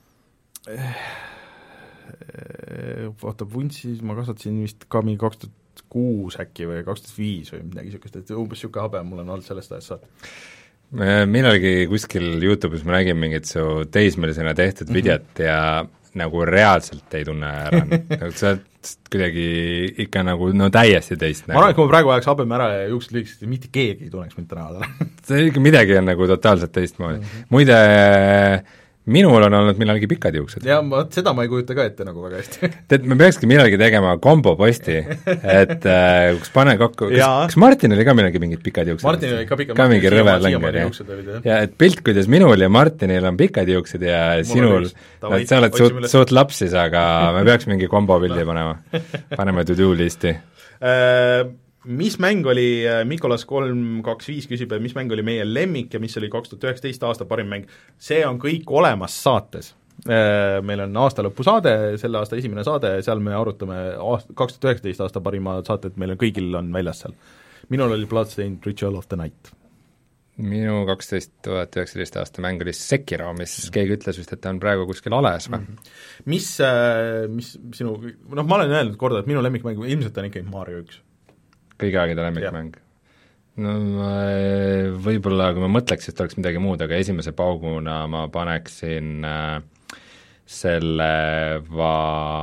äh, vaata, vuntsi ma kasvatasin vist ka mingi kaks tuhat kuus äkki või kaks tuhat viis või midagi niisugust, et umbes niisugune habe mul on olnud sellest ajast saati. Millalgi kuskil YouTube'is ma nägin mingit su teismelisena tehtud mm-hmm. videot ja nagu reaalselt ei tunne ära, nagu sa oled kuidagi ikka nagu no täiesti teist ma arvan, et kui ma praegu ajaks habeme ära ja juuksed lühikesed, mitte keegi ei tunneks mind täna see ikka midagi on nagu totaalselt teistmoodi mm. -hmm. Muide, minul on olnud millalgi pikad juuksed. jah, ma, seda ma ei kujuta ka ette nagu väga hästi tead, me peakski millalgi tegema komboposti, et äh, kus pane kokku, kas, kas Martin oli ka millalgi mingid pikad juuksed? Martin oli ka pikad, ka mingi rõve länger, jah. ja et pilt, kuidas minul ja Martinil on pikad juuksed ja mul sinul, no sa oled suht, suht lapsis, aga me peaks mingi kombopildi panema, paneme to-do listi uh, mis mäng oli, Mikolas kolm kaks viis küsib, mis mäng oli meie lemmik ja mis oli kaks tuhat üheksateist aasta parim mäng, see on kõik olemas saates. Meil on aastalõpu saade, selle aasta esimene saade, seal me arutame aast-, kaks tuhat üheksateist aasta parima saated, meil on kõigil on väljas seal. Minul oli Bloodstained Ritual of the Night. Minu kaksteist tuhat üheksateist aasta mäng oli Sekiro, mis ja. Keegi ütles vist, et ta on praegu kuskil ales või? Mis, mis sinu, noh ma olen öelnud korda, et minu lemmikmäng ilmselt on ikka Mario üks. Kõige aegade lemmikmäng. No ma, võib-olla kui ma mõtleks, et oleks midagi muud, aga esimese pauguna ma paneksin äh, selle va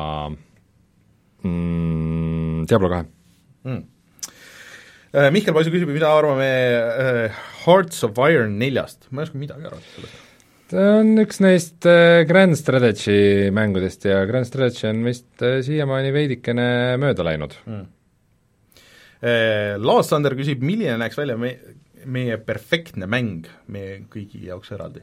mm, Diablo kahe mm. äh, Mihkel Paisu küsib, mida arvame äh, Hearts of Iron neljast, ma ei oska midagi arvata sellest. Ta on üks neist äh, Grand Strategy mängudest ja Grand Strategy on vist äh, siiamaani veidikene mööda läinud mm. Lars Sander küsib, milline näeks välja me, meie perfektne mäng meie kõigi jaoks eraldi?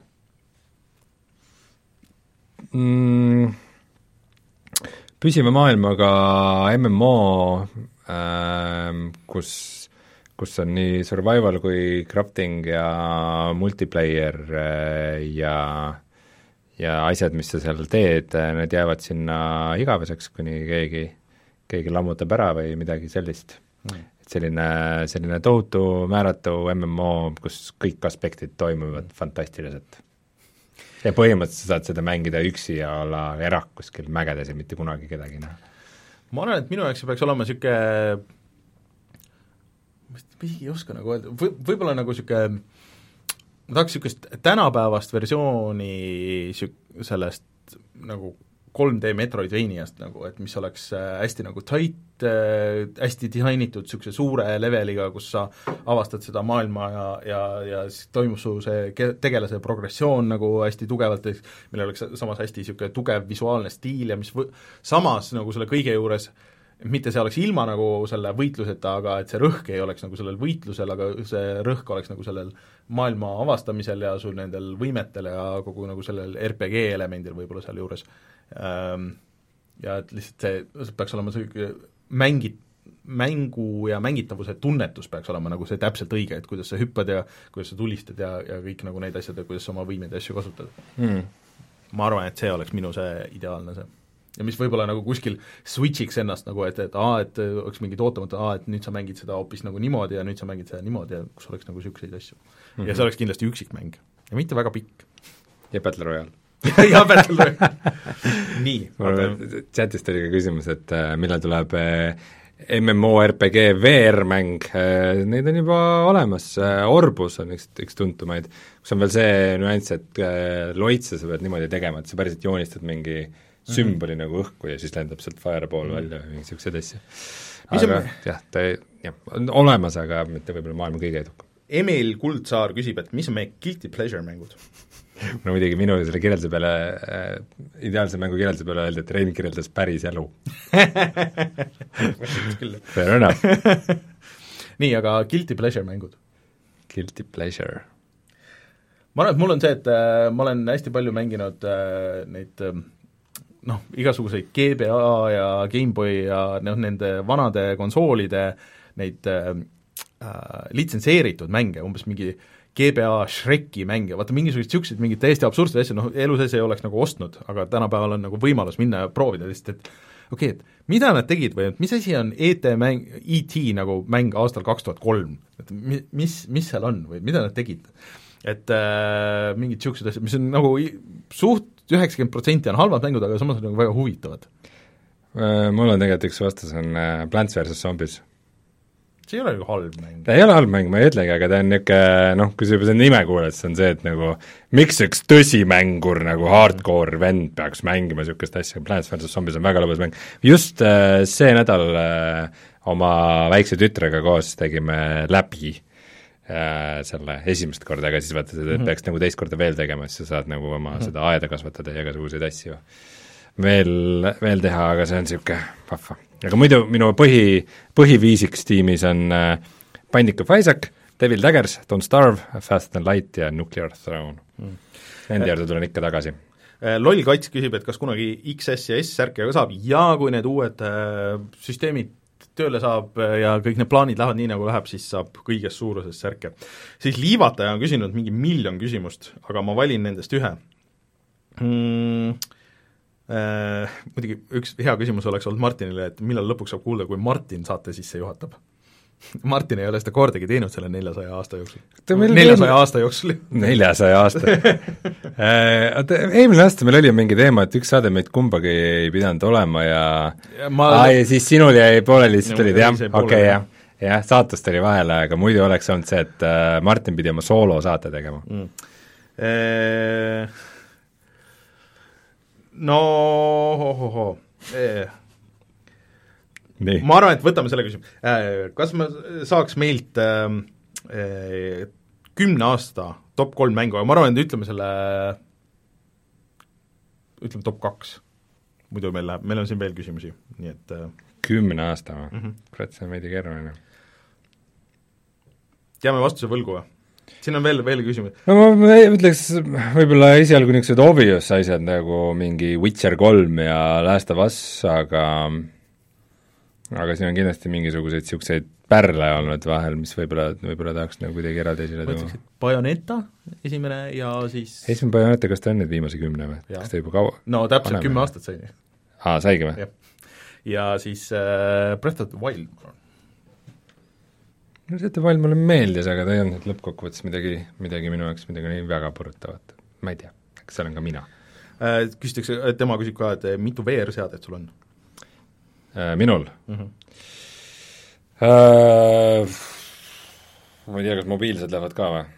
Mm, püsiva maailmaga M M O, äh, kus, kus on nii survival kui crafting ja multiplayer äh, ja, ja asjad, mis sa seal teed, need jäävad sinna igaveseks, kuni keegi, keegi lammutab ära või midagi sellist. Mm. Et selline, selline tohutu määratu M M O, kus kõik aspektid toimuvad mm. fantastiliselt. Ja põhimõtteliselt saad seda mängida üksi ja olla erak kuskil mägedes ja mitte kunagi kedagi näha. Ma arvan, et minu jaoks peaks olema niisugune, ma ei oska nagu öelda, või, võib-olla nagu niisugune, ma tahaks niisugust tänapäevast versiooni süük- sellest nagu kolm D Metroidvaniast nagu, et mis oleks hästi nagu tight, hästi disainitud niisuguse suure leveliga, kus sa avastad seda maailma ja, ja, ja siis toimub su see tegelase progressioon nagu hästi tugevalt, millel oleks samas hästi niisugune tugev visuaalne stiil ja mis või, samas nagu selle kõige juures mitte see oleks ilma nagu selle võitluseta, aga et see rõhk ei oleks nagu sellel võitlusel, aga see rõhk oleks nagu sellel maailma avastamisel ja sul nendel võimetel ja kogu nagu sellel R P G elemendil võib-olla seal juures. Ja et lihtsalt see, see peaks olema see mängid, mängu ja mängitavuse tunnetus peaks olema nagu see täpselt õige, et kuidas sa hüppad ja kuidas sa tulistad ja, ja kõik nagu neid asjad ja kuidas sa oma võimeid ja asju kasutad mm.. ma arvan, et see oleks minu see ideaalne see. Ja mis võib-olla nagu kuskil switchiks ennast nagu, et, et aa, et oleks mingid ootamata, aa, et nüüd sa mängid seda hoopis nagu niimoodi ja nüüd sa mängid seda niimoodi ja kus oleks nagu niisuguseid asju mm. -hmm. ja see oleks kindlasti üksikmäng ja mitte väga pikk. Ja Battle Royale. ja Battle Royale. nii. aga chatist oli ka küsimus, et äh, millal tuleb äh, M M O R P G V R-mäng, äh, neid on juba olemas, äh, Orbus on üks, üks tuntumaid, kus on veel see nüanss, et äh, loitse sa pead niimoodi tegema, et sa päriselt joonistad mingi sümboli mm -hmm. nagu õhku ja siis lendab sealt fireball mm -hmm. välja või niisuguseid asju. aga on... jah, ta ei, jah, on olemas, aga mitte võib-olla maailma kõige edukam. Emil Kuldsaar küsib, et mis on meie guilty pleasure mängud? no muidugi minu selle kirjelduse peale äh,, ideaalse mängu kirjelduse peale öeldi, et Rein kirjeldas päris elu. Fair enough. nii, aga guilty pleasure mängud? Guilty pleasure? ma arvan, et mul on see, et äh, ma olen hästi palju mänginud äh, neid äh, noh, igasuguseid G B A ja GameBoy ja noh, nende vanade konsoolide neid äh, äh, litsenseeritud mänge, umbes mingi G B A Shreki mänge, vaata mingisugused niisugused mingid täiesti absurdsed asju, noh elu sees ei oleks nagu ostnud, aga tänapäeval on nagu võimalus minna ja proovida lihtsalt, et okei okay,, et mida nad tegid või et mis asi on E T mäng, E T nagu mäng aastal kaks tuhat kolm, et mi, mis, mis seal on või mida nad tegid? Et äh, mingid niisugused asjad, mis on nagu suht üheksakümmend protsenti on halvad mängud, aga samas on nagu väga huvitavad. Mul on tegelikult üks vastus, on Plants versus Zombies. See ei ole nagu halb mäng. Ta ei ole halb mäng, ma ei ütlegi, aga ta on niisugune, noh, kui sa juba seda nime kuuled, siis on see, et nagu miks üks tõsimängur nagu hardcore vend peaks mängima niisugust asja, Plants versus Zombies on väga lõbus mäng. Just äh, see nädal äh, oma väikse tütrega koos tegime läbi äh, selle esimest korda, aga siis vaata, seda mm -hmm. peaks nagu teist korda veel tegema, siis sa saad nagu oma mm -hmm. seda aeda kasvatada ja igasuguseid asju veel, veel teha, aga see on niisugune vahva. aga muidu minu põhi, põhiviisiks tiimis on äh, Binding of Isaac, Devil Daggers, Don't Starve, Fast and Light ja Nuclear Throne mm.. Nende juurde tulen ikka tagasi. Loll Kats küsib, et kas kunagi X S ja S-särke ka saab ja kui need uued äh, süsteemid tööle saab ja kõik need plaanid lähevad nii, nagu läheb, siis saab kõiges suuruses särke. Siis Liivataja on küsinud mingi miljon küsimust, aga ma valin nendest ühe mm.. Äh, muidugi üks hea küsimus oleks olnud Martinile, et millal lõpuks saab kuulda, kui Martin saate sisse juhatab. Martin ei ole seda kordagi teinud selle neljasaja aasta jooksul. neljasaja aasta jooksul. neljasaja aasta. Eelmine aasta meil oli mingi teema, et üks saade meid kumbagi ei pidanud olema ja ja, ma... Aa, ja siis sinul jäi pooleli, lihtsalt olid jah, okei okay, jah, jah, saatust oli vahele, aga muidu oleks olnud see, et Martin pidi oma soolosaate tegema mm.. Eee... no ho-ho-ho eee. Nii. Ma arvan, et võtame selle küsimuse. Kas ma saaks meilt äh, kümne aasta top kolm mängu, aga ma arvan, et ütleme selle, ütleme top kaks. Muidu meil läheb, meil on siin veel küsimusi, nii et äh... kümne aasta või? Mm -hmm. Kurat, see on veidi keeruline. Jääme vastuse võlgu või? Siin on veel, veel küsimus. no ma ütleks võib-olla esialgu niisugused obvious asjad nagu mingi Witcher kolm ja Last of Us, aga aga siin on kindlasti mingisuguseid niisuguseid pärle olnud vahel, mis võib-olla, võib-olla tahaks nagu kuidagi eraldi esile tuua. Mõtleks, et Bayonetta esimene ja siis esimene Bayonetta, kas ta on nüüd viimase kümne või? Kas ta juba kaua? No täpselt kümme aastat sai. Aa, saigi või? Ja siis äh, Breath of the Wild. no Breath of the Wild mulle meeldis, aga ta ei olnud lõppkokkuvõttes midagi, midagi minu jaoks midagi nii väga põrutavat. Ma ei tea, kas see olen ka mina äh,. Küsitakse, tema küsib ka, et mitu V R-seadet sul on? Minul mm? -hmm. Uh, ma ei tea, kas mobiilsed lähevad ka või?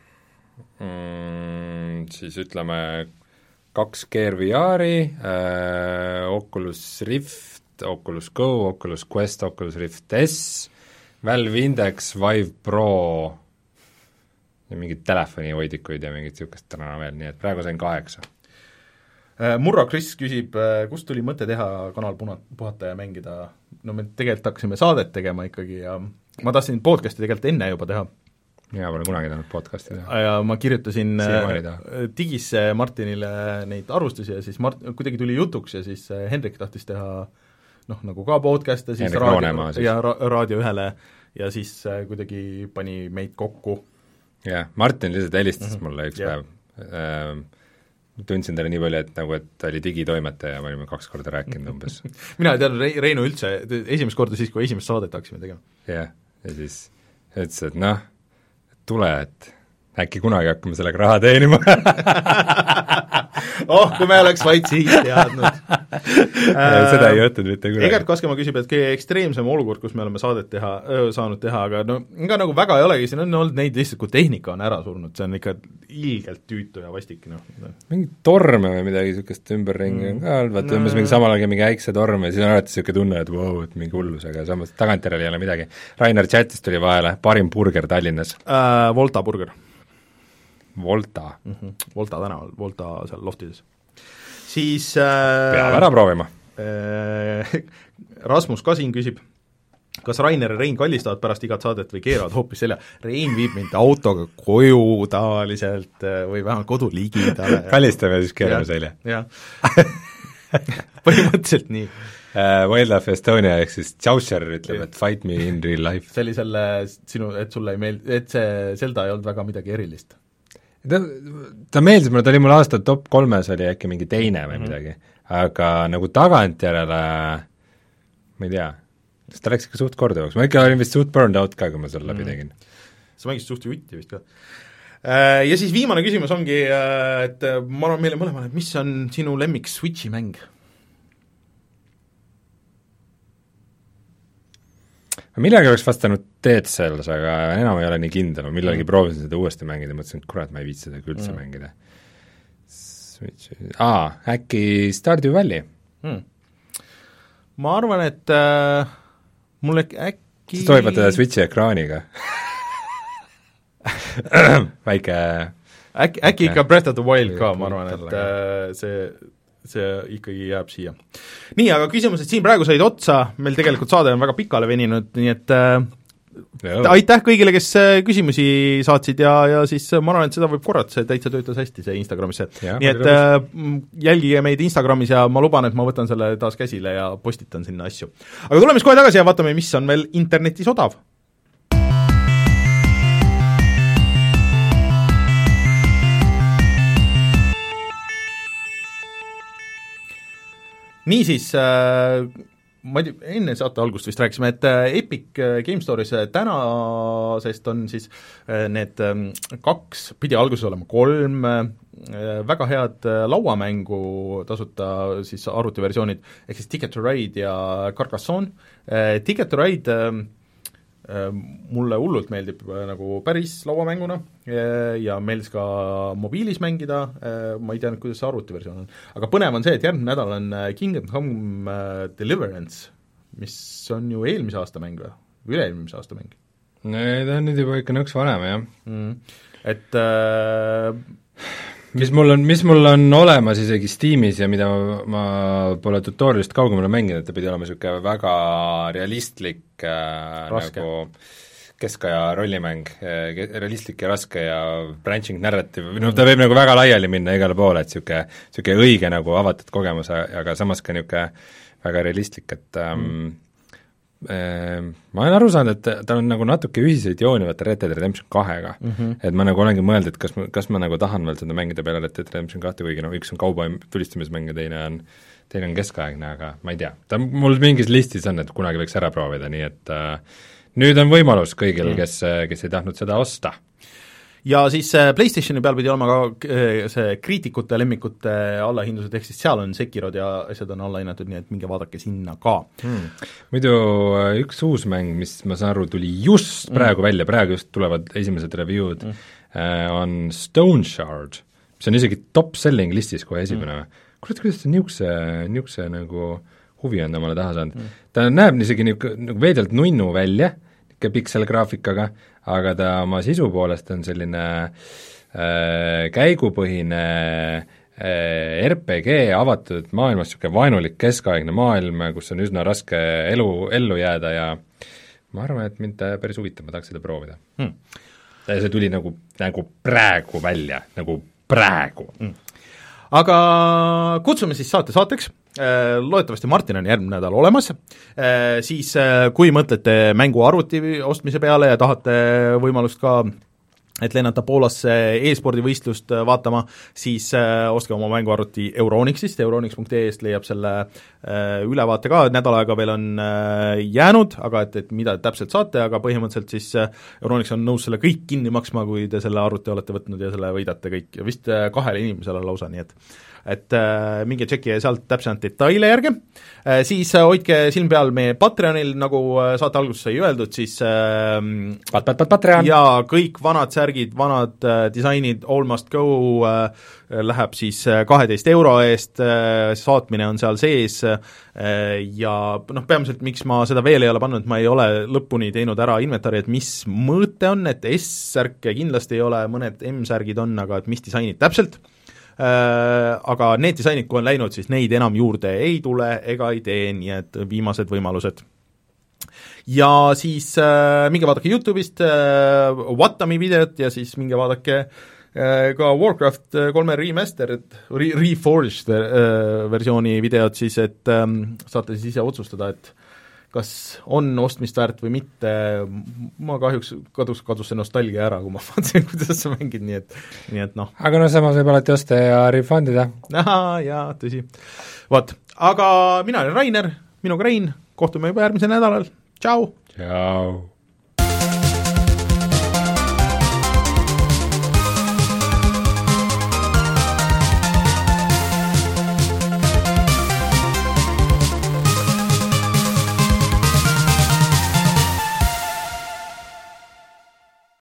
Mm, siis ütleme kaks Gear V R-i, uh, Oculus Rift, Oculus Go, Oculus Quest, Oculus Rift S, Valve Index, Vive Pro ja mingid telefonihoidikuid ja mingid niisugust täna veel, nii et praegu sain kaheksa. Murro Chris küsib, kust tuli mõte teha kanal puna-, puhata ja mängida, no me tegelikult hakkasime saadet tegema ikkagi ja ma tahtsin podcast'i tegelikult enne juba teha. Mina pole kunagi tanud podcast'i teha. Ja ma kirjutasin digisse Martinile neid arvustusi ja siis Mart-, kuidagi tuli jutuks ja siis Hendrik tahtis teha noh, nagu ka podcast'e, siis Hendrik raadio, Roonemaa, siis. ja ra- Raadio ühele ja siis kuidagi pani meid kokku. Jah, Martin lihtsalt helistas mm-hmm. mulle üks yeah. päev ähm, tundsin talle nii palju, et nagu, et ta oli digitoimetaja ja me olime kaks korda rääkinud umbes. Mina ei teadnud Re- Reinu üldse, esimest korda siis, kui esimest saadet hakkasime tegema. jah, ja siis ütles, et noh, tule, et äkki kunagi hakkame sellega raha teenima. oh, kui me oleks vaid siis teadnud. Seda ei juhtunud mitte kunagi. Egert Kaskemaa küsib, et kõige ekstreemsem olukord, kus me oleme saadet teha, saanud teha, aga no ega nagu väga ei olegi, siin on olnud neid lihtsalt, kui tehnika on ära surnud, see on ikka ilgelt tüütu ja vastik, noh. mingi torme või midagi niisugust ümberringi on ka olnud, vaata umbes mingi samal ajal mingi äiksetorm ja siis on alati niisugune tunne, et vau, et mingi hullus, aga samas tagantjärele ei ole midagi. Rainer chatist tuli vahele, parim burger Tallinnas äh,. Volta burger. Volta mm-hmm. Volta tänaval, Volta seal loftides. Siis äh, peab ära proovima äh, Rasmus Kasin küsib, kas Rainer ja Rein kallistavad pärast igat saadet või keeravad hoopis selja. Rein viib mind autoga koju tavaliselt või vähemalt kodu ligidale. Kallistame ja siis keerame selja. jah, põhimõtteliselt nii. uh, Wildlife Estonia ehk siis Chaucer ütleb, et fight me in real life. See oli selle sinu, et sulle ei meeld-, et see Zelda ei olnud väga midagi erilist. ta, ta meeldis mulle, ta oli mul aasta top kolmes oli äkki mingi teine või mm-hmm. midagi, aga nagu tagantjärele ma ei tea, sest ta läks ikka suht korduvaks, ma ikka olin vist suht burned out ka, kui ma selle läbi tegin. Sa mängisid suht jutti vist ka. Ja siis viimane küsimus ongi, et ma arvan meile mõlemale, et mis on sinu lemmik Switchi mäng? Millegi oleks vastanud Dead Cells, aga enam ei ole nii kindel, ma millalgi mm. proovisin seda uuesti mängida, mõtlesin, et kurat, ma ei viitsi seda üldse mm. mängida. Switchi, aa, äkki Stardew Valley mm.? Ma arvan, et äh, mulle äkki siis tohib võtta Switchi ekraaniga väike äkki, äkki ikka Breath of the Wild ka, ma arvan, et äh, see see ikkagi jääb siia. Nii, aga küsimused siin praegu said otsa, meil tegelikult saade on väga pikale veninud, nii et äh, aitäh kõigile, kes küsimusi saatsid ja, ja siis ma arvan, et seda võib korrata, see täitsa töötas hästi, see Instagramisse. Nii et äh, jälgige meid Instagramis ja ma luban, et ma võtan selle taas käsile ja postitan sinna asju. Aga tuleme siis kohe tagasi ja vaatame, mis on meil internetis odav. Niisiis, äh, ma ei tea, enne saate algust vist rääkisime, et äh, Epic Game Store'is tänasest on siis äh, need äh, kaks, pidi alguses olema kolm äh, väga head äh, lauamängu tasuta siis arvutiversioonid, ehk siis Ticket to Ride ja Carcassonne. äh, Ticket to Ride äh, mulle hullult meeldib nagu päris lauamänguna ja meeldis ka mobiilis mängida, ma ei tea nüüd, kuidas see arvutiversioon on, aga põnev on see, et järgmine nädal on Kingdom Come Deliverance, mis on ju eelmise aasta mäng või, või üle-eelmise aasta mäng? No ta on nüüd juba ikka nõks vanem, jah mm.. Et äh, mis mul on, mis mul on olemas isegi Steamis ja mida ma, ma pole tutorialist kaugemale mänginud, et ta pidi olema niisugune väga realistlik äh, nagu keskaja rollimäng, realistlik ja raske ja branching narrative, no ta võib nagu väga laiali minna igale poole, et niisugune, niisugune õige nagu avatud kogemus, aga samas ka niisugune väga realistlik, et ähm, mm. ma olen aru saanud, et tal on nagu natuke ühiseid jooni vaata Red Dead Redemption kahega mm, -hmm. et ma nagu olengi mõelnud, et kas ma, kas ma nagu tahan veel seda mängida peale Red Dead Redemption kahte, kuigi no üks on kauba tulistamismäng ja teine on, teine on keskaegne, aga ma ei tea, ta mul mingis listis on, et kunagi võiks ära proovida, nii et äh, nüüd on võimalus kõigil mm., kes, kes ei tahtnud seda osta. Ja siis PlayStationi peal pidi olema ka see kriitikute lemmikute allahindlused, ehk siis seal on Sekirod ja asjad on allahinnatud, nii et minge vaadake sinna ka hmm.. Muidu üks uus mäng, mis ma saan aru, tuli just praegu mm. välja, praegu just tulevad esimesed review'd mm., on Stone Shard, mis on isegi top-selling listis kohe esimene mm.. kurat, kuidas ta niisuguse, niisuguse nagu huvi on omale taha saanud mm.. ta näeb isegi nagu veidelt nunnu välja, niisugune pikselgraafikaga, aga ta oma sisu poolest on selline äh, käigupõhine R P G avatud maailmas, niisugune vaenulik keskaegne maailm, kus on üsna raske elu, ellu jääda ja ma arvan, et mind päris huvitab, ma tahaks seda proovida hmm.. see tuli nagu, nagu praegu välja, nagu praegu hmm. Aga kutsume siis saate saateks, loodetavasti Martin on järgmine nädal olemas, siis kui mõtlete mänguarvuti ostmise peale ja tahate võimalust ka et lennata Poolasse e-spordivõistlust vaatama, siis äh, ostke oma mänguarvuti Euronixist, euronix punkt ee st leiab selle äh, ülevaate ka, nädal aega veel on äh, jäänud, aga et, et mida täpselt saate, aga põhimõtteliselt siis äh, Euronix on nõus selle kõik kinni maksma, kui te selle arvuti olete võtnud ja selle võidate kõik, vist äh, kahele inimesele lausa, nii et et äh, minge tšekkige sealt täpsemalt detaile järgi äh,, siis äh, hoidke silm peal meie Patreonil, nagu äh, saate alguses sai öeldud, siis äh, pat, pat, pat, Patreon. Ja kõik vanad särgid, vanad äh, disainid, all must go äh, läheb siis kaheteist euro eest, äh, saatmine on seal sees äh, ja noh, peamiselt miks ma seda veel ei ole pannud, ma ei ole lõpuni teinud ära inventari, et mis mõõte on, et S-särke kindlasti ei ole, mõned M-särgid on, aga et mis disainid täpselt, aga need disainid, kui on läinud, siis neid enam juurde ei tule ega ei tee, nii et viimased võimalused. Ja siis äh, minge vaadake YouTube'ist äh, Watami videot ja siis minge vaadake äh, ka Warcraft kolme remastered, re- reforged äh, versiooni videot siis, et äh, saate siis ise otsustada, et kas on ostmist väärt või mitte, ma kahjuks kadus, kadus see nostalgia ära, kui ma vaatasin, kuidas sa mängid, nii et, nii et noh. aga no samas võib alati osta ja refundida. Ahaa, jaa, tõsi. Vot, aga mina olen Rainer, minuga Rein, kohtume juba järgmisel nädalal, tšau! Tšau!